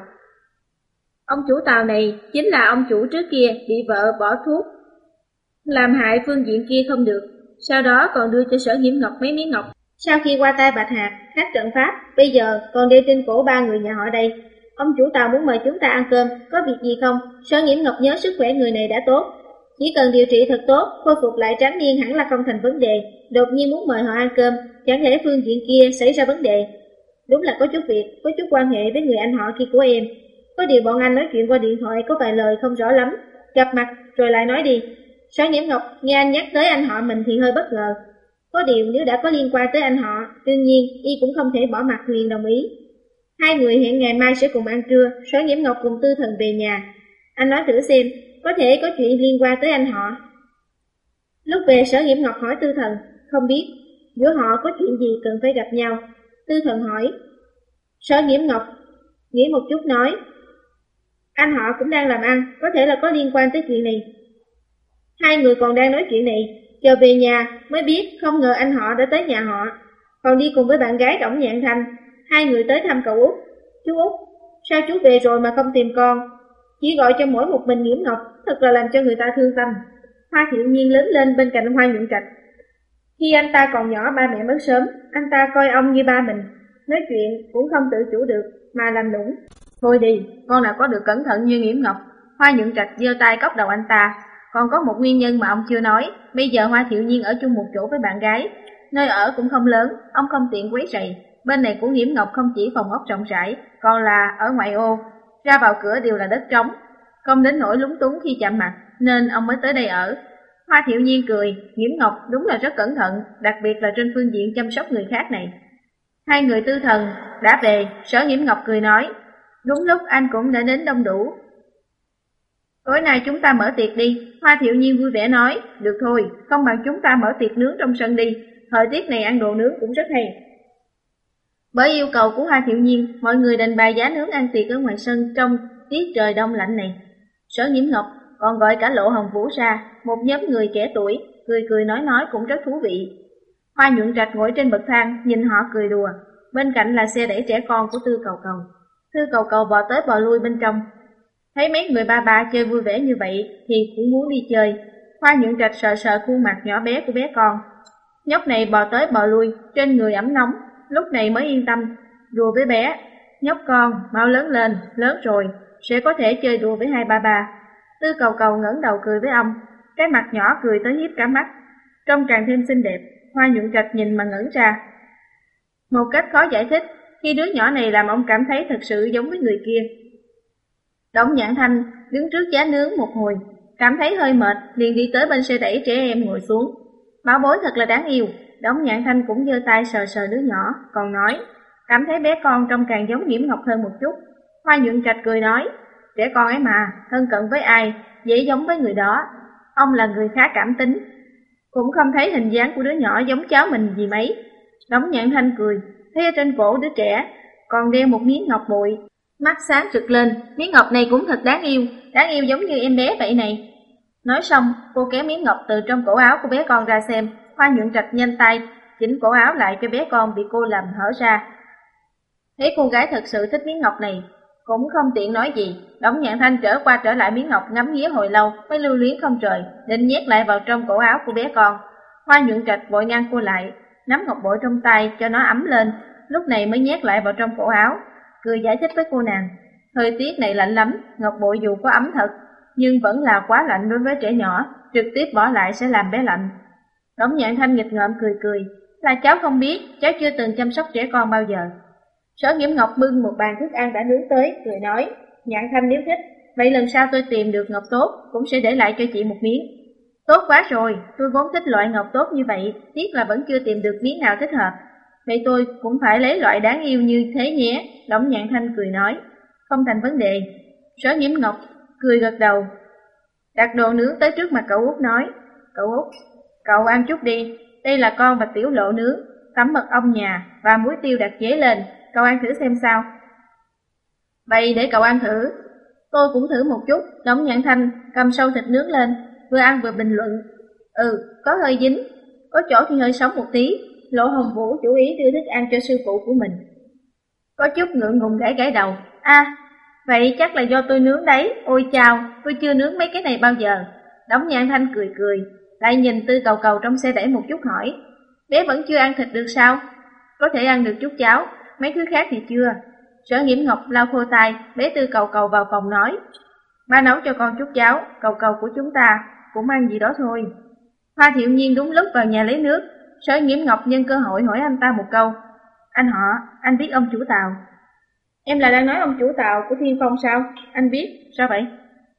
Ông chủ tàu này chính là ông chủ trước kia bị vợ bỏ thuốc làm hại phương diện kia không được, sau đó còn đưa cho Sở Nghiễm Ngọc mấy miếng ngọc. Sau khi qua tay Bạch Hạc, khác trận pháp, bây giờ còn đeo trên cổ ba người nhà họ đây. Ông chủ tàu muốn mời chúng ta ăn cơm, có việc gì không? Sở Nghiễm Ngọc nhớ sức khỏe người này đã tốt, chỉ cần điều trị thật tốt, khôi phục lại trắng niên hẳn là không thành vấn đề. Đột nhiên muốn mời họ ăn cơm, chẳng lẽ phương diện kia xảy ra vấn đề? Đúng là có chút việc, có chút quan hệ với người anh họ kia của em. Có điều bọn anh nói chuyện qua điện thoại có vài lời không rõ lắm, gặp mặt rồi lại nói đi. Sở Nghiễm Ngọc nghe anh nhắc tới anh họ mình thì hơi bất ngờ. Có điều nếu đã có liên quan tới anh họ, đương nhiên y cũng không thể bỏ mặt, liền đồng ý. Hai người hẹn ngày mai sẽ cùng ăn trưa. Sở Nghiễm Ngọc cùng Tư Thần về nhà. Anh nói thử xem, có thể có chuyện liên quan tới anh họ. Lúc về Sở Nghiễm Ngọc hỏi Tư Thần, không biết giữa họ có chuyện gì cần phải gặp nhau. Tư Thần hỏi. Sở Nghiễm Ngọc nghĩ một chút nói, anh họ cũng đang làm ăn, có thể là có liên quan tới chuyện này. Hai người còn đang nói chuyện này, chờ về nhà mới biết không ngờ anh họ đã tới nhà họ, còn đi cùng với bạn gái Đổng Nhạn Thanh. Hai người tới thăm cậu Út. Chú Út, sao chú về rồi mà không tìm con, chỉ gọi cho mỗi một mình Nghiễm Ngọc, thật là làm cho người ta thương tâm. Hoa Thiệu Nhiên lớn lên bên cạnh Hoa Nhuận Trạch. Khi anh ta còn nhỏ ba mẹ mất sớm, anh ta coi ông như ba mình, nói chuyện cũng không tự chủ được mà làm nũng. Thôi đi, con nào có được cẩn thận như Nghiễm Ngọc. Hoa Nhuận Trạch giơ tay cốc đầu anh ta. Còn có một nguyên nhân mà ông chưa nói, bây giờ Hoa Thiệu Nhiên ở chung một chỗ với bạn gái, nơi ở cũng không lớn, ông không tiện quấy rầy. Bên này của Nghiễm Ngọc không chỉ phòng ốc rộng rãi, còn là ở ngoại ô, ra vào cửa đều là đất trống, không đến nỗi lúng túng khi chạm mặt, nên ông mới tới đây ở. Hoa Thiệu Nhiên cười, Nghiễm Ngọc đúng là rất cẩn thận, đặc biệt là trên phương diện chăm sóc người khác này. Hai người Tư Thần đã về, Sở Nghiễm Ngọc cười nói, đúng lúc anh cũng đã đến đông đủ. Tối nay chúng ta mở tiệc đi. Hoa Thiệu Nhiên vui vẻ nói, được thôi, không bằng chúng ta mở tiệc nướng trong sân đi, thời tiết này ăn đồ nướng cũng rất hay. Bởi yêu cầu của Hoa Thiệu Nhiên, mọi người đành bày giá nướng ăn tiệc ở ngoài sân trong tiết trời đông lạnh này. Sở Nghiễm Ngọc còn gọi cả Lộ Hồng Vũ ra, một nhóm người trẻ tuổi, cười cười nói nói cũng rất thú vị. Hoa Nhuận Trạch ngồi trên bậc thang, nhìn họ cười đùa, bên cạnh là xe đẩy trẻ con của Tư Cầu Cầu. Tư Cầu Cầu bò tới bò lui bên trong, thấy mấy người ba ba chơi vui vẻ như vậy thì cũng muốn đi chơi. Hoa Nhuận Trạch sợ sợ khuôn mặt nhỏ bé của bé con. Nhóc này bò tới bò lui, trên người ấm nóng, lúc này mới yên tâm, đùa với bé. Nhóc con, mau lớn lên, lớn rồi, sẽ có thể chơi đùa với hai ba ba. Tư Cầu Cầu ngẩng đầu cười với ông, cái mặt nhỏ cười tới hiếp cả mắt, trông càng thêm xinh đẹp. Hoa Nhuận Trạch nhìn mà ngẩn ra. Một cách khó giải thích, khi đứa nhỏ này làm ông cảm thấy thật sự giống với người kia. Đổng Nhạn Thanh đứng trước giá nướng một hồi, cảm thấy hơi mệt, liền đi tới bên xe đẩy trẻ em ngồi xuống. Bảo bối thật là đáng yêu. Đổng Nhạn Thanh cũng giơ tay sờ sờ đứa nhỏ, còn nói, cảm thấy bé con trông càng giống Nghiễm Ngọc hơn một chút. Hoa Nhuận Trạch cười nói, trẻ con ấy mà, thân cận với ai, dễ giống với người đó. Ông là người khá cảm tính, cũng không thấy hình dáng của đứa nhỏ giống cháu mình gì mấy. Đổng Nhạn Thanh cười, thấy ở trên cổ đứa trẻ còn đeo một miếng ngọc bội, mắt sáng rực lên, miếng ngọc này cũng thật đáng yêu, đáng yêu giống như em bé vậy này. Nói xong, cô kéo miếng ngọc từ trong cổ áo của bé con ra xem. Hoa Nhuận Trạch nhanh tay chỉnh cổ áo lại cho bé con bị cô làm hở ra. Thấy cô gái thật sự thích miếng ngọc này, cũng không tiện nói gì. Đổng Nhạn Thanh trở qua trở lại miếng ngọc ngắm nghía hồi lâu mới lưu luyến không trời, định nhét lại vào trong cổ áo của bé con. Hoa Nhuận Trạch vội ngăn cô lại, nắm ngọc bội trong tay cho nó ấm lên, lúc này mới nhét lại vào trong cổ áo, cười giải thích với cô nàng. Thời tiết này lạnh lắm, ngọc bội dù có ấm thật, nhưng vẫn là quá lạnh đối với trẻ nhỏ, trực tiếp bỏ lại sẽ làm bé lạnh. Đổng Nhạn Thanh nghịch ngợm cười cười, là cháu không biết, cháu chưa từng chăm sóc trẻ con bao giờ. Sở Nghiễm Ngọc bưng một bàn thức ăn đã nướng tới, cười nói, Nhạn Thanh nếu thích, vậy lần sau tôi tìm được ngọc tốt, cũng sẽ để lại cho chị một miếng. Tốt quá rồi, tôi vốn thích loại ngọc tốt như vậy, tiếc là vẫn chưa tìm được miếng nào thích hợp. Vậy tôi cũng phải lấy loại đáng yêu như thế nhé, Đổng Nhạn Thanh cười nói, không thành vấn đề. Sở Nghiễm Ngọc cười gật đầu, đặt đồ nướng tới trước mặt cậu Út nói, cậu Út, cậu ăn chút đi, đây là con và tiểu lộ nướng, tấm mật ong nhà và muối tiêu đặt dế lên, cậu ăn thử xem sao. Vậy để cậu ăn thử. Tôi cũng thử một chút. Đổng Nhạn Thanh cầm sâu thịt nướng lên, vừa ăn vừa bình luận, ừ, có hơi dính, có chỗ thì hơi sống một tí. Lộ Hồng Vũ chủ ý đưa thức ăn cho sư phụ của mình, có chút ngượng ngùng gãi gãi đầu. A, à, vậy chắc là do tôi nướng đấy. Ôi chao, tôi chưa nướng mấy cái này bao giờ. Đổng Nhạn Thanh cười cười, lại nhìn Tư Cầu Cầu trong xe đẩy một chút hỏi, bé vẫn chưa ăn thịt được sao? Có thể ăn được chút cháo, mấy thứ khác thì chưa. Sở Nghiễm Ngọc lau khô tay, bế Tư Cầu Cầu vào phòng nói, ba nấu cho con chút cháo, Cầu Cầu của chúng ta cũng ăn gì đó thôi. Hoa Thiệu Nhiên đúng lúc vào nhà lấy nước. Sở Nghiễm Ngọc nhân cơ hội hỏi anh ta một câu, anh họ, anh biết ông chủ Tào? Em là đang nói ông chủ Tào của Thiên Phong sao? Anh biết, sao vậy?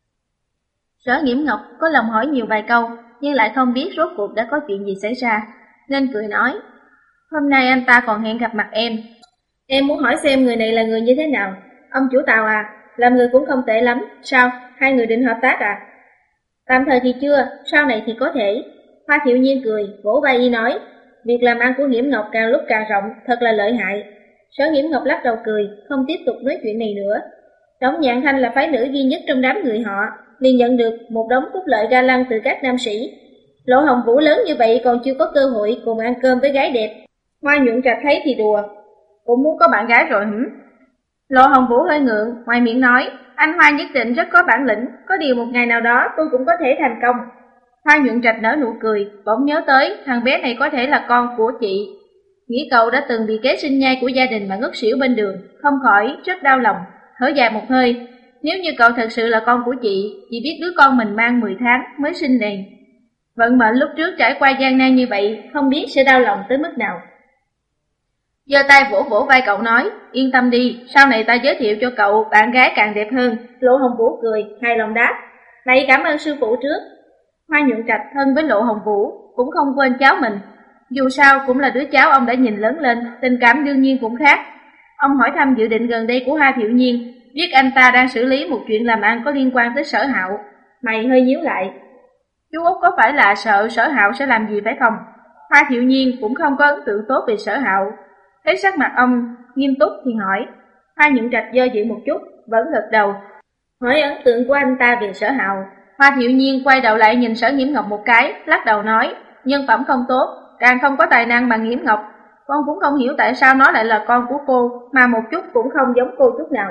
Sở Nghiễm Ngọc có lòng hỏi nhiều vài câu, nhưng lại không biết rốt cuộc đã có chuyện gì xảy ra, nên cười nói, hôm nay anh ta còn hẹn gặp mặt em. Em muốn hỏi xem người này là người như thế nào. Ông chủ Tào à, làm người cũng không tệ lắm, sao? Hai người định hợp tác à? Tạm thời thì chưa, sau này thì có thể. Hoa Thiệu Nhiên cười, vỗ vai y nói, việc làm ăn của Nghiễm Ngọc càng lúc càng rộng, thật là lợi hại. Sở Nghiễm Ngọc lắc đầu cười, không tiếp tục nói chuyện này nữa. Đổng Nhạn Thanh là phái nữ duy nhất trong đám người họ, liền nhận được một đống phúc lợi ga lăng từ các nam sĩ. Lộ Hồng Vũ lớn như vậy còn chưa có cơ hội cùng ăn cơm với gái đẹp. Hoa Nhuận Trạch thấy thì đùa, cũng muốn có bạn gái rồi hử? Lộ Hồng Vũ hơi ngượng, ngoài miệng nói, anh Hoa nhất định rất có bản lĩnh, có điều một ngày nào đó tôi cũng có thể thành công. Hoa Nhuận Trạch nở nụ cười, bỗng nhớ tới thằng bé này có thể là con của chị. Nghĩ cậu đã từng bị kế sinh nhai của gia đình mà ngất xỉu bên đường, không khỏi rất đau lòng, thở dài một hơi. Nếu như cậu thật sự là con của chị, chị biết đứa con mình mang mười tháng mới sinh này, vận mệnh lúc trước trải qua gian nan như vậy, không biết sẽ đau lòng tới mức nào. Giơ tay vỗ vỗ vai cậu nói, yên tâm đi, sau này ta giới thiệu cho cậu bạn gái càng đẹp hơn. Lộ Hồng Vũ cười, hài lòng đáp, vậy cảm ơn sư phụ trước. Hoa Nhuận Trạch thân với Lộ Hồng Vũ, cũng không quên cháu mình. Dù sao cũng là đứa cháu ông đã nhìn lớn lên, tình cảm đương nhiên cũng khác. Ông hỏi thăm dự định gần đây của Hoa Thiệu Nhiên, biết anh ta đang xử lý một chuyện làm ăn có liên quan tới Sở Hạo. Mày hơi nhíu lại, chú Út có phải là sợ Sở Hạo sẽ làm gì phải không? Hoa Thiệu Nhiên cũng không có ấn tượng tốt về Sở Hạo. Thấy sắc mặt ông nghiêm túc thì hỏi. Hoa Nhuận Trạch do dự một chút, vẫn gật đầu, hỏi ấn tượng của anh ta về Sở Hạo. Hoa Thiệu Nhiên quay đầu lại nhìn Sở Nghiễm Ngọc một cái, lắc đầu nói, nhân phẩm không tốt, càng không có tài năng bằng Nghiễm Ngọc. Con cũng không hiểu tại sao nó lại là con của cô, mà một chút cũng không giống cô chút nào.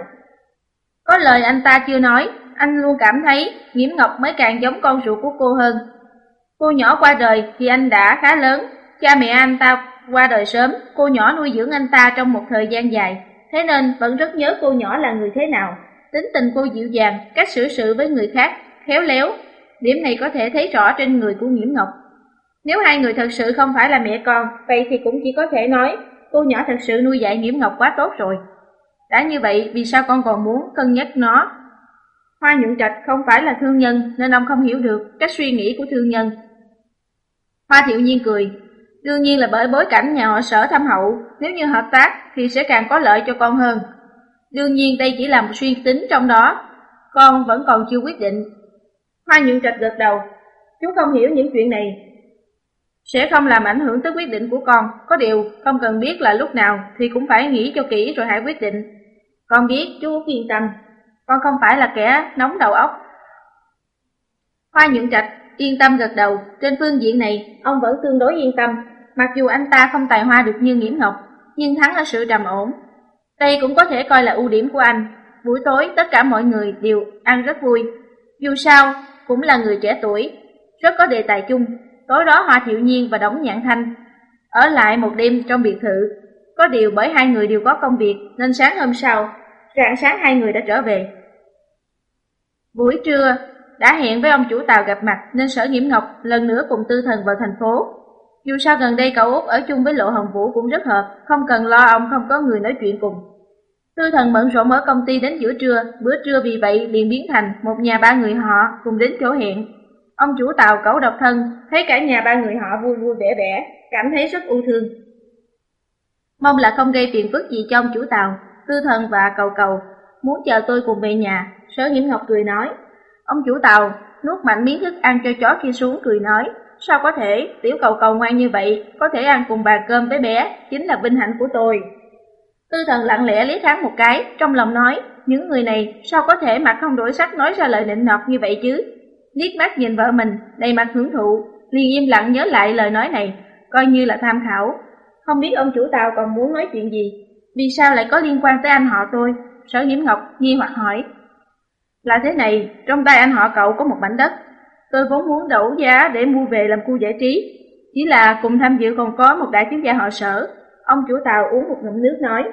Có lời anh ta chưa nói, anh luôn cảm thấy Nghiễm Ngọc mới càng giống con ruột của cô hơn. Cô nhỏ qua đời thì anh đã khá lớn, cha mẹ anh ta qua đời sớm, cô nhỏ nuôi dưỡng anh ta trong một thời gian dài, thế nên vẫn rất nhớ cô nhỏ là người thế nào. tính tình cô dịu dàng, cách xử sự với người khác, khéo léo. Điểm này có thể thấy rõ trên người của Nhiễm Ngọc. Nếu hai người thật sự không phải là mẹ con, vậy thì cũng chỉ có thể nói cô nhỏ thật sự nuôi dạy Nhiễm Ngọc quá tốt rồi. Đã như vậy, vì sao con còn muốn cân nhắc nó? Hoa Nhuận Trạch không phải là thương nhân, nên ông không hiểu được cách suy nghĩ của thương nhân. Hoa Thiệu Nhiên cười. Đương nhiên là bởi bối cảnh nhà họ Sở thâm hậu, nếu như hợp tác thì sẽ càng có lợi cho con hơn. Đương nhiên đây chỉ là một suy tính trong đó, con vẫn còn chưa quyết định. Hoa Nhuận Trạch gật đầu. Chú không hiểu những chuyện này sẽ không làm ảnh hưởng tới quyết định của con, có điều không cần biết là lúc nào thì cũng phải nghĩ cho kỹ rồi hãy quyết định. Con biết, chú yên tâm, con không phải là kẻ nóng đầu óc. Hoa Nhuận Trạch yên tâm gật đầu. Trên phương diện này ông vẫn tương đối yên tâm, mặc dù anh ta không tài hoa được như Nghiễm Ngọc, nhưng thắng ở sự trầm ổn. Đây cũng có thể coi là ưu điểm của anh. Buổi tối tất cả mọi người đều ăn rất vui, dù sao cũng là người trẻ tuổi, rất có đề tài chung. Tối đó Hoa Thiệu Nhiên và Đổng Nhạn Thanh ở lại một đêm trong biệt thự. Có điều bởi hai người đều có công việc nên sáng hôm sau, rạng sáng hai người đã trở về. Buổi trưa đã hẹn với ông chủ tàu gặp mặt nên Sở Nghiễm Ngọc lần nữa cùng Tư Thần vào thành phố. Dù sao gần đây cậu Út ở chung với Lộ Hồng Vũ cũng rất hợp, không cần lo ông không có người nói chuyện cùng. Tư Thần bận rộn ở công ty đến giữa trưa, bữa trưa vì vậy liền biến thành một nhà ba người họ cùng đến chỗ hẹn. Ông chủ tàu cẩu độc thân thấy cả nhà ba người họ vui vui vẻ vẻ, cảm thấy rất ưu thương. Mong là không gây phiền phức gì cho ông chủ tàu. Tư Thần và Cầu Cầu muốn chờ tôi cùng về nhà. Sở Nghiễm Ngọc cười nói. Ông chủ tàu nuốt mạnh miếng thức ăn cho chó kia xuống, cười nói, sao có thể, tiểu Cầu Cầu ngoan như vậy, có thể ăn cùng bàn cơm với bé, chính là vinh hạnh của tôi. Tư Thần lặng lẽ liếc hắn một cái, trong lòng nói, những người này sao có thể mặt không đổi sắc nói ra lời nịnh nọt như vậy chứ. Liếc mắt nhìn vợ mình, đầy mặt hưởng thụ, liền im lặng nhớ lại lời nói này, coi như là tham khảo. Không biết ông chủ tàu còn muốn nói chuyện gì, vì sao lại có liên quan tới anh họ tôi? Sở Nghiễm Ngọc nghi hoặc hỏi. Là thế này, trong tay anh họ cậu có một mảnh đất, tôi vốn muốn đấu giá để mua về làm khu giải trí, chỉ là cùng tham dự còn có một đại thiếu gia họ Sở. Ông chủ tàu uống một ngụm nước nói.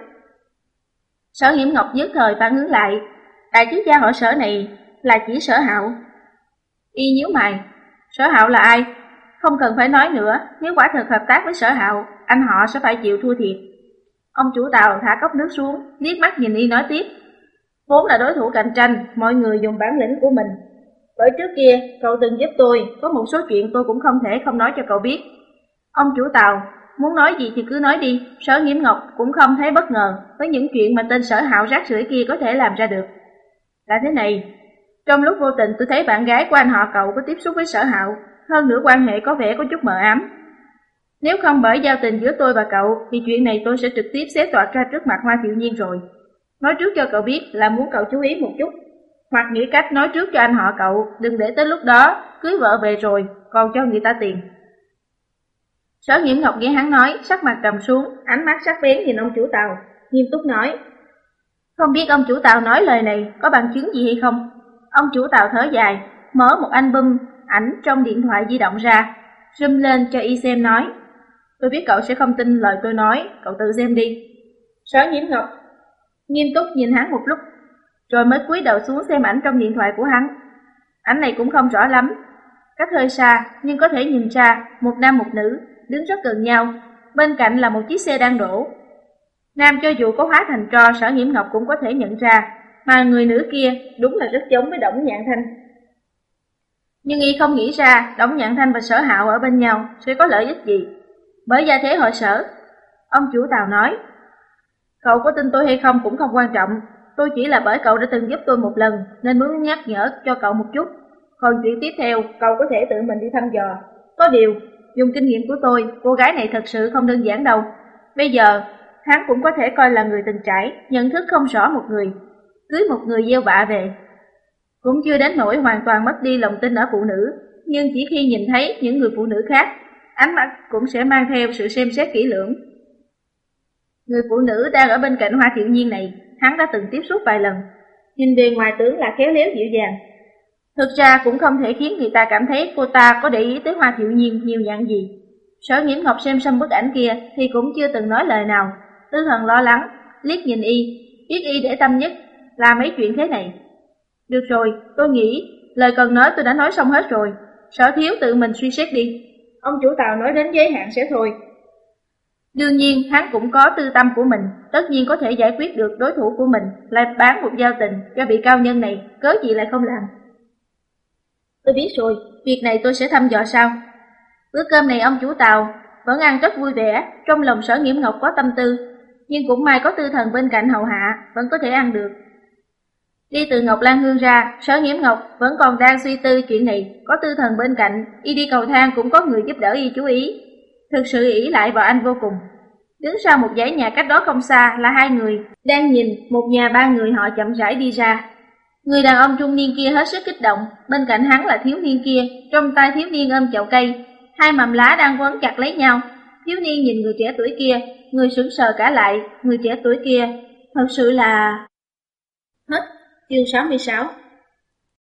Sở Nghiễm Ngọc nhất thời phản ứng lại, đại thiếu gia họ Sở này là chỉ Sở Hạo. Y nhíu mày, Sở Hạo là ai? Không cần phải nói nữa, nếu quả thật hợp tác với Sở Hạo, anh họ sẽ phải chịu thua thiệt. Ông chủ tàu thả cốc nước xuống, liếc mắt nhìn Y nói tiếp. Vốn là đối thủ cạnh tranh, mọi người dùng bản lĩnh của mình. Bởi trước kia, cậu từng giúp tôi, có một số chuyện tôi cũng không thể không nói cho cậu biết. Ông chủ tàu, muốn nói gì thì cứ nói đi. Sở Nghiễm Ngọc cũng không thấy bất ngờ với những chuyện mà tên Sở Hạo rác rưởi kia có thể làm ra được. Là thế này, trong lúc vô tình tôi thấy bạn gái của anh họ cậu có tiếp xúc với Sở Hạo, hơn nữa quan hệ có vẻ có chút mờ ám. Nếu không bởi giao tình giữa tôi và cậu, thì chuyện này tôi sẽ trực tiếp xé toạc ra trước mặt Hoa Thiệu Nhiên rồi. Nói trước cho cậu biết là muốn cậu chú ý một chút, hoặc nghĩ cách nói trước cho anh họ cậu, đừng để tới lúc đó cưới vợ về rồi còn cho người ta tiền. Sở Nghiễm Ngọc nghe hắn nói, sắc mặt trầm xuống, ánh mắt sắc bén nhìn ông chủ tàu, nghiêm túc nói. Không biết ông chủ tàu nói lời này có bằng chứng gì hay không? Ông chủ tàu thở dài, mở một album ảnh trong điện thoại di động ra, zoom lên cho Y xem nói. Tôi biết cậu sẽ không tin lời tôi nói, cậu tự xem đi. Sở Nghiễm Ngọc nghiêm túc nhìn hắn một lúc, rồi mới cúi đầu xuống xem ảnh trong điện thoại của hắn. Ảnh này cũng không rõ lắm, cách hơi xa nhưng có thể nhìn ra một nam một nữ đứng rất gần nhau, bên cạnh là một chiếc xe đang đổ. Nam cho dù có hóa thành tro, Sở Nghiễm Ngọc cũng có thể nhận ra, mà người nữ kia đúng là rất giống với Đổng Nhạn Thanh. Nhưng y không nghĩ ra Đổng Nhạn Thanh và Sở Hạo ở bên nhau sẽ có lợi ích gì. Bởi gia thế họ Sở, ông chủ tàu nói. Cậu có tin tôi hay không cũng không quan trọng, tôi chỉ là bởi cậu đã từng giúp tôi một lần nên muốn nhắc nhở cho cậu một chút. Còn chuyện tiếp theo, cậu có thể tự mình đi thăm dò. Có điều, dùng kinh nghiệm của tôi, cô gái này thật sự không đơn giản đâu. Bây giờ, hắn cũng có thể coi là người từng trải, nhận thức không rõ một người, cưới một người gieo bạ về. Cũng chưa đến nỗi hoàn toàn mất đi lòng tin ở phụ nữ, nhưng chỉ khi nhìn thấy những người phụ nữ khác, ánh mắt cũng sẽ mang theo sự xem xét kỹ lưỡng. Người phụ nữ đang ở bên cạnh Hoa Thiệu Nhiên này, hắn đã từng tiếp xúc vài lần. Nhìn bề ngoài tướng là khéo léo dịu dàng. Thực ra cũng không thể khiến người ta cảm thấy cô ta có để ý tới Hoa Thiệu Nhiên nhiều dặn gì. Sở Nghiễm Ngọc xem xong bức ảnh kia thì cũng chưa từng nói lời nào. Tư Thần lo lắng, liếc nhìn y, biết y để tâm nhất, làm mấy chuyện thế này. Được rồi, tôi nghĩ lời cần nói tôi đã nói xong hết rồi. Sở Thiếu tự mình suy xét đi. Ông chủ tàu nói đến giới hạn sẽ thôi. Đương nhiên hắn cũng có tư tâm của mình, tất nhiên có thể giải quyết được đối thủ của mình, lại bán một giao tình cho vị cao nhân này, cớ gì lại không làm. Tôi biết rồi, việc này tôi sẽ thăm dò sau. Bữa cơm này ông chủ tàu vẫn ăn rất vui vẻ, trong lòng Sở Nghiễm Ngọc có tâm tư, nhưng cũng may có Tư Thần bên cạnh hầu hạ, vẫn có thể ăn được. Đi từ Ngọc Lan Hương ra, Sở Nghiễm Ngọc vẫn còn đang suy tư chuyện này, có Tư Thần bên cạnh, y đi cầu thang cũng có người giúp đỡ y chú ý. Thực sự ỷ lại vào anh vô cùng. Đứng sau một dãy nhà cách đó không xa là hai người, đang nhìn một nhà ba người họ chậm rãi đi ra. Người đàn ông trung niên kia hết sức kích động, bên cạnh hắn là thiếu niên kia, trong tay thiếu niên ôm chậu cây, hai mầm lá đang quấn chặt lấy nhau. Thiếu niên nhìn người trẻ tuổi kia, người sững sờ cả lại, người trẻ tuổi kia, thật sự là... Hết chương sáu mươi sáu.